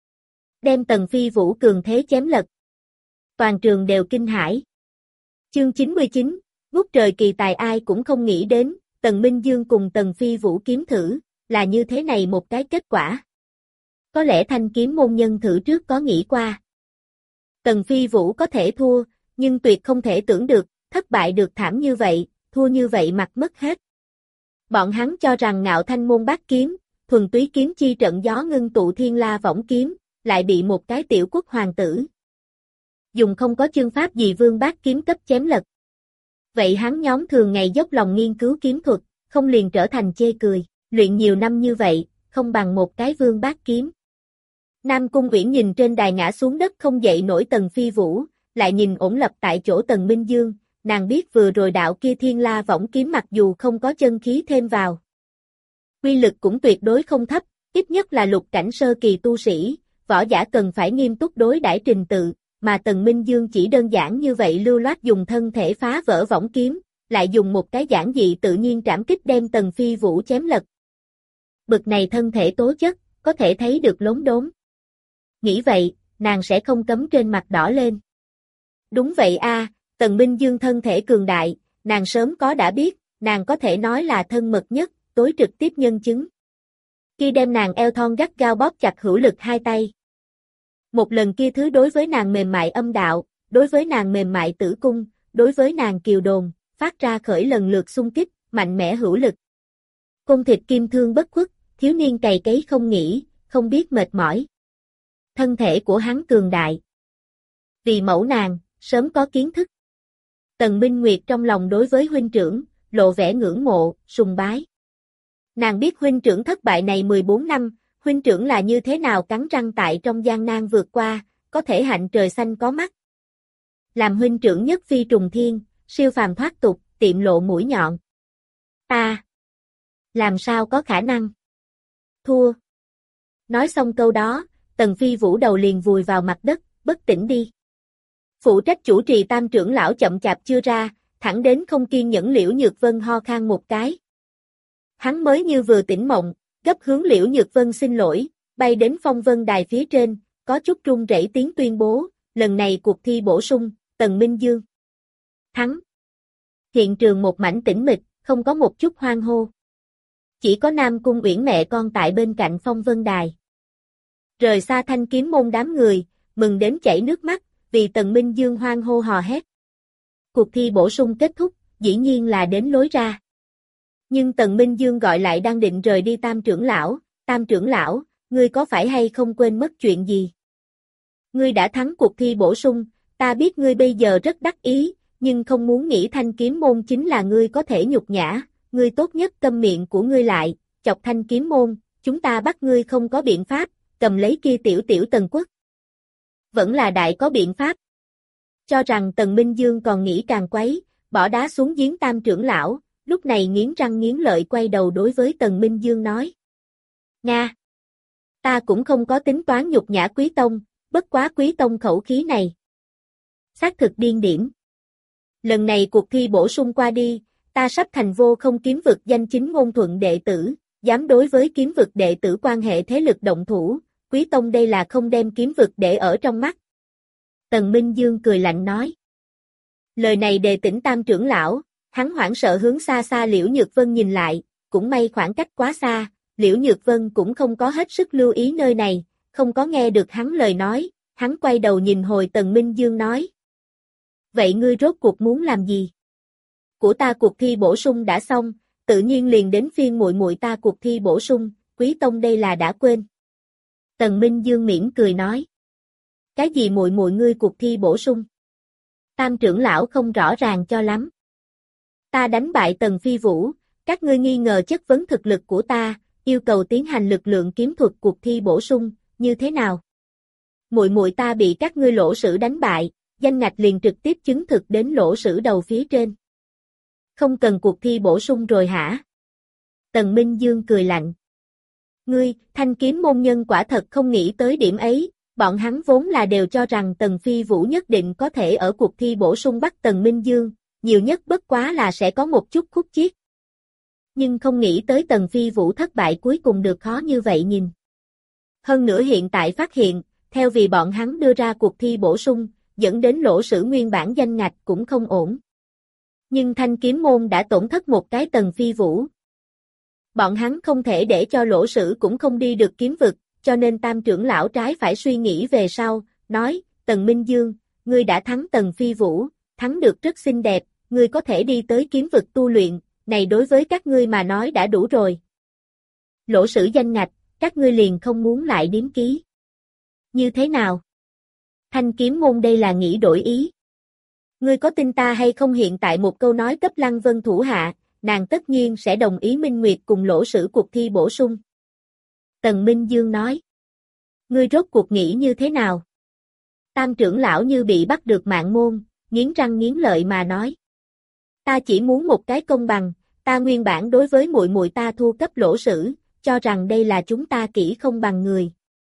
Đem Tần Phi Vũ cường thế chém lật. Toàn trường đều kinh hãi. Chương chín mươi chín, ngút trời kỳ tài ai cũng không nghĩ đến, Tần Minh Dương cùng Tần Phi Vũ kiếm thử, là như thế này một cái kết quả. Có lẽ thanh kiếm môn nhân thử trước có nghĩ qua. Tần Phi Vũ có thể thua, nhưng tuyệt không thể tưởng được, thất bại được thảm như vậy, thua như vậy mặt mất hết. Bọn hắn cho rằng ngạo thanh môn bát kiếm, thuần túy kiếm chi trận gió ngưng tụ Thiên La võng kiếm, lại bị một cái tiểu quốc hoàng tử. Dùng không có chương pháp gì vương bát kiếm cấp chém lật. Vậy hắn nhóm thường ngày dốc lòng nghiên cứu kiếm thuật, không liền trở thành chê cười, luyện nhiều năm như vậy, không bằng một cái vương bát kiếm. Nam Cung Uyển nhìn trên đài ngã xuống đất không dậy nổi Tần Phi Vũ, lại nhìn ổn lập tại chỗ Tần Minh Dương, nàng biết vừa rồi đạo kia Thiên La võng kiếm mặc dù không có chân khí thêm vào. Quy lực cũng tuyệt đối không thấp, ít nhất là lục cảnh sơ kỳ tu sĩ, võ giả cần phải nghiêm túc đối đãi trình tự, mà Tần Minh Dương chỉ đơn giản như vậy lưu loát dùng thân thể phá vỡ võng kiếm, lại dùng một cái giản dị tự nhiên trảm kích đem Tần Phi Vũ chém lật. Bực này thân thể tố chất, có thể thấy được lốm đốm. Nghĩ vậy, nàng sẽ không cấm trên mặt đỏ lên. Đúng vậy a, Tần Minh Dương thân thể cường đại, nàng sớm có đã biết, nàng có thể nói là thân mật nhất, tối trực tiếp nhân chứng. Khi đem nàng eo thon gắt gao bóp chặt hữu lực hai tay. Một lần kia thứ đối với nàng mềm mại âm đạo, đối với nàng mềm mại tử cung, đối với nàng kiều đồn, phát ra khởi lần lượt xung kích, mạnh mẽ hữu lực. Côn thịt kim thương bất khuất, thiếu niên cày cấy không nghỉ, không biết mệt mỏi. Thân thể của hắn cường đại. Vì mẫu nàng, sớm có kiến thức. Tần Minh Nguyệt trong lòng đối với huynh trưởng, lộ vẻ ngưỡng mộ, sùng bái. Nàng biết huynh trưởng thất bại này mười bốn năm, huynh trưởng là như thế nào cắn răng tại trong gian nan vượt qua, có thể hạnh trời xanh có mắt. Làm huynh trưởng nhất phi trùng thiên, siêu phàm thoát tục, tiệm lộ mũi nhọn. Ta, làm sao có khả năng? Thua. Nói xong câu đó, Tần Phi Vũ đầu liền vùi vào mặt đất, bất tỉnh đi. Phụ trách chủ trì tam trưởng lão chậm chạp chưa ra, thẳng đến không kiên nhẫn Liễu Nhược Vân ho khan một cái. Hắn mới như vừa tỉnh mộng, gấp hướng Liễu Nhược Vân xin lỗi, bay đến phong vân đài phía trên, có chút run rẩy tiếng tuyên bố, lần này cuộc thi bổ sung, Tần Minh Dương thắng. Hiện trường một mảnh tĩnh mịch, không có một chút hoan hô. Chỉ có Nam Cung Uyển mẹ con tại bên cạnh phong vân đài. Rời xa thanh kiếm môn đám người, mừng đến chảy nước mắt, vì Tần Minh Dương hoan hô hò hét. Cuộc thi bổ sung kết thúc, dĩ nhiên là đến lối ra. Nhưng Tần Minh Dương gọi lại đang định rời đi tam trưởng lão, tam trưởng lão, ngươi có phải hay không quên mất chuyện gì? Ngươi đã thắng cuộc thi bổ sung, ta biết ngươi bây giờ rất đắc ý, nhưng không muốn nghĩ thanh kiếm môn chính là ngươi có thể nhục nhã, ngươi tốt nhất câm miệng của ngươi lại, chọc thanh kiếm môn, chúng ta bắt ngươi không có biện pháp, cầm lấy kia tiểu tiểu Tần Quốc. Vẫn là đại có biện pháp. Cho rằng Tần Minh Dương còn nghĩ càng quấy, bỏ đá xuống giếng tam trưởng lão, lúc này nghiến răng nghiến lợi quay đầu đối với Tần Minh Dương nói. Nga! Ta cũng không có tính toán nhục nhã Quý Tông, bất quá Quý Tông khẩu khí này. Xác thực điên điểm. Lần này cuộc thi bổ sung qua đi, ta sắp thành vô không kiếm vực danh chính ngôn thuận đệ tử, dám đối với kiếm vực đệ tử quan hệ thế lực động thủ, Quý tông đây là không đem kiếm vực để ở trong mắt. Tần Minh Dương cười lạnh nói. Lời này đề tỉnh Tam trưởng lão, hắn hoảng sợ hướng xa xa Liễu Nhược Vân nhìn lại, cũng may khoảng cách quá xa, Liễu Nhược Vân cũng không có hết sức lưu ý nơi này, không có nghe được hắn lời nói, hắn quay đầu nhìn hồi Tần Minh Dương nói. Vậy ngươi rốt cuộc muốn làm gì? Của ta cuộc thi bổ sung đã xong, tự nhiên liền đến phiên muội muội ta cuộc thi bổ sung, Quý tông đây là đã quên. Tần Minh Dương mỉm cười nói. Cái gì muội muội ngươi cuộc thi bổ sung? Tam trưởng lão không rõ ràng cho lắm. Ta đánh bại Tần Phi Vũ, các ngươi nghi ngờ chất vấn thực lực của ta, yêu cầu tiến hành lực lượng kiếm thuật cuộc thi bổ sung, như thế nào? Muội muội ta bị các ngươi lỗ sử đánh bại, danh ngạch liền trực tiếp chứng thực đến lỗ sử đầu phía trên. Không cần cuộc thi bổ sung rồi hả? Tần Minh Dương cười lạnh. Ngươi, Thanh Kiếm môn nhân quả thật không nghĩ tới điểm ấy, bọn hắn vốn là đều cho rằng Tần Phi Vũ nhất định có thể ở cuộc thi bổ sung bắt Tần Minh Dương, nhiều nhất bất quá là sẽ có một chút khúc chiết. Nhưng không nghĩ tới Tần Phi Vũ thất bại cuối cùng được khó như vậy nhìn. Hơn nữa hiện tại phát hiện, theo vì bọn hắn đưa ra cuộc thi bổ sung, dẫn đến lỗ sử nguyên bản danh ngạch cũng không ổn. Nhưng Thanh Kiếm môn đã tổn thất một cái Tần Phi Vũ. Bọn hắn không thể để cho lỗ sử cũng không đi được kiếm vực, cho nên Tam trưởng lão trái phải suy nghĩ về sau, nói, Tần Minh Dương, ngươi đã thắng Tần Phi Vũ, thắng được rất xinh đẹp, ngươi có thể đi tới kiếm vực tu luyện, này đối với các ngươi mà nói đã đủ rồi. Lỗ sử danh ngạch, các ngươi liền không muốn lại điếm ký. Như thế nào? Thanh Kiếm môn đây là nghĩ đổi ý. Ngươi có tin ta hay không hiện tại một câu nói cấp Lăng Vân thủ hạ, nàng tất nhiên sẽ đồng ý Minh Nguyệt cùng lỗ sử cuộc thi bổ sung. Tần Minh Dương nói. Ngươi rốt cuộc nghĩ như thế nào? Tam trưởng lão như bị bắt được mạng môn, nghiến răng nghiến lợi mà nói. Ta chỉ muốn một cái công bằng, ta nguyên bản đối với muội muội ta thua cấp lỗ sử, cho rằng đây là chúng ta kỹ không bằng người.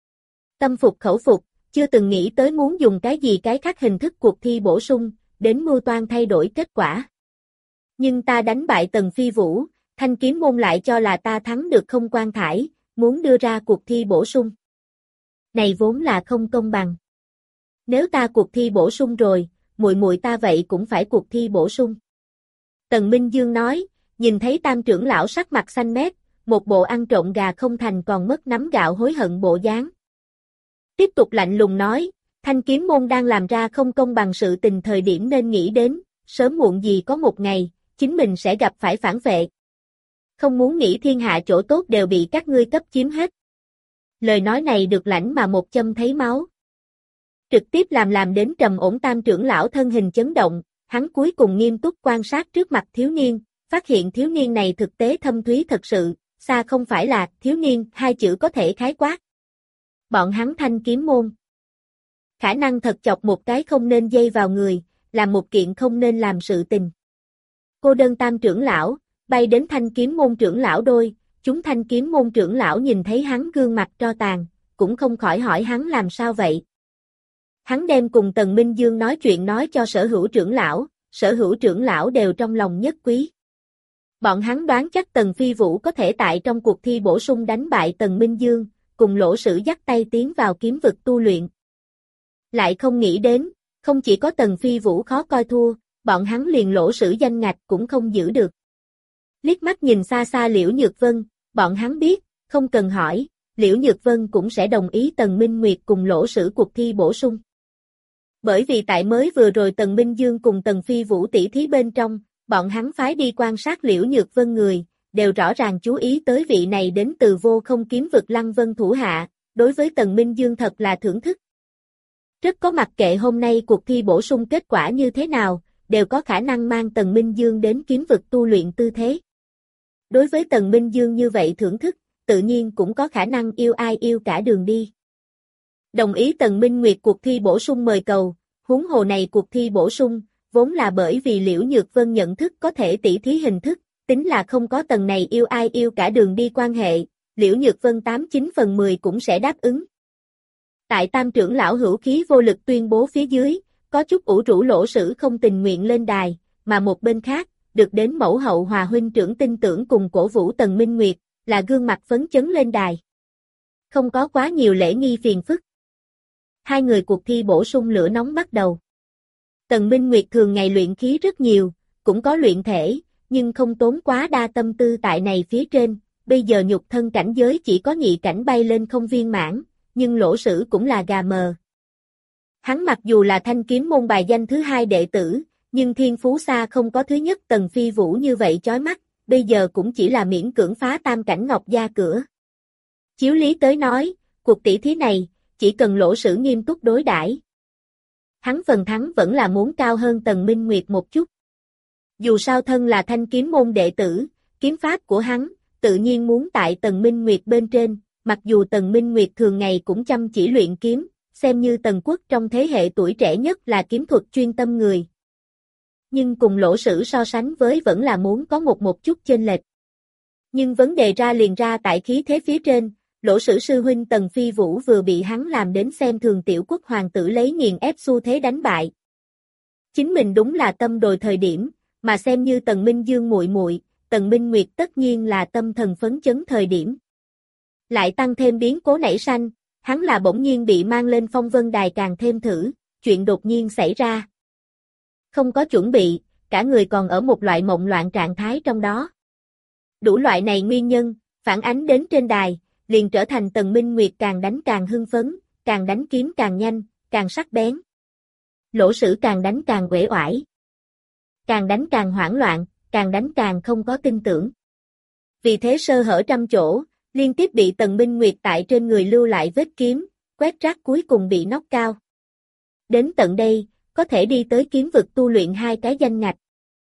Tâm phục khẩu phục, chưa từng nghĩ tới muốn dùng cái gì cái khác hình thức cuộc thi bổ sung, đến mưu toan thay đổi kết quả. Nhưng ta đánh bại Tần Phi Vũ, Thanh Kiếm môn lại cho là ta thắng được không quan thải, muốn đưa ra cuộc thi bổ sung. Này vốn là không công bằng. Nếu ta cuộc thi bổ sung rồi, muội muội ta vậy cũng phải cuộc thi bổ sung. Tần Minh Dương nói, nhìn thấy Tam trưởng lão sắc mặt xanh mét, một bộ ăn trộm gà không thành còn mất nắm gạo hối hận bộ dáng. Tiếp tục lạnh lùng nói, Thanh Kiếm môn đang làm ra không công bằng sự tình thời điểm nên nghĩ đến, sớm muộn gì có một ngày, chính mình sẽ gặp phải phản vệ. Không muốn nghĩ thiên hạ chỗ tốt đều bị các ngươi cấp chiếm hết. Lời nói này được lãnh mà một châm thấy máu. Trực tiếp làm làm đến trầm ổn Tam trưởng lão thân hình chấn động, hắn cuối cùng nghiêm túc quan sát trước mặt thiếu niên, phát hiện thiếu niên này thực tế thâm thúy thật sự, xa không phải là thiếu niên hai chữ có thể khái quát. Bọn hắn Thanh Kiếm môn. Khả năng thật chọc một cái không nên dây vào người, làm một kiện không nên làm sự tình. Cô đơn Tam trưởng lão, bay đến Thanh Kiếm môn trưởng lão đôi, chúng Thanh Kiếm môn trưởng lão nhìn thấy hắn gương mặt tro tàn, cũng không khỏi hỏi hắn làm sao vậy. Hắn đem cùng Tần Minh Dương nói chuyện nói cho sở hữu trưởng lão, sở hữu trưởng lão đều trong lòng nhất quý. Bọn hắn đoán chắc Tần Phi Vũ có thể tại trong cuộc thi bổ sung đánh bại Tần Minh Dương, cùng lỗ sử dắt tay tiến vào kiếm vực tu luyện. Lại không nghĩ đến, không chỉ có Tần Phi Vũ khó coi thua, bọn hắn liền lỗ sử danh ngạch cũng không giữ được. Liếc mắt nhìn xa xa Liễu Nhược Vân, bọn hắn biết, không cần hỏi, Liễu Nhược Vân cũng sẽ đồng ý Tần Minh Nguyệt cùng lỗ sử cuộc thi bổ sung. Bởi vì tại mới vừa rồi Tần Minh Dương cùng Tần Phi Vũ tỷ thí bên trong, bọn hắn phái đi quan sát Liễu Nhược Vân người, đều rõ ràng chú ý tới vị này đến từ vô không kiếm vực Lăng Vân thủ hạ, đối với Tần Minh Dương thật là thưởng thức. Rất có mặc kệ hôm nay cuộc thi bổ sung kết quả như thế nào, đều có khả năng mang Tần Minh Dương đến kiếm vực tu luyện tư thế. Đối với Tần Minh Dương như vậy thưởng thức, tự nhiên cũng có khả năng yêu ai yêu cả đường đi. Đồng ý Tần Minh Nguyệt cuộc thi bổ sung mời cầu, huống hồ này cuộc thi bổ sung, vốn là bởi vì Liễu Nhược Vân nhận thức có thể tỷ thí hình thức, tính là không có tầng này yêu ai yêu cả đường đi quan hệ, Liễu Nhược Vân tám chín phần mười cũng sẽ đáp ứng. Tại Tam trưởng lão hữu khí vô lực tuyên bố phía dưới, có chút ủ rũ lỗ sử không tình nguyện lên đài, mà một bên khác, được đến mẫu hậu Hòa huynh trưởng tin tưởng cùng cổ vũ Tần Minh Nguyệt, là gương mặt phấn chấn lên đài. Không có quá nhiều lễ nghi phiền phức. Hai người cuộc thi bổ sung lửa nóng bắt đầu. Tần Minh Nguyệt thường ngày luyện khí rất nhiều, cũng có luyện thể, nhưng không tốn quá đa tâm tư tại này phía trên, bây giờ nhục thân cảnh giới chỉ có nhị cảnh bay lên không viên mãn, nhưng Lỗ Sử cũng là gà mờ. Hắn mặc dù là thanh kiếm môn bài danh thứ hai đệ tử, nhưng thiên phú xa không có thứ nhất Tần Phi Vũ như vậy chói mắt, bây giờ cũng chỉ là miễn cưỡng phá tam cảnh ngọc gia cửa. Chiếu lý tới nói, cuộc tỷ thí này, chỉ cần Lỗ Sử nghiêm túc đối đãi, hắn phần thắng vẫn là muốn cao hơn Tần Minh Nguyệt một chút. Dù sao thân là thanh kiếm môn đệ tử, kiếm pháp của hắn, tự nhiên muốn tại Tần Minh Nguyệt bên trên, mặc dù Tần Minh Nguyệt thường ngày cũng chăm chỉ luyện kiếm, xem như Tần Quốc trong thế hệ tuổi trẻ nhất là kiếm thuật chuyên tâm người. Nhưng cùng Lỗ Sử so sánh với vẫn là muốn có một một chút chênh lệch. Nhưng vấn đề ra liền ra tại khí thế phía trên, Lỗ Sử sư huynh Tần Phi Vũ vừa bị hắn làm đến xem thường tiểu quốc hoàng tử lấy nghiền ép xu thế đánh bại. Chính mình đúng là tâm đồi thời điểm, mà xem như Tần Minh Dương muội muội, Tần Minh Nguyệt tất nhiên là tâm thần phấn chấn thời điểm. Lại tăng thêm biến cố nảy sanh, hắn là bỗng nhiên bị mang lên phong vân đài càng thêm thử, chuyện đột nhiên xảy ra. Không có chuẩn bị, cả người còn ở một loại mộng loạn trạng thái trong đó. Đủ loại này nguyên nhân, phản ánh đến trên đài, liền trở thành Tần Minh Nguyệt càng đánh càng hưng phấn, càng đánh kiếm càng nhanh, càng sắc bén. Lỗ Sử càng đánh càng uể oải. Càng đánh càng hoảng loạn, càng đánh càng không có tin tưởng. Vì thế sơ hở trăm chỗ, liên tiếp bị Tần Minh Nguyệt tại trên người lưu lại vết kiếm, quét rác cuối cùng bị knock cao. Đến tận đây, có thể đi tới kiếm vực tu luyện hai cái danh ngạch.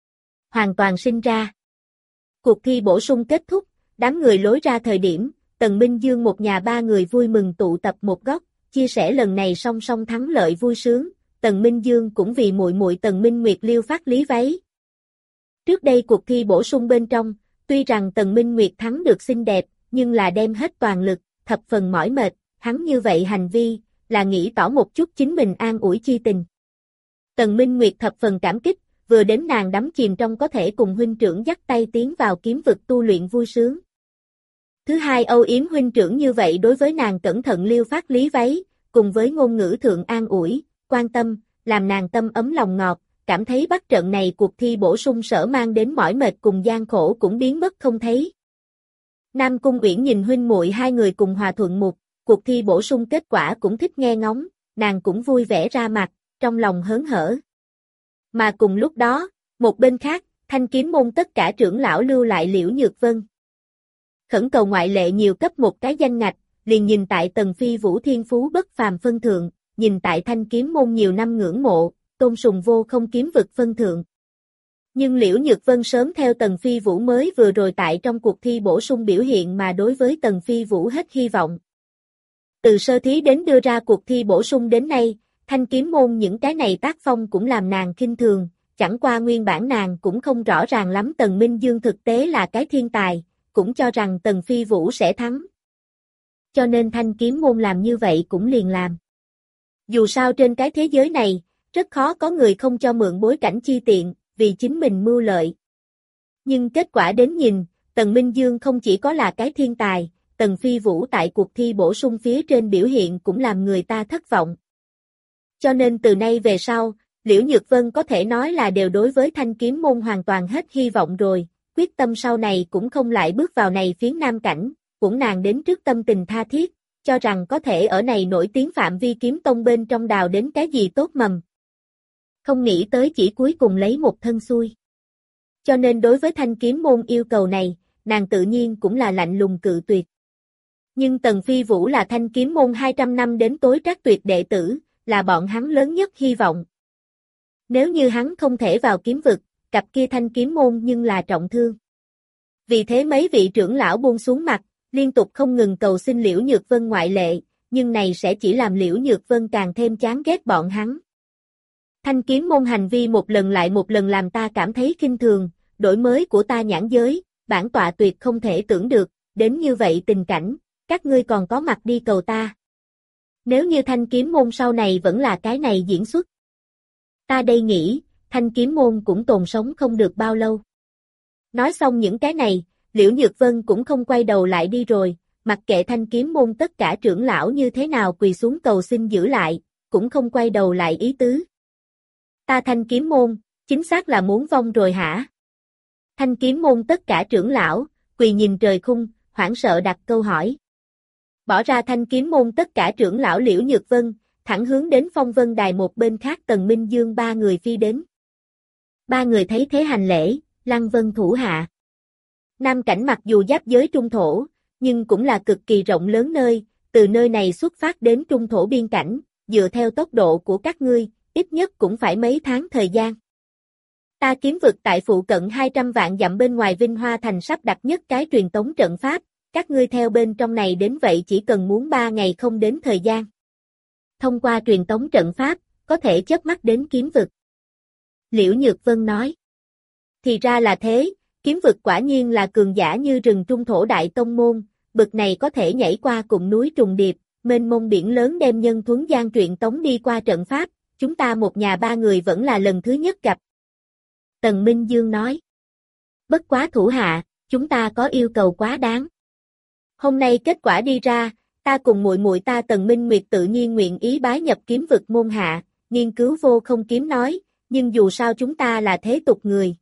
Hoàn toàn sinh ra. Cuộc thi bổ sung kết thúc, đám người lối ra thời điểm, Tần Minh Dương một nhà ba người vui mừng tụ tập một góc, chia sẻ lần này song song thắng lợi vui sướng. Tần Minh Dương cũng vì muội muội Tần Minh Nguyệt liêu phát lý váy. Trước đây cuộc thi bổ sung bên trong, tuy rằng Tần Minh Nguyệt thắng được xinh đẹp, nhưng là đem hết toàn lực, thập phần mỏi mệt, hắn như vậy hành vi, là nghĩ tỏ một chút chính mình an ủi chi tình. Tần Minh Nguyệt thập phần cảm kích, vừa đến nàng đắm chìm trong có thể cùng huynh trưởng dắt tay tiến vào kiếm vực tu luyện vui sướng. Thứ hai âu yếm huynh trưởng như vậy đối với nàng cẩn thận liêu phát lý váy, cùng với ngôn ngữ thượng an ủi, quan tâm, làm nàng tâm ấm lòng ngọt, cảm thấy bắt trận này cuộc thi bổ sung sở mang đến mỏi mệt cùng gian khổ cũng biến mất không thấy. Nam Cung Uyển nhìn huynh muội hai người cùng hòa thuận mục, cuộc thi bổ sung kết quả cũng thích nghe ngóng, nàng cũng vui vẻ ra mặt, trong lòng hớn hở. Mà cùng lúc đó, một bên khác, thanh kiếm môn tất cả trưởng lão lưu lại Liễu Nhược Vân. Khẩn cầu ngoại lệ nhiều cấp một cái danh ngạch, liền nhìn tại Tần Phi Vũ thiên phú bất phàm phân thượng, nhìn tại thanh kiếm môn nhiều năm ngưỡng mộ, tôn sùng vô không kiếm vực phân thượng. Nhưng Liễu Nhược Vân sớm theo Tần Phi Vũ mới vừa rồi tại trong cuộc thi bổ sung biểu hiện mà đối với Tần Phi Vũ hết hy vọng. Từ sơ thí đến đưa ra cuộc thi bổ sung đến nay, thanh kiếm môn những cái này tác phong cũng làm nàng khinh thường, chẳng qua nguyên bản nàng cũng không rõ ràng lắm Tần Minh Dương thực tế là cái thiên tài, cũng cho rằng Tần Phi Vũ sẽ thắng. Cho nên thanh kiếm môn làm như vậy cũng liền làm. Dù sao trên cái thế giới này, rất khó có người không cho mượn bối cảnh chi tiện, vì chính mình mưu lợi. Nhưng kết quả đến nhìn, Tần Minh Dương không chỉ có là cái thiên tài, Tần Phi Vũ tại cuộc thi bổ sung phía trên biểu hiện cũng làm người ta thất vọng. Cho nên từ nay về sau, Liễu Nhược Vân có thể nói là đều đối với thanh kiếm môn hoàn toàn hết hy vọng rồi, quyết tâm sau này cũng không lại bước vào này phiến nam cảnh, cũng nàng đến trước tâm tình tha thiết, cho rằng có thể ở này nổi tiếng phạm vi kiếm tông bên trong đào đến cái gì tốt mầm. Không nghĩ tới chỉ cuối cùng lấy một thân xuôi. Cho nên đối với thanh kiếm môn yêu cầu này, nàng tự nhiên cũng là lạnh lùng cự tuyệt. Nhưng Tần Phi Vũ là thanh kiếm môn hai trăm năm đến tối trác tuyệt đệ tử, là bọn hắn lớn nhất hy vọng. Nếu như hắn không thể vào kiếm vực, cặp kia thanh kiếm môn nhưng là trọng thương. Vì thế mấy vị trưởng lão buông xuống mặt, liên tục không ngừng cầu xin Liễu Nhược Vân ngoại lệ, nhưng này sẽ chỉ làm Liễu Nhược Vân càng thêm chán ghét bọn hắn. Thanh kiếm môn hành vi một lần lại một lần làm ta cảm thấy kinh thường, đổi mới của ta nhãn giới, bản tọa tuyệt không thể tưởng được, đến như vậy tình cảnh, các ngươi còn có mặt đi cầu ta. Nếu như thanh kiếm môn sau này vẫn là cái này diễn xuất. Ta đây nghĩ, thanh kiếm môn cũng tồn sống không được bao lâu. Nói xong những cái này, Liễu Nhược Vân cũng không quay đầu lại đi rồi, mặc kệ Thanh Kiếm môn tất cả trưởng lão như thế nào quỳ xuống cầu xin giữ lại, cũng không quay đầu lại ý tứ. Ta Thanh Kiếm môn, chính xác là muốn vong rồi hả? Thanh Kiếm môn tất cả trưởng lão, quỳ nhìn trời khung, hoảng sợ đặt câu hỏi. Bỏ ra Thanh Kiếm môn tất cả trưởng lão Liễu Nhược Vân, thẳng hướng đến Phong Vân Đài một bên khác Tần Minh Dương ba người phi đến. Ba người thấy thế hành lễ, Lăng Vân thủ hạ. Nam Cảnh mặc dù giáp giới trung thổ, nhưng cũng là cực kỳ rộng lớn nơi, từ nơi này xuất phát đến trung thổ biên cảnh, dựa theo tốc độ của các ngươi, ít nhất cũng phải mấy tháng thời gian. Ta Kiếm vực tại phụ cận hai trăm vạn dặm bên ngoài Vinh Hoa Thành sắp đặt nhất cái truyền tống trận pháp, các ngươi theo bên trong này đến vậy chỉ cần muốn ba ngày không đến thời gian. Thông qua truyền tống trận pháp, có thể chớp mắt đến Kiếm vực. Liễu Nhược Vân nói. Thì ra là thế, Kiếm vực quả nhiên là cường giả như rừng trung thổ đại tông môn, bực này có thể nhảy qua cùng núi trùng điệp, mênh mông biển lớn đem nhân thuấn gian truyền tống đi qua trận pháp, chúng ta một nhà ba người vẫn là lần thứ nhất gặp. Tần Minh Dương nói. Bất quá thủ hạ, chúng ta có yêu cầu quá đáng. Hôm nay kết quả đi ra, ta cùng muội muội ta Tần Minh Nguyệt tự nhiên nguyện ý bái nhập Kiếm vực môn hạ, nghiên cứu vô không kiếm nói, nhưng dù sao chúng ta là thế tục người.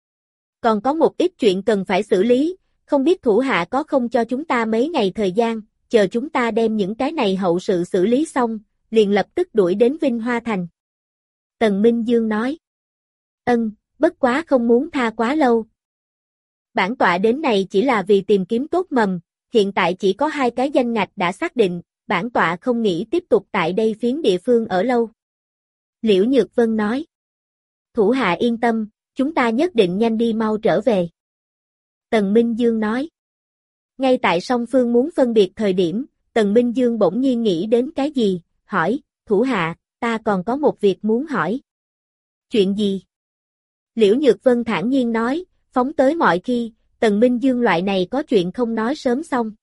Còn có một ít chuyện cần phải xử lý, không biết thủ hạ có không cho chúng ta mấy ngày thời gian, chờ chúng ta đem những cái này hậu sự xử lý xong, liền lập tức đuổi đến Vinh Hoa Thành. Tần Minh Dương nói. Ân, bất quá không muốn tha quá lâu. Bản tọa đến này chỉ là vì tìm kiếm tốt mầm, hiện tại chỉ có hai cái danh ngạch đã xác định, bản tọa không nghĩ tiếp tục tại đây phiến địa phương ở lâu. Liễu Nhược Vân nói. Thủ hạ yên tâm, chúng ta nhất định nhanh đi mau trở về. Tần Minh Dương nói. Ngay tại song phương muốn phân biệt thời điểm, Tần Minh Dương bỗng nhiên nghĩ đến cái gì, hỏi, thủ hạ, ta còn có một việc muốn hỏi. Chuyện gì? Liễu Nhược Vân thản nhiên nói, phóng tới mọi khi, Tần Minh Dương loại này có chuyện không nói sớm xong.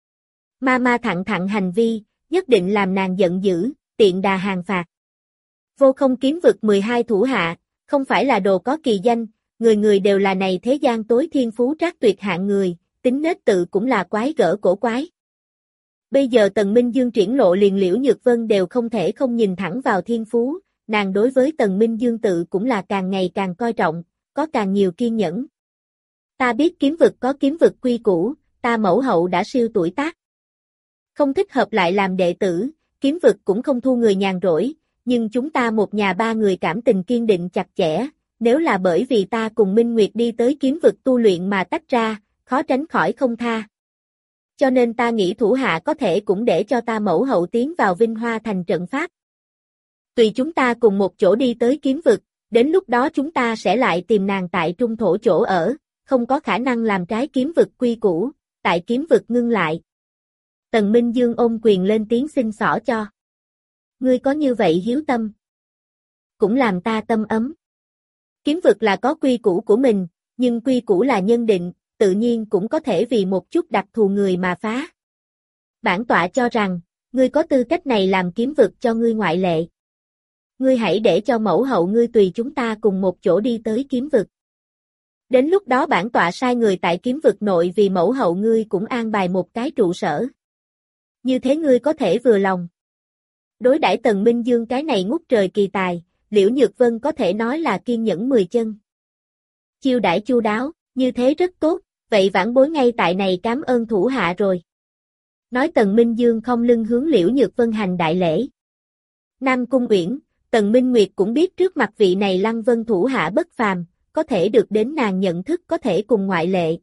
Ma ma thẳng thẳng hành vi, nhất định làm nàng giận dữ, tiện đà hàng phạt. Vô không kiếm vực mười hai thủ hạ, không phải là đồ có kỳ danh, người người đều là này thế gian tối thiên phú trác tuyệt hạng người, tính nết tự cũng là quái gở cổ quái. Bây giờ Tần Minh Dương triển lộ liền Liễu Nhược Vân đều không thể không nhìn thẳng vào thiên phú, nàng đối với Tần Minh Dương tự cũng là càng ngày càng coi trọng, có càng nhiều kiên nhẫn. Ta biết kiếm vực có kiếm vực quy củ, ta mẫu hậu đã siêu tuổi tác. Không thích hợp lại làm đệ tử, kiếm vực cũng không thu người nhàn rỗi, nhưng chúng ta một nhà ba người cảm tình kiên định chặt chẽ, nếu là bởi vì ta cùng Minh Nguyệt đi tới kiếm vực tu luyện mà tách ra, khó tránh khỏi không tha. Cho nên ta nghĩ thủ hạ có thể cũng để cho ta mẫu hậu tiến vào Vinh Hoa Thành trận pháp. Tùy chúng ta cùng một chỗ đi tới kiếm vực, đến lúc đó chúng ta sẽ lại tìm nàng tại trung thổ chỗ ở, không có khả năng làm trái kiếm vực quy củ, tại kiếm vực ngưng lại. Tần Minh Dương ôm quyền lên tiếng xin xỏ cho. Ngươi có như vậy hiếu tâm, cũng làm ta tâm ấm. Kiếm vực là có quy củ của mình, nhưng quy củ là nhân định, tự nhiên cũng có thể vì một chút đặc thù người mà phá. Bản tọa cho rằng, ngươi có tư cách này làm kiếm vực cho ngươi ngoại lệ. Ngươi hãy để cho mẫu hậu ngươi tùy chúng ta cùng một chỗ đi tới kiếm vực. Đến lúc đó bản tọa sai người tại kiếm vực nội vì mẫu hậu ngươi cũng an bài một cái trụ sở. Như thế ngươi có thể vừa lòng. Đối đãi Tần Minh Dương cái này ngút trời kỳ tài, Liễu Nhược Vân có thể nói là kiên nhẫn mười chân. Chiêu đãi chu đáo, như thế rất tốt, vậy vãn bối ngay tại này cảm ơn thủ hạ rồi. Nói Tần Minh Dương không lưng hướng Liễu Nhược Vân hành đại lễ. Nam Cung Uyển, Tần Minh Nguyệt cũng biết trước mặt vị này Lăng Vân thủ hạ bất phàm, có thể được đến nàng nhận thức có thể cùng ngoại lệ.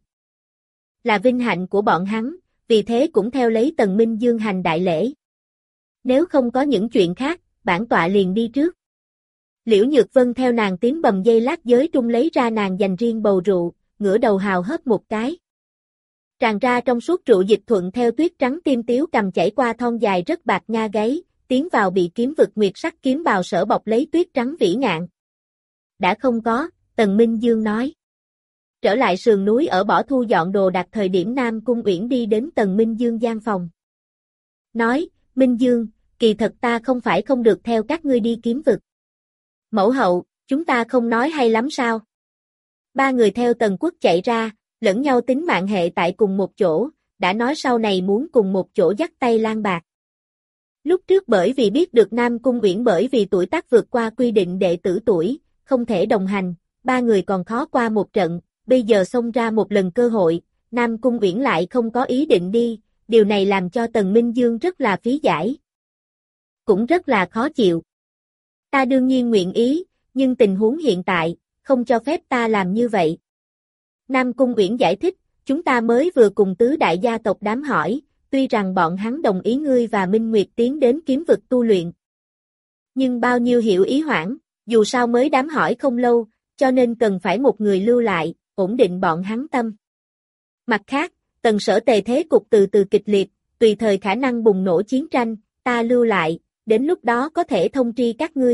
Là vinh hạnh của bọn hắn, vì thế cũng theo lấy Tần Minh Dương hành đại lễ. Nếu không có những chuyện khác, bản tọa liền đi trước. Liễu Nhược Vân theo nàng tiến bầm dây lát giới trung lấy ra nàng dành riêng bầu rượu, ngửa đầu hào hớp một cái. Tràn ra trong suốt rượu dịch thuận theo tuyết trắng tiêm tiếu cầm chảy qua thon dài rất bạc nga gáy, tiến vào bị kiếm vực nguyệt sắc kiếm bào sở bọc lấy tuyết trắng vĩ ngạn. Đã không có, Tần Minh Dương nói. Trở lại sườn núi ở bỏ thu dọn đồ đặt thời điểm Nam Cung Uyển đi đến Tần Minh Dương gian phòng. Nói, Minh Dương, kỳ thật ta không phải không được theo các ngươi đi kiếm vực. Mẫu hậu, chúng ta không nói hay lắm sao? Ba người theo Tần Quốc chạy ra, lẫn nhau tính mạng hệ tại cùng một chỗ, đã nói sau này muốn cùng một chỗ dắt tay lang bạc. Lúc trước bởi vì biết được Nam Cung Uyển bởi vì tuổi tác vượt qua quy định đệ tử tuổi, không thể đồng hành, ba người còn khó qua một trận, bây giờ xông ra một lần cơ hội, Nam Cung Uyển lại không có ý định đi, điều này làm cho Tần Minh Dương rất là phí giải. Cũng rất là khó chịu. Ta đương nhiên nguyện ý, nhưng tình huống hiện tại, không cho phép ta làm như vậy. Nam Cung Uyển giải thích, chúng ta mới vừa cùng tứ đại gia tộc đám hỏi, tuy rằng bọn hắn đồng ý ngươi và Minh Nguyệt tiến đến kiếm vực tu luyện. Nhưng bao nhiêu hiểu ý hoãn, dù sao mới đám hỏi không lâu, cho nên cần phải một người lưu lại, ổn định bọn hắn tâm. Mặt khác, Tần Sở Tề thế cục từ từ kịch liệt, tùy thời khả năng bùng nổ chiến tranh, ta lưu lại, đến lúc đó có thể thông tri các ngươi.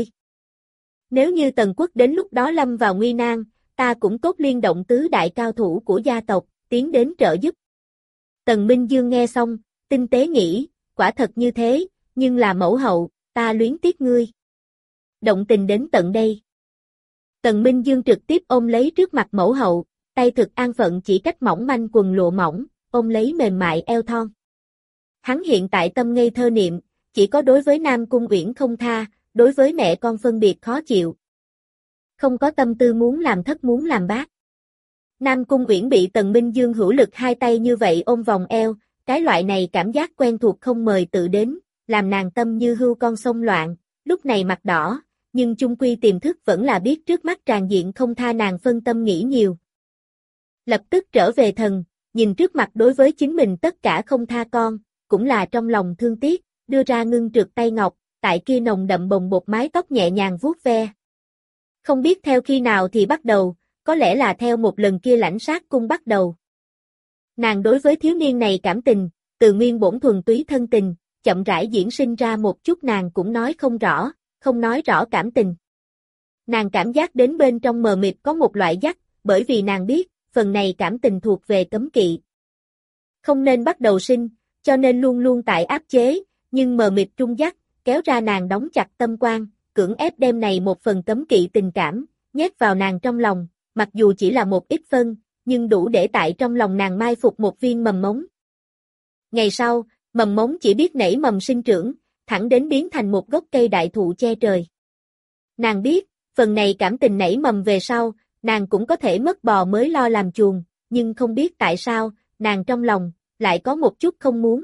Nếu như Tần Quốc đến lúc đó lâm vào nguy nan, ta cũng tốt liên động tứ đại cao thủ của gia tộc, tiến đến trợ giúp. Tần Minh Dương nghe xong, tinh tế nghĩ, quả thật như thế, nhưng là mẫu hậu, ta luyến tiếc ngươi. Động tình đến tận đây. Tần Minh Dương trực tiếp ôm lấy trước mặt mẫu hậu, tay thực an phận chỉ cách mỏng manh quần lụa mỏng, ôm lấy mềm mại eo thon. Hắn hiện tại tâm ngây thơ niệm, chỉ có đối với Nam Cung Uyển không tha, đối với mẹ con phân biệt khó chịu. Không có tâm tư muốn làm thất muốn làm bát. Nam Cung Uyển bị Tần Minh Dương hữu lực hai tay như vậy ôm vòng eo, cái loại này cảm giác quen thuộc không mời tự đến, làm nàng tâm như hươu con sông loạn, lúc này mặt đỏ, nhưng chung quy tiềm thức vẫn là biết trước mắt tràn diện không tha nàng phân tâm nghĩ nhiều. Lập tức trở về thần, nhìn trước mặt đối với chính mình tất cả không tha con, cũng là trong lòng thương tiếc, đưa ra ngưng trượt tay ngọc, tại kia nồng đậm bồng bột mái tóc nhẹ nhàng vuốt ve. Không biết theo khi nào thì bắt đầu, có lẽ là theo một lần kia lãnh sát cung bắt đầu. Nàng đối với thiếu niên này cảm tình, từ nguyên bổn thuần túy thân tình, chậm rãi diễn sinh ra một chút nàng cũng nói không rõ, không nói rõ cảm tình. Nàng cảm giác đến bên trong mờ mịt có một loại dắt, bởi vì nàng biết, phần này cảm tình thuộc về cấm kỵ. Không nên bắt đầu sinh, cho nên luôn luôn tại áp chế, nhưng mờ mịt trung dắt, kéo ra nàng đóng chặt tâm quan, cưỡng ép đem này một phần cấm kỵ tình cảm, nhét vào nàng trong lòng, mặc dù chỉ là một ít phân, nhưng đủ để tại trong lòng nàng mai phục một viên mầm mống. Ngày sau, mầm mống chỉ biết nảy mầm sinh trưởng, thẳng đến biến thành một gốc cây đại thụ che trời. Nàng biết, phần này cảm tình nảy mầm về sau, nàng cũng có thể mất bò mới lo làm chuồng, nhưng không biết tại sao, nàng trong lòng, lại có một chút không muốn.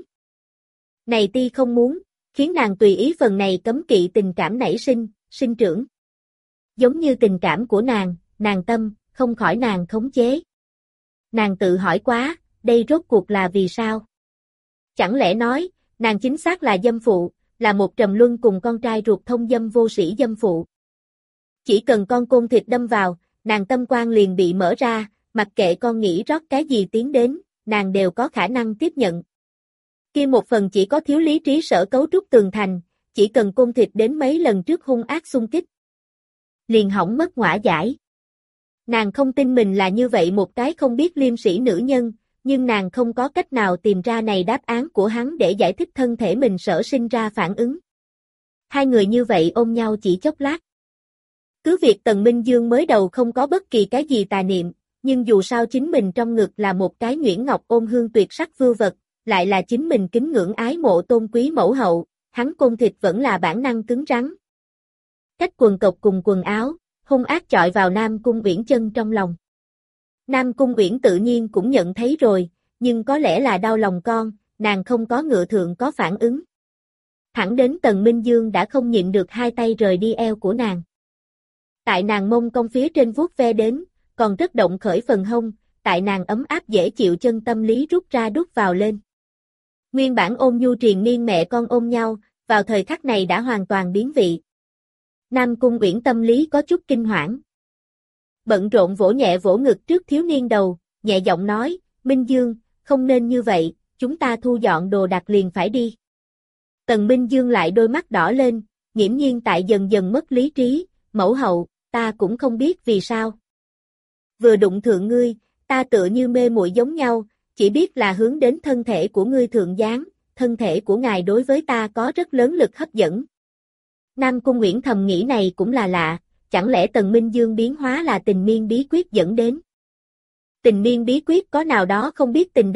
Này ti không muốn, khiến nàng tùy ý phần này cấm kỵ tình cảm nảy sinh, sinh trưởng. Giống như tình cảm của nàng, nàng tâm, không khỏi nàng khống chế. Nàng tự hỏi quá, đây rốt cuộc là vì sao? Chẳng lẽ nói, nàng chính xác là dâm phụ, là một trầm luân cùng con trai ruột thông dâm vô sĩ dâm phụ. Chỉ cần con côn thịt đâm vào, nàng tâm quan liền bị mở ra, mặc kệ con nghĩ rót cái gì tiến đến, nàng đều có khả năng tiếp nhận. Kia một phần chỉ có thiếu lý trí sở cấu trúc tường thành, chỉ cần côn thịt đến mấy lần trước hung ác xung kích. Liền hỏng mất ngõa giải. Nàng không tin mình là như vậy một cái không biết liêm sĩ nữ nhân, nhưng nàng không có cách nào tìm ra này đáp án của hắn để giải thích thân thể mình sở sinh ra phản ứng. Hai người như vậy ôm nhau chỉ chốc lát. Cứ việc Tần Minh Dương mới đầu không có bất kỳ cái gì tà niệm, nhưng dù sao chính mình trong ngực là một cái nhuyễn ngọc ôm hương tuyệt sắc vưu vật, lại là chính mình kính ngưỡng ái mộ tôn quý mẫu hậu, hắn côn thịt vẫn là bản năng cứng rắn. Cách quần cộc cùng quần áo, hung ác chọi vào Nam Cung Uyển chân trong lòng. Nam Cung Uyển tự nhiên cũng nhận thấy rồi, nhưng có lẽ là đau lòng con, nàng không có ngựa thượng có phản ứng. Thẳng đến Tần Minh Dương đã không nhịn được hai tay rời đi eo của nàng. Tại nàng mông cong phía trên vuốt ve đến, còn rất động khởi phần hông, tại nàng ấm áp dễ chịu chân tâm lý rút ra đút vào lên. Nguyên bản ôn nhu triền miên mẹ con ôm nhau, vào thời khắc này đã hoàn toàn biến vị. Nam Cung Uyển tâm lý có chút kinh hoảng. Bận rộn vỗ nhẹ vỗ ngực trước thiếu niên đầu, nhẹ giọng nói, Minh Dương, không nên như vậy, chúng ta thu dọn đồ đạc liền phải đi. Tần Minh Dương lại đôi mắt đỏ lên, nghiễm nhiên tại dần dần mất lý trí, mẫu hậu, ta cũng không biết vì sao. Vừa đụng thượng ngươi, ta tựa như mê muội giống nhau, chỉ biết là hướng đến thân thể của ngươi thượng giáng, thân thể của ngài đối với ta có rất lớn lực hấp dẫn. Nam Cung Uyển thầm nghĩ này cũng là lạ, chẳng lẽ Tần Minh Dương biến hóa là tình miên bí quyết dẫn đến. Tình miên bí quyết có nào đó không biết tình độc,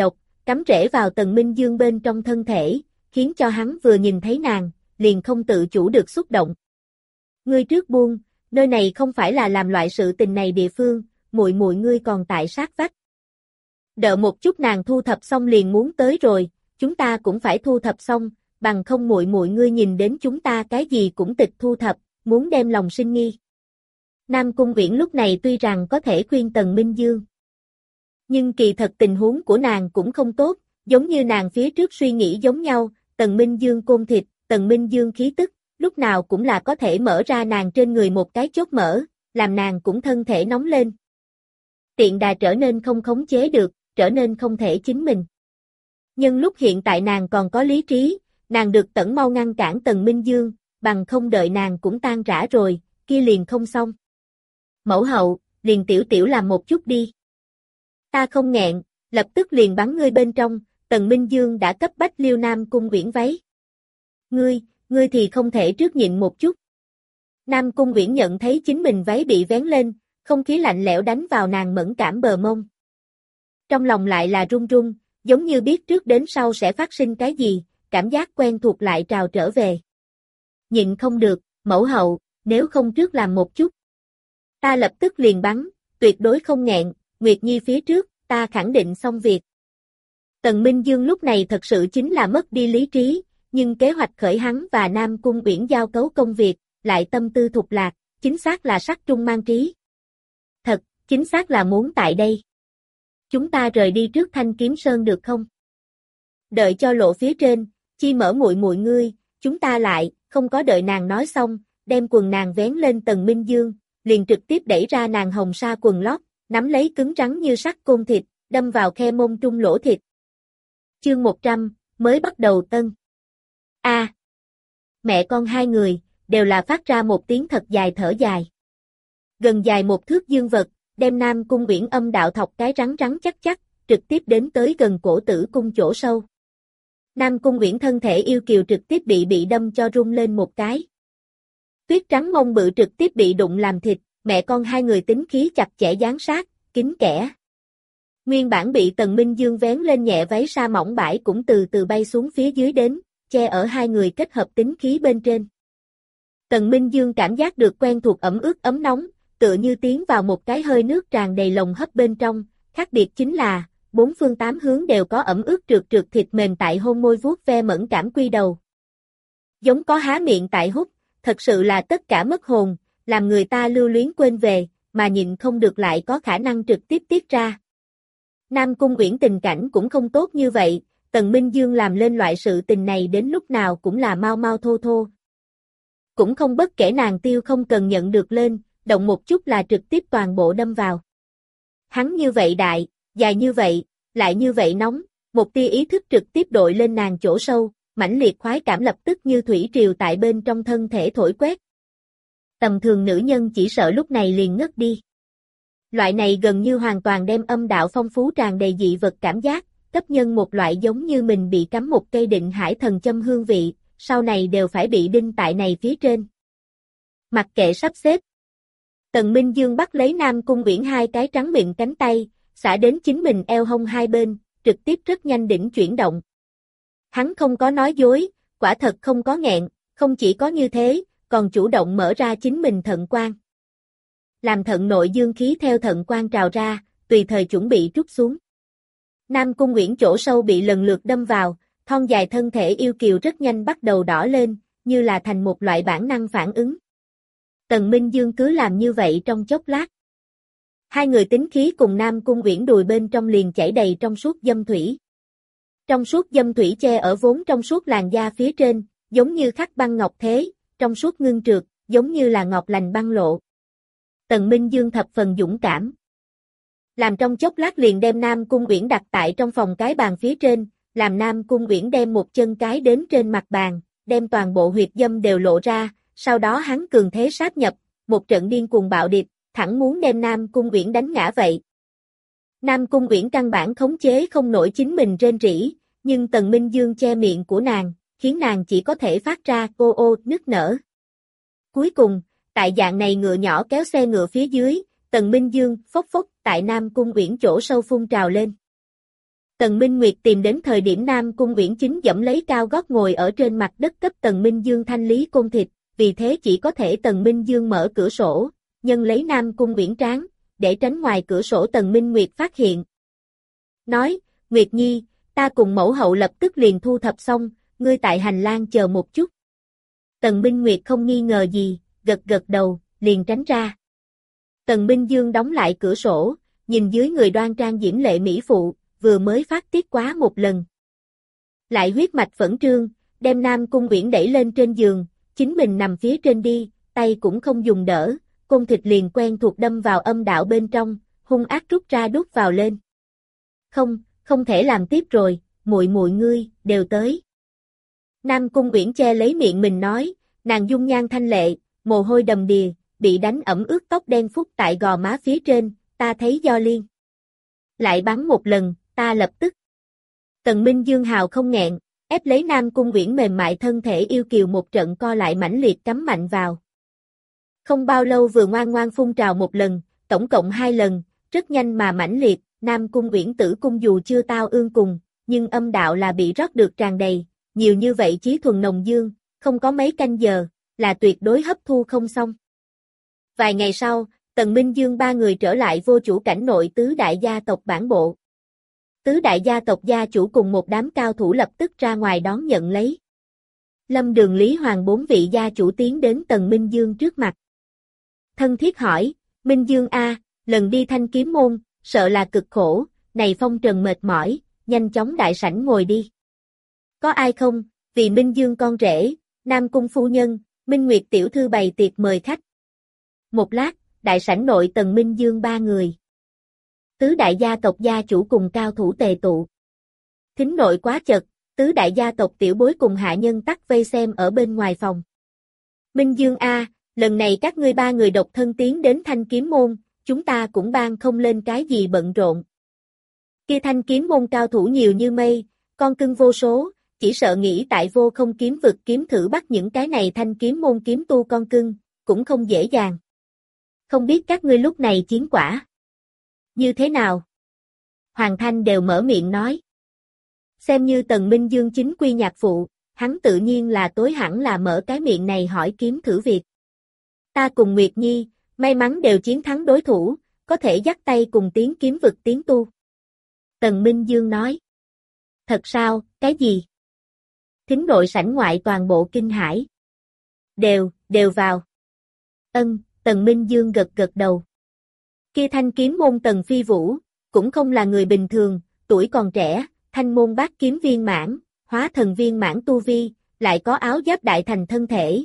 cắm rễ vào Tần Minh Dương bên trong thân thể, khiến cho hắn vừa nhìn thấy nàng, liền không tự chủ được xúc động. Ngươi trước buông, nơi này không phải là làm loại sự tình này địa phương, muội muội ngươi còn tại sát vách. Đợi một chút nàng thu thập xong liền muốn tới rồi, chúng ta cũng phải thu thập xong, bằng không muội muội ngươi nhìn đến chúng ta cái gì cũng tịch thu thập, muốn đem lòng sinh nghi. Nam Cung Uyển lúc này tuy rằng có thể khuyên Tần Minh Dương, nhưng kỳ thật tình huống của nàng cũng không tốt, giống như nàng phía trước suy nghĩ giống nhau, Tần Minh Dương côn thịt, Tần Minh Dương khí tức, lúc nào cũng là có thể mở ra nàng trên người một cái chốt mở, làm nàng cũng thân thể nóng lên. Tiện đà trở nên không khống chế được, trở nên không thể chính mình. Nhưng lúc hiện tại nàng còn có lý trí, nàng được tẩn mau ngăn cản Tần Minh Dương, bằng không đợi nàng cũng tan rã rồi, kia liền không xong. Mẫu hậu, liền tiểu tiểu làm một chút đi. Ta không nghẹn, lập tức liền bắn ngươi bên trong, Tần Minh Dương đã cấp bách Liêu Nam Cung Uyển váy. Ngươi, ngươi thì không thể trước nhịn một chút. Nam Cung Uyển nhận thấy chính mình váy bị vén lên, không khí lạnh lẽo đánh vào nàng mẫn cảm bờ mông. Trong lòng lại là run run, giống như biết trước đến sau sẽ phát sinh cái gì, cảm giác quen thuộc lại trào trở về. Nhịn không được, mẫu hậu, nếu không trước làm một chút. Ta lập tức liền bắn, tuyệt đối không nghẹn, Nguyệt Nhi phía trước, ta khẳng định xong việc. Tần Minh Dương lúc này thật sự chính là mất đi lý trí, nhưng kế hoạch khởi hắn và Nam Cung Uyển giao cấu công việc, lại tâm tư thục lạc, chính xác là sắc trung mang trí. Thật, chính xác là muốn tại đây. Chúng ta rời đi trước Thanh Kiếm Sơn được không? Đợi cho lộ phía trên, chi mở muội muội ngươi, chúng ta lại, không có đợi nàng nói xong, đem quần nàng vén lên Tần Minh Dương, liền trực tiếp đẩy ra nàng hồng sa quần lót, nắm lấy cứng rắn như sắt côn thịt, đâm vào khe mông trung lỗ thịt. Chương một trăm, mới bắt đầu tân. A. À, mẹ con hai người, đều là phát ra một tiếng thật dài thở dài. Gần dài một thước dương vật, đem Nam Cung Uyển âm đạo thọc cái rắn rắn chắc chắc, trực tiếp đến tới gần cổ tử cung chỗ sâu. Nam Cung Uyển thân thể yêu kiều trực tiếp bị bị đâm cho rung lên một cái. Tuyết trắng mông bự trực tiếp bị đụng làm thịt, mẹ con hai người tính khí chặt chẽ giáng sát, kín kẽ. Nguyên bản bị Tần Minh Dương vén lên nhẹ váy sa mỏng bãi cũng từ từ bay xuống phía dưới đến, che ở hai người kết hợp tính khí bên trên. Tần Minh Dương cảm giác được quen thuộc ẩm ướt ấm nóng, tựa như tiến vào một cái hơi nước tràn đầy lồng hấp bên trong, khác biệt chính là, bốn phương tám hướng đều có ẩm ướt trượt trượt thịt mềm tại hôn môi vuốt ve mẫn cảm quy đầu. Giống có há miệng tại hút, thật sự là tất cả mất hồn, làm người ta lưu luyến quên về, mà nhịn không được lại có khả năng trực tiếp tiết ra. Nam Cung Uyển tình cảnh cũng không tốt như vậy, Tần Minh Dương làm lên loại sự tình này đến lúc nào cũng là mau mau thô thô. Cũng không bất kể nàng tiêu không cần nhận được lên, động một chút là trực tiếp toàn bộ đâm vào. Hắn như vậy đại, dài như vậy, lại như vậy nóng, một tia ý thức trực tiếp đội lên nàng chỗ sâu, mãnh liệt khoái cảm lập tức như thủy triều tại bên trong thân thể thổi quét. Tầm thường nữ nhân chỉ sợ lúc này liền ngất đi. Loại này gần như hoàn toàn đem âm đạo phong phú tràn đầy dị vật cảm giác, cấp nhân một loại giống như mình bị cắm một cây định hải thần châm hương vị, sau này đều phải bị đinh tại này phía trên. Mặc kệ sắp xếp. Tần Minh Dương bắt lấy Nam Cung Uyển hai cái trắng mịn cánh tay, xả đến chính mình eo hông hai bên, trực tiếp rất nhanh đỉnh chuyển động. Hắn không có nói dối, quả thật không có nghẹn, không chỉ có như thế, còn chủ động mở ra chính mình thận quan. Làm thận nội dương khí theo thận quan trào ra, tùy thời chuẩn bị trút xuống. Nam Cung Uyển chỗ sâu bị lần lượt đâm vào, thon dài thân thể yêu kiều rất nhanh bắt đầu đỏ lên, như là thành một loại bản năng phản ứng. Tần Minh Dương cứ làm như vậy trong chốc lát. Hai người tính khí cùng Nam Cung Uyển đùi bên trong liền chảy đầy trong suốt dâm thủy. Trong suốt dâm thủy che ở vốn trong suốt làn da phía trên, giống như khắc băng ngọc thế, trong suốt ngưng trượt, giống như là ngọc lành băng lộ. Tần Minh Dương thập phần dũng cảm. Làm trong chốc lát liền đem Nam Cung Uyển đặt tại trong phòng cái bàn phía trên, làm Nam Cung Uyển đem một chân cái đến trên mặt bàn, đem toàn bộ huyệt dâm đều lộ ra, sau đó hắn cường thế sát nhập, một trận điên cuồng bạo điệp, thẳng muốn đem Nam Cung Uyển đánh ngã vậy. Nam Cung Uyển căn bản khống chế không nổi chính mình rên rỉ, nhưng Tần Minh Dương che miệng của nàng, khiến nàng chỉ có thể phát ra ô ô nức nở. Cuối cùng, tại dạng này ngựa nhỏ kéo xe ngựa phía dưới, Tần Minh Dương phốc phốc tại Nam Cung Uyển chỗ sâu phun trào lên. Tần Minh Nguyệt tìm đến thời điểm Nam Cung Uyển chính dẫm lấy cao gót ngồi ở trên mặt đất cấp Tần Minh Dương thanh lý côn thịt, vì thế chỉ có thể Tần Minh Dương mở cửa sổ, nhân lấy Nam Cung Uyển trán, để tránh ngoài cửa sổ Tần Minh Nguyệt phát hiện. Nói, Nguyệt Nhi, ta cùng mẫu hậu lập tức liền thu thập xong, ngươi tại hành lang chờ một chút. Tần Minh Nguyệt không nghi ngờ gì, gật gật đầu, liền tránh ra. Tần Minh Dương đóng lại cửa sổ, nhìn dưới người đoan trang diễm lệ mỹ phụ, vừa mới phát tiết quá một lần. Lại huyết mạch phẫn trương, đem Nam Cung Uyển đẩy lên trên giường, chính mình nằm phía trên đi, tay cũng không dùng đỡ, côn thịt liền quen thuộc đâm vào âm đạo bên trong, hung ác rút ra đút vào lên. Không, không thể làm tiếp rồi, muội muội ngươi, đều tới. Nam Cung Uyển che lấy miệng mình nói, nàng dung nhan thanh lệ, mồ hôi đầm đìa, bị đánh ẩm ướt tóc đen phúc tại gò má phía trên, ta thấy do liên. Lại bắn một lần, ta lập tức. Tần Minh Dương hào không nghẹn, ép lấy Nam Cung Uyển mềm mại thân thể yêu kiều một trận co lại mãnh liệt cắm mạnh vào. Không bao lâu vừa ngoan ngoan phun trào một lần, tổng cộng hai lần, rất nhanh mà mãnh liệt, Nam Cung Uyển tử cung dù chưa tao ương cùng, nhưng âm đạo là bị rót được tràn đầy, nhiều như vậy chí thuần nồng dương, không có mấy canh giờ, là tuyệt đối hấp thu không xong. Vài ngày sau, Tần Minh Dương ba người trở lại vô chủ cảnh nội tứ đại gia tộc bản bộ. Tứ đại gia tộc gia chủ cùng một đám cao thủ lập tức ra ngoài đón nhận lấy. Lâm Đường Lý Hoàng bốn vị gia chủ tiến đến Tần Minh Dương trước mặt. Thân thiết hỏi, Minh Dương A, lần đi Thanh Kiếm Môn, sợ là cực khổ, này phong trần mệt mỏi, nhanh chóng đại sảnh ngồi đi. Có ai không, vì Minh Dương con rể, Nam Cung phu nhân, Minh Nguyệt tiểu thư bày tiệc mời khách. Một lát, đại sảnh nội Tần Minh Dương ba người. Tứ đại gia tộc gia chủ cùng cao thủ tề tụ. Thính nội quá chật, tứ đại gia tộc tiểu bối cùng hạ nhân tắc vây xem ở bên ngoài phòng. Minh Dương A, lần này các ngươi ba người độc thân tiến đến Thanh Kiếm Môn, chúng ta cũng ban không lên cái gì bận rộn. Kia Thanh Kiếm Môn cao thủ nhiều như mây, con cưng vô số, chỉ sợ nghĩ tại vô không kiếm vực kiếm thử bắt những cái này Thanh Kiếm Môn kiếm tu con cưng, cũng không dễ dàng. Không biết các ngươi lúc này chiến quả như thế nào? Hoàng Thanh đều mở miệng nói. Xem như Tần Minh Dương chính quy nhạc phụ, hắn tự nhiên là tối hẳn là mở cái miệng này hỏi kiếm thử việc. Ta cùng Nguyệt Nhi, may mắn đều chiến thắng đối thủ, có thể dắt tay cùng tiến kiếm vực tiến tu. Tần Minh Dương nói. Thật sao, cái gì? Thính nội sảnh ngoại toàn bộ kinh hãi. Đều, đều vào. Ân, Tần Minh Dương gật gật đầu. Kia Thanh Kiếm Môn Tần Phi Vũ, cũng không là người bình thường, tuổi còn trẻ, thanh môn bát kiếm viên mãn, hóa thần viên mãn tu vi, lại có áo giáp đại thành thân thể.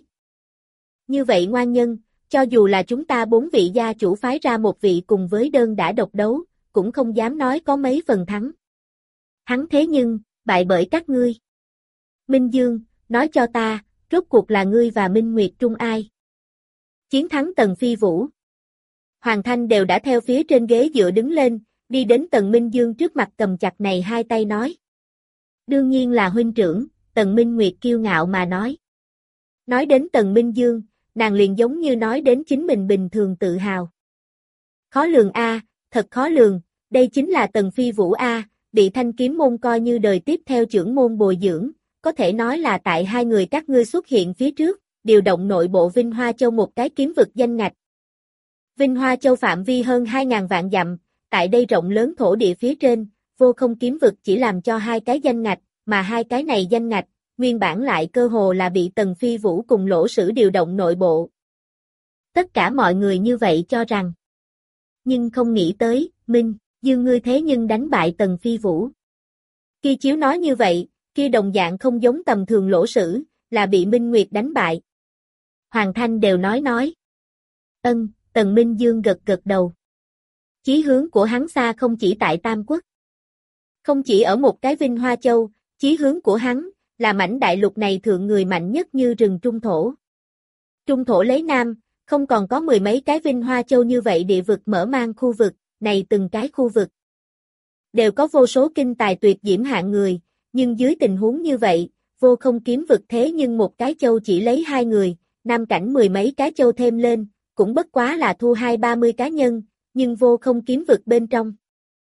Như vậy ngoan nhân, cho dù là chúng ta bốn vị gia chủ phái ra một vị cùng với đơn đã độc đấu, cũng không dám nói có mấy phần thắng. Hắn thế nhưng, bại bởi các ngươi. Minh Dương, nói cho ta, rốt cuộc là ngươi và Minh Nguyệt trung ai? Chiến thắng Tần Phi Vũ. Hoàng Thanh đều đã theo phía trên ghế dựa đứng lên, đi đến Tần Minh Dương trước mặt cầm chặt này hai tay nói. Đương nhiên là huynh trưởng, Tần Minh Nguyệt kiêu ngạo mà nói. Nói đến Tần Minh Dương, nàng liền giống như nói đến chính mình bình thường tự hào. Khó lường a, thật khó lường, đây chính là Tần Phi Vũ a, bị Thanh Kiếm Môn coi như đời tiếp theo trưởng môn bồi dưỡng, có thể nói là tại hai người các ngươi xuất hiện phía trước, điều động nội bộ Vinh Hoa Châu một cái kiếm vực danh ngạch. Vinh Hoa Châu phạm vi hơn hai nghìn vạn dặm, tại đây rộng lớn thổ địa phía trên, vô không kiếm vực chỉ làm cho hai cái danh ngạch, mà hai cái này danh ngạch, nguyên bản lại cơ hồ là bị Tần Phi Vũ cùng Lỗ Sử điều động nội bộ. Tất cả mọi người như vậy cho rằng. Nhưng không nghĩ tới, Minh, Dương ngươi thế nhưng đánh bại Tần Phi Vũ. Khi chiếu nói như vậy, kia đồng dạng không giống tầm thường Lỗ Sử, là bị Minh Nguyệt đánh bại. Hoàng Thanh đều nói nói. Ân, Tần Minh Dương gật gật đầu. Chí hướng của hắn xa không chỉ tại Tam Quốc. Không chỉ ở một cái Vinh Hoa Châu, chí hướng của hắn, là mảnh đại lục này thượng người mạnh nhất như rừng Trung Thổ. Trung Thổ lấy Nam, không còn có mười mấy cái Vinh Hoa Châu như vậy địa vực mở mang khu vực, này từng cái khu vực. Đều có vô số kinh tài tuyệt diễm hạng người, nhưng dưới tình huống như vậy, vô không kiếm vực thế nhưng một cái châu chỉ lấy hai người, Nam cảnh mười mấy cái châu thêm lên, cũng bất quá là thu hai ba mươi cá nhân, nhưng vô không kiếm vực bên trong.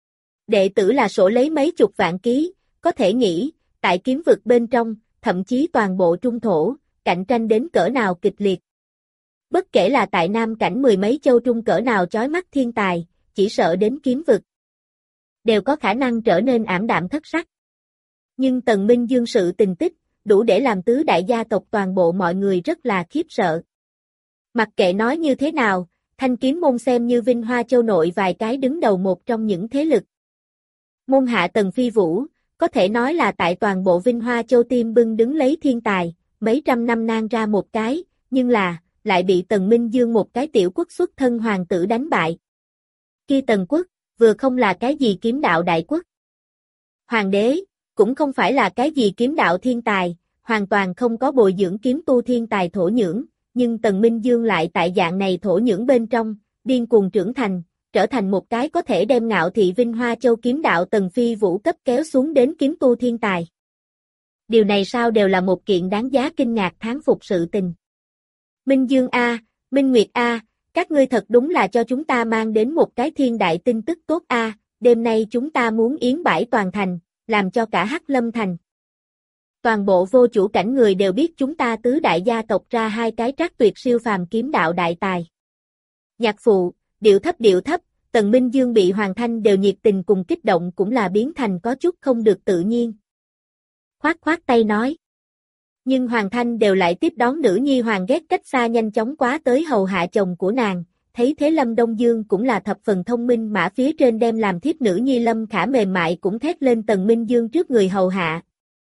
Đệ tử là sổ lấy mấy chục vạn ký, có thể nghĩ, tại kiếm vực bên trong, thậm chí toàn bộ trung thổ, cạnh tranh đến cỡ nào kịch liệt. Bất kể là tại Nam cảnh mười mấy châu trung cỡ nào chói mắt thiên tài, chỉ sợ đến kiếm vực, đều có khả năng trở nên ảm đạm thất sắc. Nhưng Tần Minh Dương sự tình tích, đủ để làm tứ đại gia tộc toàn bộ mọi người rất là khiếp sợ. Mặc kệ nói như thế nào, Thanh Kiếm môn xem như Vinh Hoa Châu nội vài cái đứng đầu một trong những thế lực. Môn hạ Tần Phi Vũ, có thể nói là tại toàn bộ Vinh Hoa Châu tim bưng đứng lấy thiên tài, mấy trăm năm nang ra một cái, nhưng là, lại bị Tần Minh Dương một cái tiểu quốc xuất thân hoàng tử đánh bại. Kia Tần quốc, vừa không là cái gì kiếm đạo đại quốc. Hoàng đế, cũng không phải là cái gì kiếm đạo thiên tài, hoàn toàn không có bồi dưỡng kiếm tu thiên tài thổ nhưỡng, nhưng Tần Minh Dương lại tại dạng này thổ nhưỡng bên trong, điên cuồng trưởng thành, trở thành một cái có thể đem ngạo thị Vinh Hoa Châu kiếm đạo Tần Phi Vũ cấp kéo xuống đến kiếm tu thiên tài. Điều này sao đều là một kiện đáng giá kinh ngạc thán phục sự tình. Minh Dương A, Minh Nguyệt A, các ngươi thật đúng là cho chúng ta mang đến một cái thiên đại tin tức tốt A, đêm nay chúng ta muốn yến bãi toàn thành, làm cho cả Hắc Lâm thành. Toàn bộ vô chủ cảnh người đều biết chúng ta tứ đại gia tộc ra hai cái trác tuyệt siêu phàm kiếm đạo đại tài. Nhạc phụ, điệu thấp điệu thấp, Tần Minh Dương bị Hoàng Thanh đều nhiệt tình cùng kích động cũng là biến thành có chút không được tự nhiên. Khoát khoát tay nói. Nhưng Hoàng Thanh đều lại tiếp đón nữ nhi Hoàng ghét cách xa nhanh chóng quá tới hầu hạ chồng của nàng, thấy thế Lâm Đông Dương cũng là thập phần thông minh mã phía trên đem làm thiếp nữ nhi Lâm Khả mềm mại cũng thét lên Tần Minh Dương trước người hầu hạ.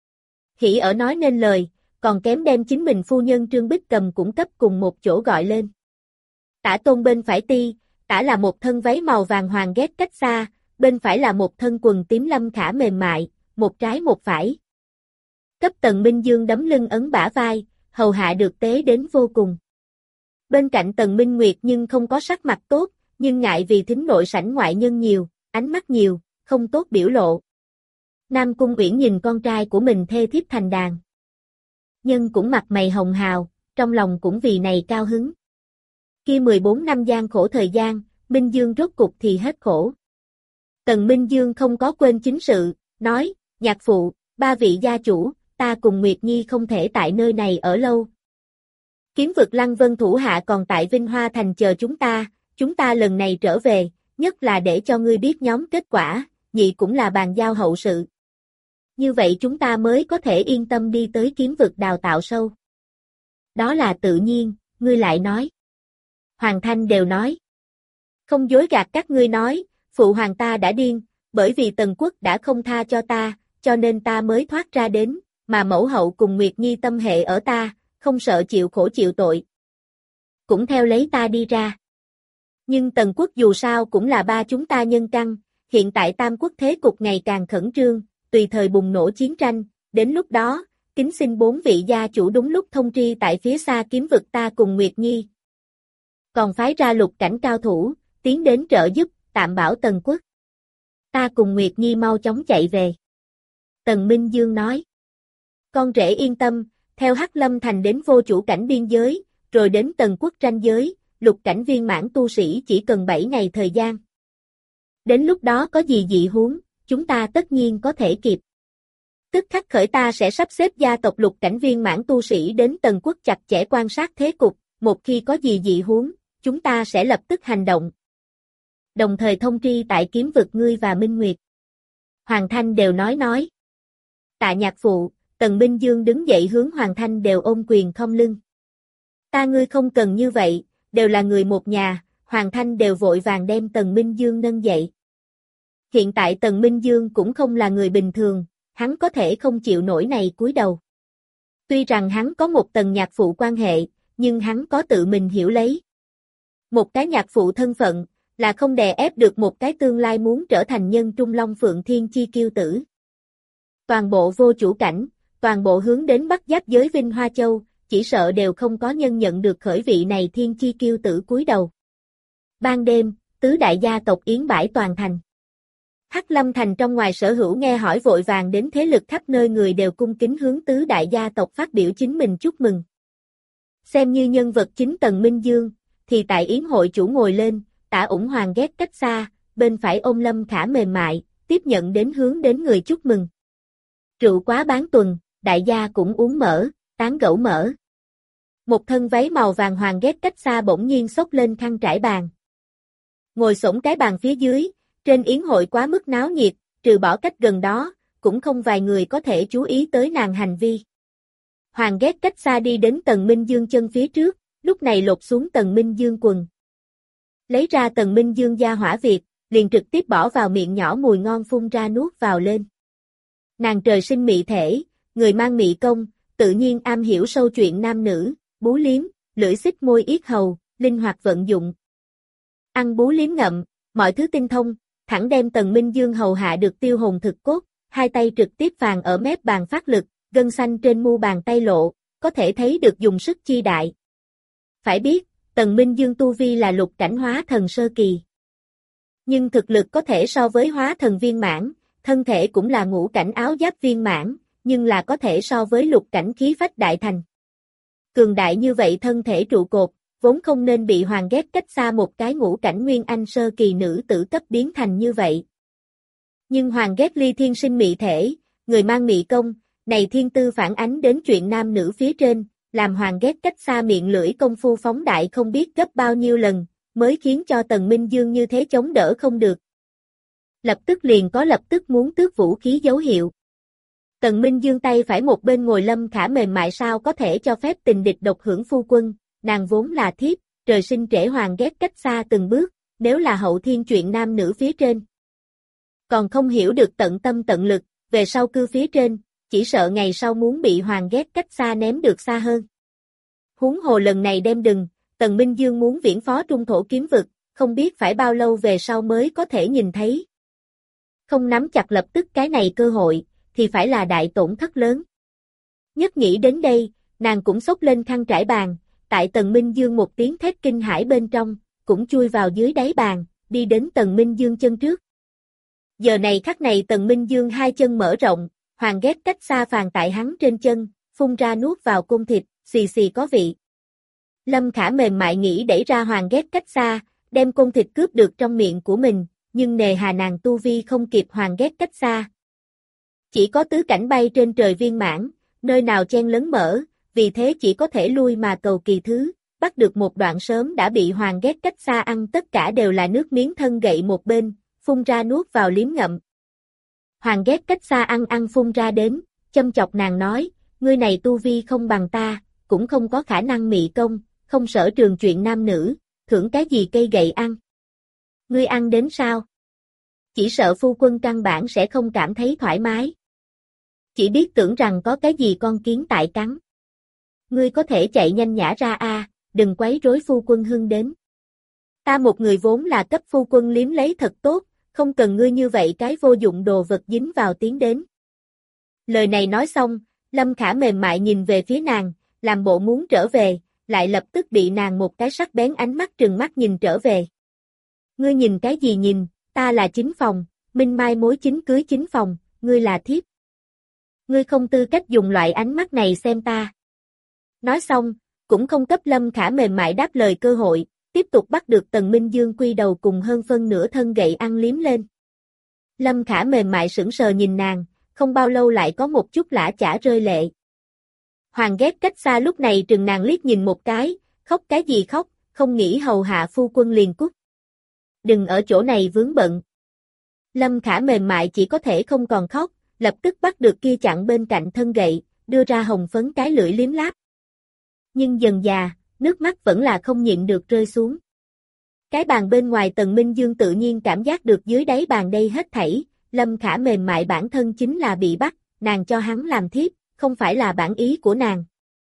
Hỉ ở nói nên lời, còn kém đem chính mình phu nhân Trương Bích Cầm cũng cấp cùng một chỗ gọi lên. Tả Tôn bên phải ti, tả là một thân váy màu vàng Hoàng ghét cách xa, bên phải là một thân quần tím Lâm Khả mềm mại, một trái một phải. Cấp Tần Minh Dương đấm lưng ấn bả vai, hầu hạ được tế đến vô cùng. Bên cạnh Tần Minh Nguyệt nhưng không có sắc mặt tốt, nhưng ngại vì thính nội sảnh ngoại nhân nhiều, ánh mắt nhiều, không tốt biểu lộ. Nam Cung Uyển nhìn con trai của mình thê thiếp thành đàn. Nhưng cũng mặt mày hồng hào, trong lòng cũng vì này cao hứng. Kia mười bốn năm gian khổ thời gian, Minh Dương rốt cục thì hết khổ. Tần Minh Dương không có quên chính sự, nói, nhạc phụ, ba vị gia chủ, ta cùng Nguyệt Nhi không thể tại nơi này ở lâu. Kiếm vực Lăng Vân thủ hạ còn tại Vinh Hoa Thành chờ chúng ta, chúng ta lần này trở về, nhất là để cho ngươi biết nhóm kết quả, nhị cũng là bàn giao hậu sự. Như vậy chúng ta mới có thể yên tâm đi tới kiếm vực đào tạo sâu. Đó là tự nhiên, ngươi lại nói. Hoàng Thanh đều nói. Không dối gạt các ngươi nói, phụ hoàng ta đã điên, bởi vì Tần Quốc đã không tha cho ta, cho nên ta mới thoát ra đến, mà mẫu hậu cùng Nguyệt Nhi tâm hệ ở ta, không sợ chịu khổ chịu tội. Cũng theo lấy ta đi ra. Nhưng Tần Quốc dù sao cũng là ba chúng ta nhân căn, hiện tại Tam Quốc thế cục ngày càng khẩn trương, tùy thời bùng nổ chiến tranh, đến lúc đó, kính xin bốn vị gia chủ đúng lúc thông tri tại phía xa kiếm vực ta cùng Nguyệt Nhi. Còn phái ra lục cảnh cao thủ, tiến đến trợ giúp, tạm bảo Tần Quốc. Ta cùng Nguyệt Nhi mau chóng chạy về. Tần Minh Dương nói. Con rể yên tâm, theo Hắc Lâm Thành đến vô chủ cảnh biên giới, rồi đến Tần Quốc ranh giới, lục cảnh viên mãn tu sĩ chỉ cần bảy ngày thời gian. Đến lúc đó có gì dị huống, chúng ta tất nhiên có thể kịp. Tức khắc khởi ta sẽ sắp xếp gia tộc lục cảnh viên mãn tu sĩ đến Tần Quốc chặt chẽ quan sát thế cục, một khi có gì dị huống, chúng ta sẽ lập tức hành động. Đồng thời thông tri tại kiếm vực ngươi và Minh Nguyệt. Hoàng Thanh đều nói nói. Tạ nhạc phụ, Tần Minh Dương đứng dậy hướng Hoàng Thanh đều ôm quyền khom lưng. Ta ngươi không cần như vậy, đều là người một nhà, Hoàng Thanh đều vội vàng đem Tần Minh Dương nâng dậy. Hiện tại Tần Minh Dương cũng không là người bình thường, hắn có thể không chịu nổi này cúi đầu. Tuy rằng hắn có một tầng nhạc phụ quan hệ, nhưng hắn có tự mình hiểu lấy. Một cái nhạc phụ thân phận, là không đè ép được một cái tương lai muốn trở thành nhân trung long phượng thiên chi kiêu tử. Toàn bộ vô chủ cảnh, toàn bộ hướng đến bắc giáp giới Vinh Hoa Châu, chỉ sợ đều không có nhân nhận được khởi vị này thiên chi kiêu tử cúi đầu. Ban đêm, tứ đại gia tộc yến bãi toàn thành. Hắc Lâm Thành trong ngoài sở hữu nghe hỏi vội vàng đến thế lực khắp nơi người đều cung kính hướng tứ đại gia tộc phát biểu chính mình chúc mừng. Xem như nhân vật chính Tần Minh Dương, thì tại yến hội chủ ngồi lên, Tả Ủng Hoàng ghét cách xa, bên phải ôm Lâm Khả mềm mại, tiếp nhận đến hướng đến người chúc mừng. Rượu quá bán tuần, đại gia cũng uống mỡ, tán gẫu mỡ. Một thân váy màu vàng Hoàng ghét cách xa bỗng nhiên xốc lên khăn trải bàn. Ngồi xổm cái bàn phía dưới, trên yến hội quá mức náo nhiệt, trừ bỏ cách gần đó, cũng không vài người có thể chú ý tới nàng hành vi. Hoàng ghét cách xa đi đến Tần Minh Dương chân phía trước, lúc này lột xuống Tần Minh Dương quần. Lấy ra Tần Minh Dương gia hỏa Việt, liền trực tiếp bỏ vào miệng nhỏ mùi ngon phun ra nuốt vào lên. Nàng trời sinh mị thể, người mang mị công, tự nhiên am hiểu sâu chuyện nam nữ, bú liếm, lưỡi xích môi yết hầu, linh hoạt vận dụng. Ăn bú liếm ngậm, mọi thứ tinh thông, thẳng đem Tần Minh Dương hầu hạ được tiêu hồn thực cốt, hai tay trực tiếp phàn ở mép bàn phát lực, gân xanh trên mu bàn tay lộ, có thể thấy được dùng sức chi đại. Phải biết, Tần Minh Dương tu vi là lục cảnh hóa thần sơ kỳ. Nhưng thực lực có thể so với hóa thần viên mãn, thân thể cũng là ngũ cảnh áo giáp viên mãn, nhưng là có thể so với lục cảnh khí phách đại thành. Cường đại như vậy thân thể trụ cột, vốn không nên bị Hoàng ghét cách xa một cái ngũ cảnh nguyên anh sơ kỳ nữ tử cấp biến thành như vậy. Nhưng Hoàng ghét ly thiên sinh mị thể, người mang mị công, này thiên tư phản ánh đến chuyện nam nữ phía trên, làm Hoàng ghét cách xa miệng lưỡi công phu phóng đại không biết gấp bao nhiêu lần, mới khiến cho Tần Minh Dương như thế chống đỡ không được. Lập tức liền có lập tức muốn tước vũ khí dấu hiệu. Tần Minh Dương tay phải một bên ngồi Lâm Khả mềm mại sao có thể cho phép tình địch độc hưởng phu quân, nàng vốn là thiếp, trời sinh trễ Hoàng ghét cách xa từng bước, nếu là hậu thiên chuyện nam nữ phía trên. Còn không hiểu được tận tâm tận lực, về sau cư phía trên, chỉ sợ ngày sau muốn bị Hoàng ghét cách xa ném được xa hơn. Huống hồ lần này đem đừng, Tần Minh Dương muốn viễn phó trung thổ kiếm vực, không biết phải bao lâu về sau mới có thể nhìn thấy. Không nắm chặt lập tức cái này cơ hội, thì phải là đại tổn thất lớn. Nhất nghĩ đến đây, nàng cũng xốc lên khăn trải bàn, tại Tần Minh Dương một tiếng thét kinh hãi bên trong, cũng chui vào dưới đáy bàn, đi đến Tần Minh Dương chân trước. Giờ này khắc này Tần Minh Dương hai chân mở rộng, Hoàng ghét cách xa phàn tại hắn trên chân, phun ra nuốt vào cung thịt, xì xì có vị. Lâm Khả mềm mại nghĩ đẩy ra Hoàng ghét cách xa, đem cung thịt cướp được trong miệng của mình, nhưng nề hà nàng tu vi không kịp Hoàng ghét cách xa. Chỉ có tứ cảnh bay trên trời viên mãn, nơi nào chen lấn mở, vì thế chỉ có thể lui mà cầu kỳ thứ, bắt được một đoạn sớm đã bị Hoàng ghét cách xa ăn tất cả đều là nước miếng thân gậy một bên, phun ra nuốt vào liếm ngậm. Hoàng ghét cách xa ăn ăn phun ra đến, châm chọc nàng nói, ngươi này tu vi không bằng ta, cũng không có khả năng mị công, không sở trường chuyện nam nữ, thưởng cái gì cây gậy ăn. Ngươi ăn đến sao? Chỉ sợ phu quân căn bản sẽ không cảm thấy thoải mái. Chỉ biết tưởng rằng có cái gì con kiến tại cắn. Ngươi có thể chạy nhanh nhả ra a, đừng quấy rối phu quân hưng đến. Ta một người vốn là cấp phu quân liếm lấy thật tốt, không cần ngươi như vậy cái vô dụng đồ vật dính vào tiến đến. Lời này nói xong, Lâm Khả mềm mại nhìn về phía nàng, làm bộ muốn trở về, lại lập tức bị nàng một cái sắc bén ánh mắt trừng mắt nhìn trở về. Ngươi nhìn cái gì nhìn, ta là chính phòng, minh mai mối chính cưới chính phòng, ngươi là thiếp. Ngươi không tư cách dùng loại ánh mắt này xem ta. Nói xong, cũng không cấp Lâm Khả mềm mại đáp lời cơ hội, tiếp tục bắt được Tần Minh Dương quy đầu cùng hơn phân nửa thân gậy ăn liếm lên. Lâm Khả mềm mại sững sờ nhìn nàng, không bao lâu lại có một chút lã chả rơi lệ. Hoàng ghét cách xa lúc này trừng nàng liếc nhìn một cái, khóc cái gì khóc, không nghĩ hầu hạ phu quân liền cút. Đừng ở chỗ này vướng bận. Lâm Khả mềm mại chỉ có thể không còn khóc, lập tức bắt được kia chặn bên cạnh thân gậy, đưa ra hồng phấn cái lưỡi liếm láp. Nhưng dần già, nước mắt vẫn là không nhịn được rơi xuống. Cái bàn bên ngoài Tần Minh Dương tự nhiên cảm giác được dưới đáy bàn đây hết thảy, Lâm Khả mềm mại bản thân chính là bị bắt, nàng cho hắn làm thiếp, không phải là bản ý của nàng.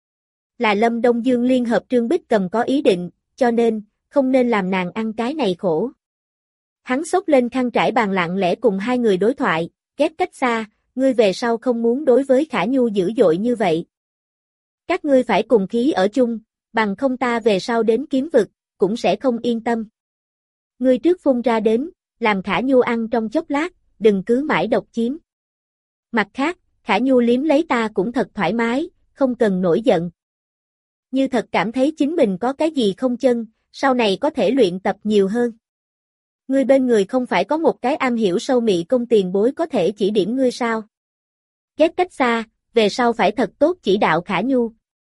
Là Lâm Đông Dương liên hợp Trương Bích Cầm có ý định, cho nên, không nên làm nàng ăn cái này khổ. Hắn xốc lên khăn trải bàn lặng lẽ cùng hai người đối thoại, ghét cách xa, ngươi về sau không muốn đối với Khả Nhu dữ dội như vậy. Các ngươi phải cùng khí ở chung, bằng không ta về sau đến kiếm vực, cũng sẽ không yên tâm. Ngươi trước phun ra đến, làm Khả Nhu ăn trong chốc lát, đừng cứ mãi độc chiếm. Mặt khác, Khả Nhu liếm lấy ta cũng thật thoải mái, không cần nổi giận. Như thật cảm thấy chính mình có cái gì không chân, sau này có thể luyện tập nhiều hơn. Ngươi bên người không phải có một cái am hiểu sâu mị công tiền bối có thể chỉ điểm ngươi sao? Ghét cách xa, về sau phải thật tốt chỉ đạo Khả Nhu.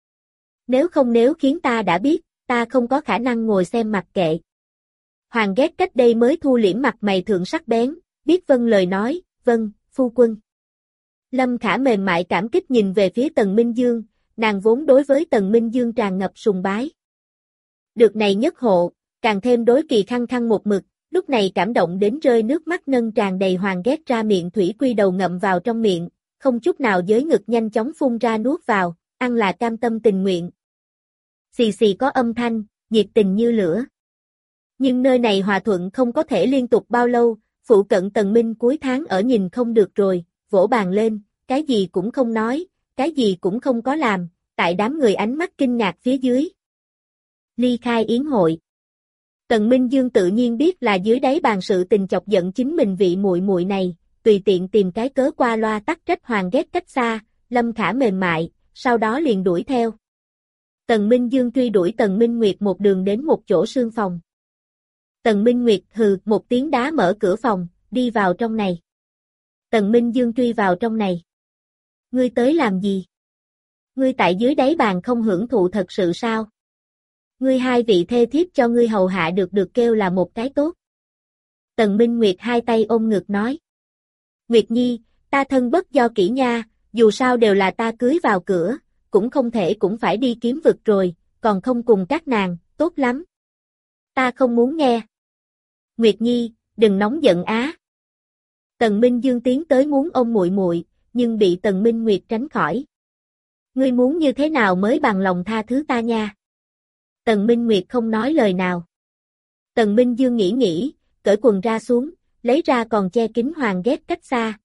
Nếu không nếu khiến ta đã biết, ta không có khả năng ngồi xem mặc kệ. Hoàng ghét cách đây mới thu liễm mặt mày thượng sắc bén, biết vâng lời nói, vâng, phu quân. Lâm Khả mềm mại cảm kích nhìn về phía Tần Minh Dương, nàng vốn đối với Tần Minh Dương tràn ngập sùng bái. Được này nhất hộ, càng thêm đối Kỳ Khăng Khăng một mực, lúc này cảm động đến rơi nước mắt nâng tràn đầy Hoàng ghét ra miệng thủy quy đầu ngậm vào trong miệng, không chút nào giới ngực nhanh chóng phun ra nuốt vào, ăn là cam tâm tình nguyện. Xì xì có âm thanh, nhiệt tình như lửa. Nhưng nơi này hòa thuận không có thể liên tục bao lâu, phụ cận Tần Minh cuối tháng ở nhìn không được rồi, vỗ bàn lên, cái gì cũng không nói, cái gì cũng không có làm, tại đám người ánh mắt kinh ngạc phía dưới. Ly khai yến hội. Tần Minh Dương tự nhiên biết là dưới đáy bàn sự tình chọc giận chính mình vị muội muội này, tùy tiện tìm cái cớ qua loa tắc trách Hoàng ghét cách xa, Lâm Khả mềm mại, sau đó liền đuổi theo. Tần Minh Dương truy đuổi Tần Minh Nguyệt một đường đến một chỗ sương phòng. Tần Minh Nguyệt hừ một tiếng đá mở cửa phòng, đi vào trong này. Tần Minh Dương truy vào trong này. Ngươi tới làm gì? Ngươi tại dưới đáy bàn không hưởng thụ thật sự sao? Ngươi hai vị thê thiếp cho ngươi hầu hạ được được kêu là một cái tốt. Tần Minh Nguyệt hai tay ôm ngực nói. Nguyệt Nhi, ta thân bất do kỹ nha, dù sao đều là ta cưới vào cửa, cũng không thể cũng phải đi kiếm vực rồi, còn không cùng các nàng, tốt lắm. Ta không muốn nghe. Nguyệt Nhi, đừng nóng giận á. Tần Minh Dương tiến tới muốn ôm muội muội, nhưng bị Tần Minh Nguyệt tránh khỏi. Ngươi muốn như thế nào mới bằng lòng tha thứ ta nha? Tần Minh Nguyệt không nói lời nào. Tần Minh Dương nghĩ nghĩ, cởi quần ra xuống, lấy ra còn che kín Hoàng ghét cách xa.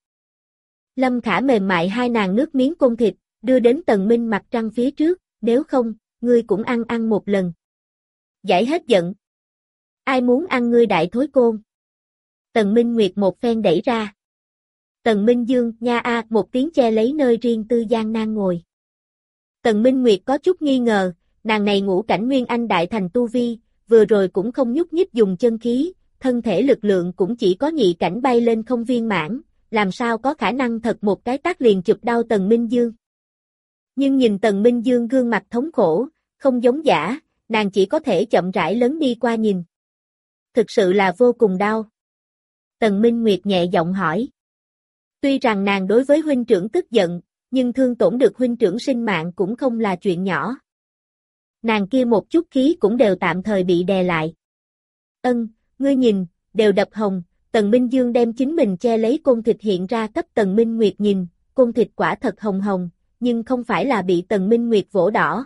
Lâm Khả mềm mại hai nàng nước miếng côn thịt, đưa đến Tần Minh mặt trăng phía trước, nếu không, ngươi cũng ăn ăn một lần. Giải hết giận. Ai muốn ăn ngươi đại thối côn? Tần Minh Nguyệt một phen đẩy ra. Tần Minh Dương, nha a, một tiếng che lấy nơi riêng tư gian nan ngồi. Tần Minh Nguyệt có chút nghi ngờ, nàng này ngũ cảnh Nguyên Anh đại thành tu vi, vừa rồi cũng không nhúc nhích dùng chân khí, thân thể lực lượng cũng chỉ có nhị cảnh bay lên không viên mãn, làm sao có khả năng thật một cái tát liền chụp đau Tần Minh Dương. Nhưng nhìn Tần Minh Dương gương mặt thống khổ, không giống giả, nàng chỉ có thể chậm rãi lớn đi qua nhìn. Thực sự là vô cùng đau. Tần Minh Nguyệt nhẹ giọng hỏi. Tuy rằng nàng đối với huynh trưởng tức giận, nhưng thương tổn được huynh trưởng sinh mạng cũng không là chuyện nhỏ. Nàng kia một chút khí cũng đều tạm thời bị đè lại. Ân, ngươi nhìn, đều đập hồng, Tần Minh Dương đem chính mình che lấy côn thịt hiện ra cấp Tần Minh Nguyệt nhìn, côn thịt quả thật hồng hồng, nhưng không phải là bị Tần Minh Nguyệt vỗ đỏ,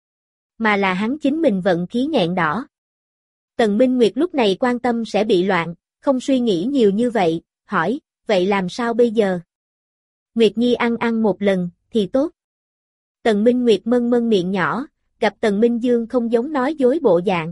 mà là hắn chính mình vận khí nghẹn đỏ. Tần Minh Nguyệt lúc này quan tâm sẽ bị loạn, không suy nghĩ nhiều như vậy, hỏi, vậy làm sao bây giờ? Nguyệt Nhi ăn ăn một lần, thì tốt. Tần Minh Nguyệt mân mân miệng nhỏ, gặp Tần Minh Dương không giống nói dối bộ dạng.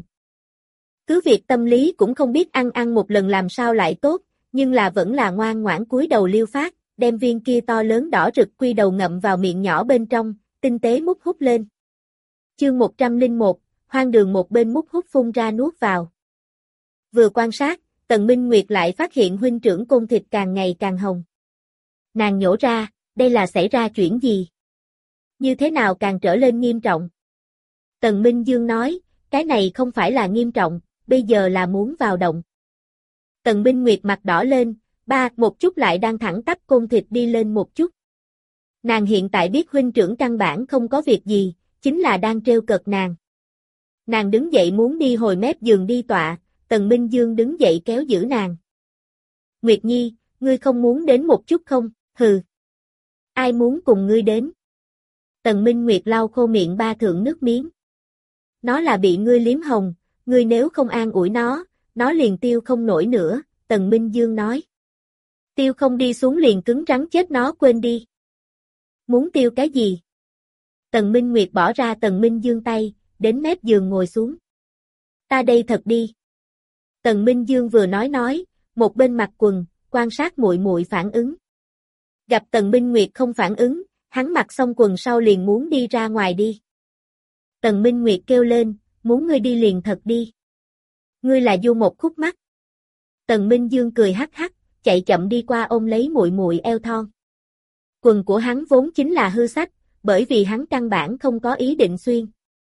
Cứ việc tâm lý cũng không biết ăn ăn một lần làm sao lại tốt, nhưng là vẫn là ngoan ngoãn cúi đầu liêu phát, đem viên kia to lớn đỏ rực quy đầu ngậm vào miệng nhỏ bên trong, tinh tế mút hút lên. Chương một trăm lẻ một, hoang đường một bên mút hút phun ra nuốt vào. Vừa quan sát, Tần Minh Nguyệt lại phát hiện huynh trưởng côn thịt càng ngày càng hồng. Nàng nhổ ra, đây là xảy ra chuyện gì? Như thế nào càng trở lên nghiêm trọng? Tần Minh Dương nói, cái này không phải là nghiêm trọng, bây giờ là muốn vào động. Tần Minh Nguyệt mặt đỏ lên, ba, một chút lại đang thẳng tắp côn thịt đi lên một chút. Nàng hiện tại biết huynh trưởng căn bản không có việc gì, chính là đang trêu cợt nàng. Nàng đứng dậy muốn đi hồi mép giường đi tọa, Tần Minh Dương đứng dậy kéo giữ nàng. Nguyệt Nhi, ngươi không muốn đến một chút không? Hừ. Ai muốn cùng ngươi đến? Tần Minh Nguyệt lau khô miệng ba thượng nước miếng. Nó là bị ngươi liếm hồng, ngươi nếu không an ủi nó, nó liền tiêu không nổi nữa, Tần Minh Dương nói. Tiêu không đi xuống liền cứng rắn chết nó quên đi. Muốn tiêu cái gì? Tần Minh Nguyệt bỏ ra Tần Minh Dương tay, đến mép giường ngồi xuống. Ta đây thật đi. Tần Minh Dương vừa nói nói, một bên mặc quần, quan sát muội muội phản ứng. Gặp Tần Minh Nguyệt không phản ứng, hắn mặc xong quần sau liền muốn đi ra ngoài đi. Tần Minh Nguyệt kêu lên, muốn ngươi đi liền thật đi. Ngươi là du một khúc mắc. Tần Minh Dương cười hắc hắc, chạy chậm đi qua ôm lấy muội muội eo thon. Quần của hắn vốn chính là hư sách, bởi vì hắn căn bản không có ý định xuyên.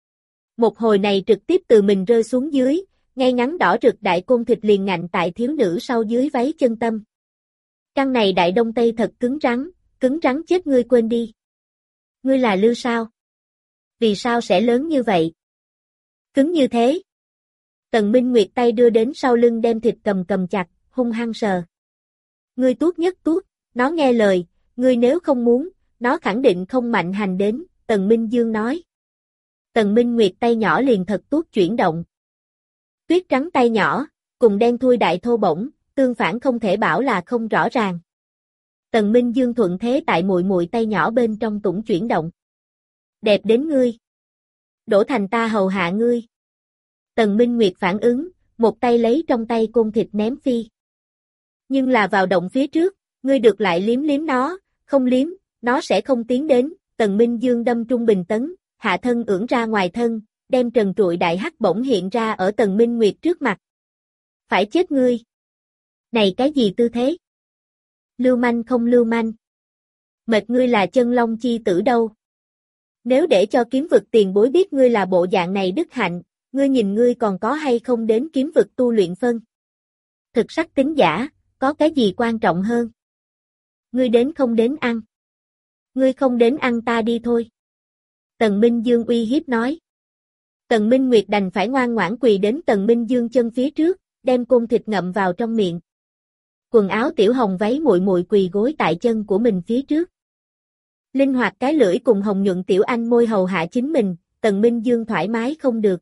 Một hồi này trực tiếp từ mình rơi xuống dưới, ngay ngắn đỏ rực đại côn thịt liền ngạnh tại thiếu nữ sau dưới váy chân tâm. Căn này đại đông tây thật cứng rắn, cứng rắn chết ngươi quên đi. Ngươi là Lưu sao? Vì sao sẽ lớn như vậy? Cứng như thế. Tần Minh Nguyệt tay đưa đến sau lưng đem thịt cầm cầm chặt, hung hăng sờ. Ngươi tuốt nhất tuốt, nó nghe lời, ngươi nếu không muốn, nó khẳng định không mạnh hành đến, Tần Minh Dương nói. Tần Minh Nguyệt tay nhỏ liền thật tuốt chuyển động. Tuyết trắng tay nhỏ, cùng đen thui đại thô bổng, tương phản không thể bảo là không rõ ràng. Tần Minh Dương thuận thế tại muội muội tay nhỏ bên trong tủng chuyển động. Đẹp đến ngươi. Đổ thành ta hầu hạ ngươi. Tần Minh Nguyệt phản ứng, một tay lấy trong tay côn thịt ném phi. Nhưng là vào động phía trước, ngươi được lại liếm liếm nó, không liếm, nó sẽ không tiến đến. Tần Minh Dương đâm trung bình tấn, hạ thân ưỡn ra ngoài thân, đem trần trụi đại hắc bổng hiện ra ở Tần Minh Nguyệt trước mặt. Phải chết ngươi. Này cái gì tư thế? Lưu manh không lưu manh. Mệt ngươi là chân long chi tử đâu. Nếu để cho kiếm vực tiền bối biết ngươi là bộ dạng này đức hạnh, ngươi nhìn ngươi còn có hay không đến kiếm vực tu luyện phân. Thực sắc tính giả, có cái gì quan trọng hơn? Ngươi đến không đến ăn. Ngươi không đến ăn ta đi thôi. Tần Minh Dương uy hiếp nói. Tần Minh Nguyệt đành phải ngoan ngoãn quỳ đến Tần Minh Dương chân phía trước, đem côn thịt ngậm vào trong miệng. Quần áo tiểu hồng váy muội muội quỳ gối tại chân của mình phía trước. Linh hoạt cái lưỡi cùng hồng nhuận tiểu anh môi hầu hạ chính mình, Tần Minh Dương thoải mái không được.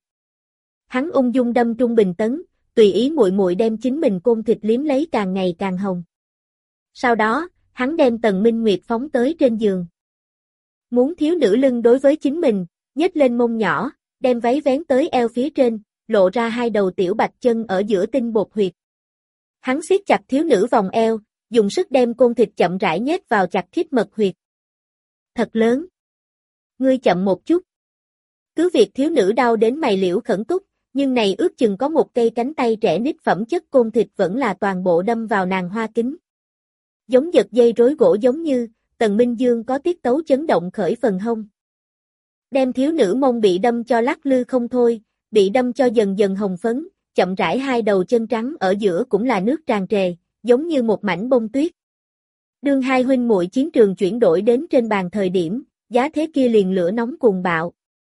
Hắn ung dung đâm trung bình tấn, tùy ý muội muội đem chính mình côn thịt liếm lấy càng ngày càng hồng. Sau đó, hắn đem Tần Minh Nguyệt phóng tới trên giường. Muốn thiếu nữ lưng đối với chính mình, nhếch lên mông nhỏ, đem váy vén tới eo phía trên, lộ ra hai đầu tiểu bạch chân ở giữa tinh bột huyệt. Hắn siết chặt thiếu nữ vòng eo, dùng sức đem côn thịt chậm rãi nhét vào chặt khít mật huyệt. Thật lớn. Ngươi chậm một chút. Cứ việc thiếu nữ đau đến mày liễu khẩn túc, nhưng này ước chừng có một cây cánh tay trẻ nít phẩm chất côn thịt vẫn là toàn bộ đâm vào nàng hoa kính. Giống giật dây rối gỗ giống như, Tần Minh Dương có tiết tấu chấn động khởi phần hông. Đem thiếu nữ mông bị đâm cho lắc lư không thôi, bị đâm cho dần dần hồng phấn, chậm rãi hai đầu chân trắng ở giữa cũng là nước tràn trề, giống như một mảnh bông tuyết. Đương hai huynh muội chiến trường chuyển đổi đến trên bàn thời điểm, giá thế kia liền lửa nóng cuồng bạo.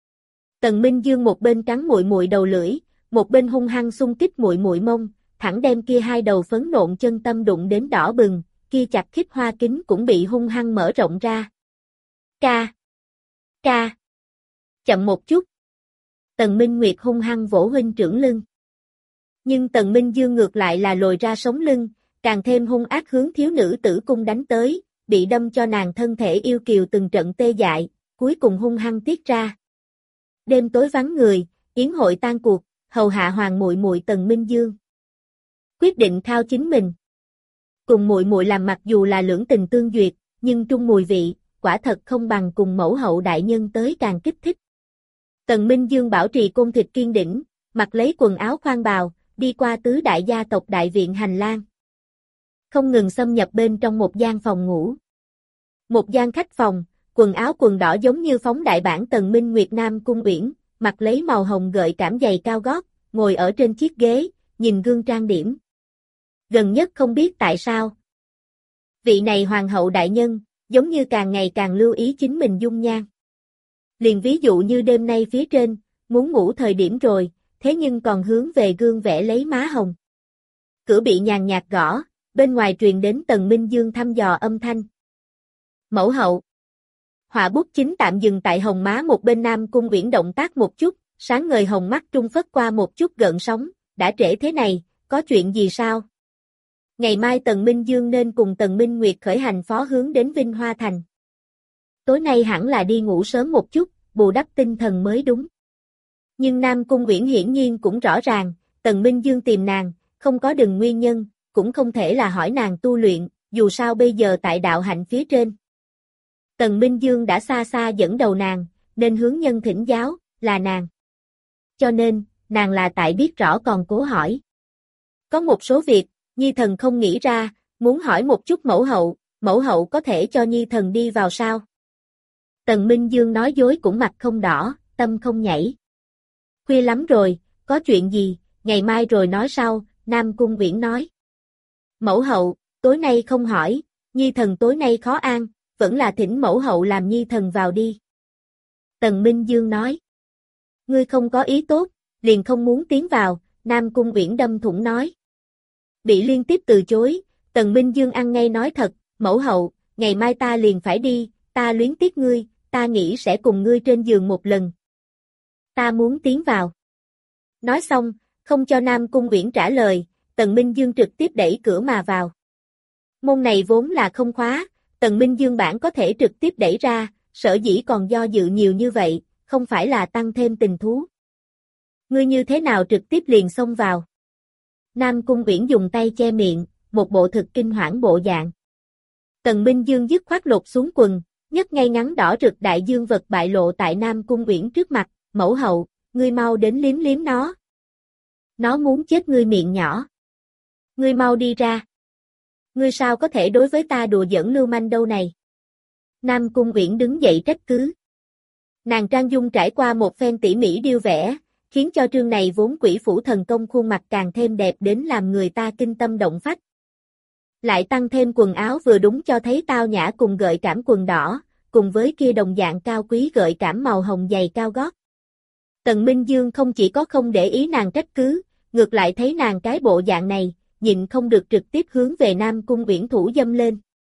Tần Minh Dương một bên cắn muội muội đầu lưỡi, một bên hung hăng xung kích muội muội mông, thẳng đem kia hai đầu phấn nộn chân tâm đụng đến đỏ bừng, kia chặt khít hoa kính cũng bị hung hăng mở rộng ra. Ca! Ca! Chậm một chút. Tần Minh Nguyệt hung hăng vỗ huynh trưởng lưng. Nhưng Tần Minh Dương ngược lại là lồi ra sống lưng, càng thêm hung ác hướng thiếu nữ tử cung đánh tới, bị đâm cho nàng thân thể yêu kiều từng trận tê dại, cuối cùng hung hăng tiết ra. Đêm tối vắng người, yến hội tan cuộc, hầu hạ hoàng muội muội Tần Minh Dương quyết định khao chính mình. Cùng muội muội làm mặc dù là lưỡng tình tương duyệt, nhưng trung mùi vị, quả thật không bằng cùng mẫu hậu đại nhân tới càng kích thích. Tần Minh Dương bảo trì côn thịt kiên đỉnh, mặc lấy quần áo khoan bào, đi qua tứ đại gia tộc đại viện hành lang. Không ngừng xâm nhập bên trong một gian phòng ngủ. Một gian khách phòng, quần áo quần đỏ giống như phóng đại bản Tần Minh Nguyệt Nam Cung Uyển, mặc lấy màu hồng gợi cảm giày cao gót, ngồi ở trên chiếc ghế, nhìn gương trang điểm. Gần nhất không biết tại sao. Vị này hoàng hậu đại nhân, giống như càng ngày càng lưu ý chính mình dung nhan. Liền ví dụ như đêm nay phía trên, muốn ngủ thời điểm rồi, thế nhưng còn hướng về gương vẽ lấy má hồng. Cửa bị nhàn nhạt gõ, bên ngoài truyền đến Tần Minh Dương thăm dò âm thanh. Mẫu hậu. Họa bút chính tạm dừng tại hồng má một bên Nam Cung Uyển động tác một chút, sáng ngời hồng mắt trung phất qua một chút gợn sóng, đã trễ thế này, có chuyện gì sao? Ngày mai Tần Minh Dương nên cùng Tần Minh Nguyệt khởi hành phó hướng đến Vinh Hoa Thành. Tối nay hẳn là đi ngủ sớm một chút, bù đắp tinh thần mới đúng. Nhưng Nam Cung Uyển hiển nhiên cũng rõ ràng, Tần Minh Dương tìm nàng, không có đừng nguyên nhân, cũng không thể là hỏi nàng tu luyện, dù sao bây giờ tại đạo hạnh phía trên. Tần Minh Dương đã xa xa dẫn đầu nàng, nên hướng nhân thỉnh giáo, là nàng. Cho nên, nàng là tại biết rõ còn cố hỏi. Có một số việc, Nhi thần không nghĩ ra, muốn hỏi một chút mẫu hậu, mẫu hậu có thể cho Nhi thần đi vào sao? Tần Minh Dương nói dối cũng mặt không đỏ, tâm không nhảy. Khuya lắm rồi, có chuyện gì, ngày mai rồi nói sau, Nam Cung Uyển nói. Mẫu hậu, tối nay không hỏi, Nhi thần tối nay khó an, vẫn là thỉnh mẫu hậu làm Nhi thần vào đi. Tần Minh Dương nói. Ngươi không có ý tốt, liền không muốn tiến vào, Nam Cung Uyển đâm thủng nói. Bị liên tiếp từ chối, Tần Minh Dương ăn ngay nói thật, mẫu hậu, ngày mai ta liền phải đi, ta luyến tiếc ngươi, ta nghĩ sẽ cùng ngươi trên giường một lần. Ta muốn tiến vào. Nói xong, không cho Nam Cung Uyển trả lời, Tần Minh Dương trực tiếp đẩy cửa mà vào. Môn này vốn là không khóa, Tần Minh Dương bản có thể trực tiếp đẩy ra, sở dĩ còn do dự nhiều như vậy, không phải là tăng thêm tình thú. Ngươi như thế nào trực tiếp liền xông vào? Nam Cung Uyển dùng tay che miệng, một bộ thực kinh hoảng bộ dạng. Tần Minh Dương dứt khoát lột xuống quần, nhấc ngay ngắn đỏ rực đại dương vật bại lộ tại Nam Cung Uyển trước mặt, mẫu hậu, ngươi mau đến liếm liếm nó. Nó muốn chết ngươi miệng nhỏ. Ngươi mau đi ra. Ngươi sao có thể đối với ta đùa giỡn lưu manh đâu này? Nam Cung Uyển đứng dậy trách cứ. Nàng trang dung trải qua một phen tỉ mỉ điêu vẽ, khiến cho trương này vốn quỷ phủ thần công khuôn mặt càng thêm đẹp đến làm người ta kinh tâm động phách. Lại tăng thêm quần áo vừa đúng cho thấy tao nhã cùng gợi cảm quần đỏ, cùng với kia đồng dạng cao quý gợi cảm màu hồng dày cao gót. Tần Minh Dương không chỉ có không để ý nàng trách cứ, ngược lại thấy nàng cái bộ dạng này, nhịn không được trực tiếp hướng về Nam Cung Uyển thủ dâm lên.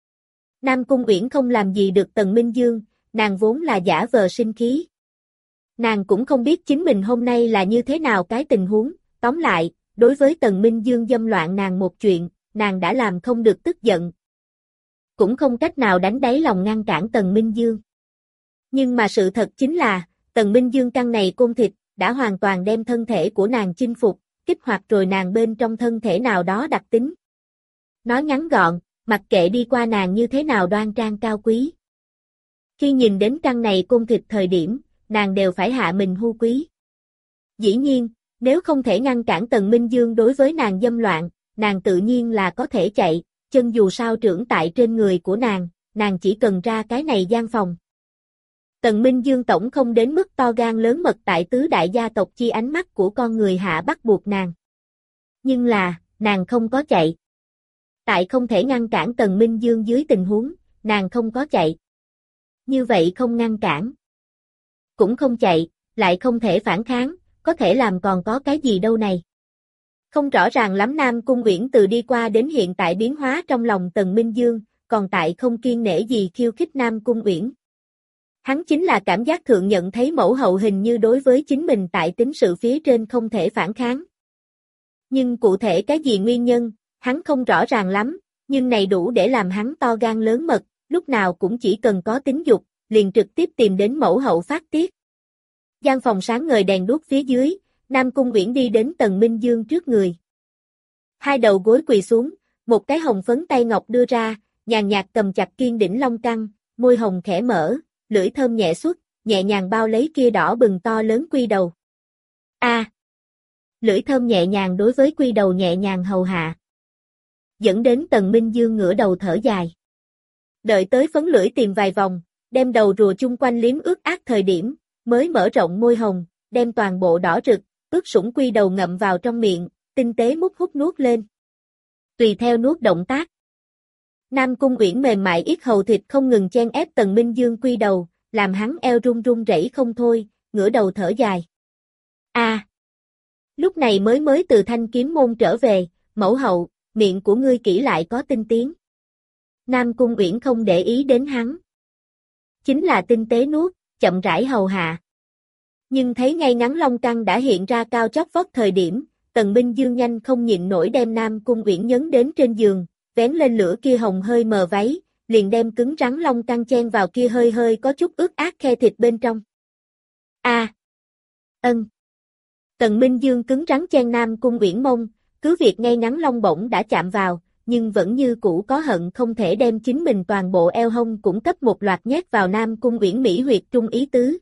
Nam Cung Uyển không làm gì được Tần Minh Dương, nàng vốn là giả vờ sinh khí. Nàng cũng không biết chính mình hôm nay là như thế nào cái tình huống, tóm lại, đối với Tần Minh Dương dâm loạn nàng một chuyện, nàng đã làm không được tức giận. Cũng không cách nào đánh đáy lòng ngăn cản Tần Minh Dương. Nhưng mà sự thật chính là, Tần Minh Dương căn này côn thịt, đã hoàn toàn đem thân thể của nàng chinh phục, kích hoạt rồi nàng bên trong thân thể nào đó đặc tính. Nói ngắn gọn, mặc kệ đi qua nàng như thế nào đoan trang cao quý. Khi nhìn đến căn này côn thịt thời điểm, nàng đều phải hạ mình hu quý. Dĩ nhiên, nếu không thể ngăn cản Tần Minh Dương đối với nàng dâm loạn, nàng tự nhiên là có thể chạy, chân dù sao trưởng tại trên người của nàng, nàng chỉ cần ra cái này gian phòng. Tần Minh Dương tổng không đến mức to gan lớn mật tại tứ đại gia tộc chi ánh mắt của con người hạ bắt buộc nàng. Nhưng là, nàng không có chạy. Tại không thể ngăn cản Tần Minh Dương dưới tình huống, nàng không có chạy. Như vậy không ngăn cản. Cũng không chạy, lại không thể phản kháng, có thể làm còn có cái gì đâu này. Không rõ ràng lắm Nam Cung Uyển từ đi qua đến hiện tại biến hóa trong lòng Tần Minh Dương, còn tại không kiên nể gì khiêu khích Nam Cung Uyển. Hắn chính là cảm giác thượng nhận thấy mẫu hậu hình như đối với chính mình tại tính sự phía trên không thể phản kháng. Nhưng cụ thể cái gì nguyên nhân, hắn không rõ ràng lắm, nhưng này đủ để làm hắn to gan lớn mật, lúc nào cũng chỉ cần có tính dục, liền trực tiếp tìm đến mẫu hậu phát tiết. Gian phòng sáng ngời đèn đuốc phía dưới, Nam Cung Uyển đi đến Tần Minh Dương trước người. Hai đầu gối quỳ xuống, một cái hồng phấn tay ngọc đưa ra, nhàn nhạt cầm chặt kiên đỉnh long căng, môi hồng khẽ mở, lưỡi thơm nhẹ xuất, nhẹ nhàng bao lấy kia đỏ bừng to lớn quy đầu. A. À, lưỡi thơm nhẹ nhàng đối với quy đầu nhẹ nhàng hầu hạ. Dẫn đến Tần Minh Dương ngửa đầu thở dài. Đợi tới phấn lưỡi tìm vài vòng, đem đầu rùa chung quanh liếm ướt át thời điểm, mới mở rộng môi hồng, đem toàn bộ đỏ rực, ướt sũng quy đầu ngậm vào trong miệng, tinh tế mút hút nuốt lên. Tùy theo nuốt động tác. Nam Cung Uyển mềm mại yết hầu thịt không ngừng chen ép Tần Minh Dương quy đầu, làm hắn eo run run rẩy không thôi, ngửa đầu thở dài. A. À, lúc này mới mới từ Thanh Kiếm môn trở về, mẫu hậu, miệng của ngươi kỹ lại có tinh tiến. Nam Cung Uyển không để ý đến hắn. Chính là tinh tế nuốt, chậm rãi hầu hạ. Nhưng thấy ngay ngắn long căng đã hiện ra cao chót vót thời điểm, Tần Minh Dương nhanh không nhịn nổi đem Nam Cung Uyển nhấn đến trên giường, vén lên lửa kia hồng hơi mờ váy, liền đem cứng rắn long căng chen vào kia hơi hơi có chút ướt át khe thịt bên trong. A. À, ân. Tần Minh Dương cứng rắn chen Nam Cung Uyển mông, cứ việc ngay ngắn long bổng đã chạm vào, nhưng vẫn như cũ có hận không thể đem chính mình toàn bộ eo hông cũng cấp một loạt nhét vào Nam Cung Uyển mỹ huyệt trung ý tứ.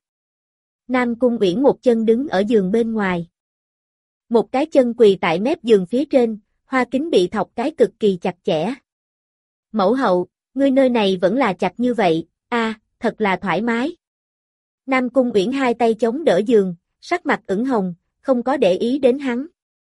Nam Cung Uyển một chân đứng ở giường bên ngoài. Một cái chân quỳ tại mép giường phía trên, Hoa Kính bị thọc cái cực kỳ chặt chẽ. Mẫu hậu, ngươi nơi này vẫn là chặt như vậy, a, thật là thoải mái. Nam Cung Uyển hai tay chống đỡ giường, sắc mặt ửng hồng, không có để ý đến hắn.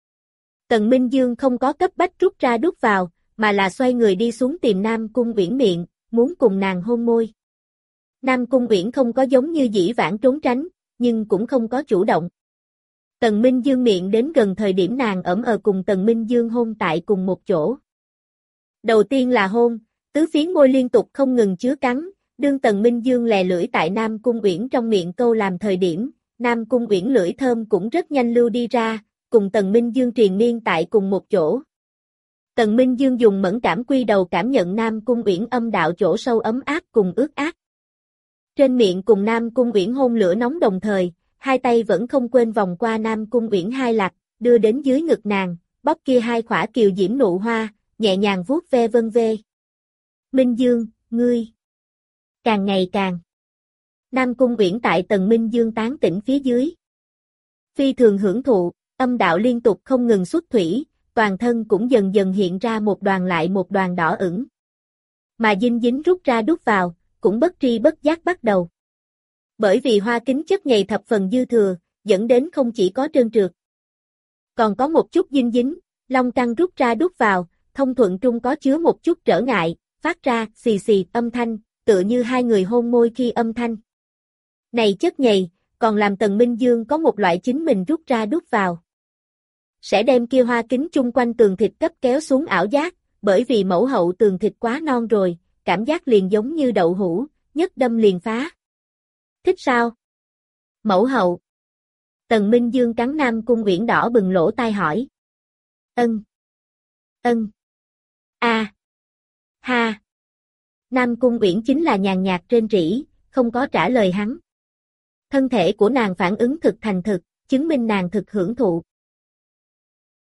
Tần Minh Dương không có cấp bách rút ra đút vào, mà là xoay người đi xuống tìm Nam Cung Uyển miệng, muốn cùng nàng hôn môi. Nam Cung Uyển không có giống như dĩ vãng trốn tránh, nhưng cũng không có chủ động. Tần Minh Dương miệng đến gần thời điểm nàng ẩm ờ cùng Tần Minh Dương hôn tại cùng một chỗ. Đầu tiên là hôn, tứ phiến môi liên tục không ngừng chứa cắn, đương Tần Minh Dương lè lưỡi tại Nam Cung Uyển trong miệng câu làm thời điểm, Nam Cung Uyển lưỡi thơm cũng rất nhanh lưu đi ra, cùng Tần Minh Dương triền miên tại cùng một chỗ. Tần Minh Dương dùng mẫn cảm quy đầu cảm nhận Nam Cung Uyển âm đạo chỗ sâu ấm áp cùng ướt át. Trên miệng cùng Nam Cung Uyển hôn lửa nóng đồng thời, hai tay vẫn không quên vòng qua Nam Cung Uyển hai lạc, đưa đến dưới ngực nàng, bóp kia hai khỏa kiều diễm nụ hoa, nhẹ nhàng vuốt ve vân vê. Minh Dương, ngươi càng ngày càng. Nam Cung Uyển tại Tần Minh Dương tán tỉnh phía dưới. Phi thường hưởng thụ, âm đạo liên tục không ngừng xuất thủy, toàn thân cũng dần dần hiện ra một đoàn lại một đoàn đỏ ửng. Mà dinh dính rút ra đút vào, cũng bất tri bất giác bắt đầu. Bởi vì Hoa Kính chất nhầy thập phần dư thừa, dẫn đến không chỉ có trơn trượt, còn có một chút dinh dính, long căng rút ra đút vào, thông thuận trung có chứa một chút trở ngại, phát ra xì xì âm thanh, tựa như hai người hôn môi khi âm thanh. Này chất nhầy, còn làm Tần Minh Dương có một loại chính mình rút ra đút vào. Sẽ đem kia Hoa Kính chung quanh tường thịt cấp kéo xuống ảo giác, bởi vì mẫu hậu tường thịt quá non rồi, cảm giác liền giống như đậu hũ, nhất đâm liền phá. Thích sao? Mẫu hậu. Tần Minh Dương cắn Nam Cung Uyển đỏ bừng lỗ tai hỏi. Ân. Ân. A. À. Ha. Nam Cung Uyển chính là nhàn nhạt rên rỉ, không có trả lời hắn. Thân thể của nàng phản ứng thực thành thực, chứng minh nàng thực hưởng thụ.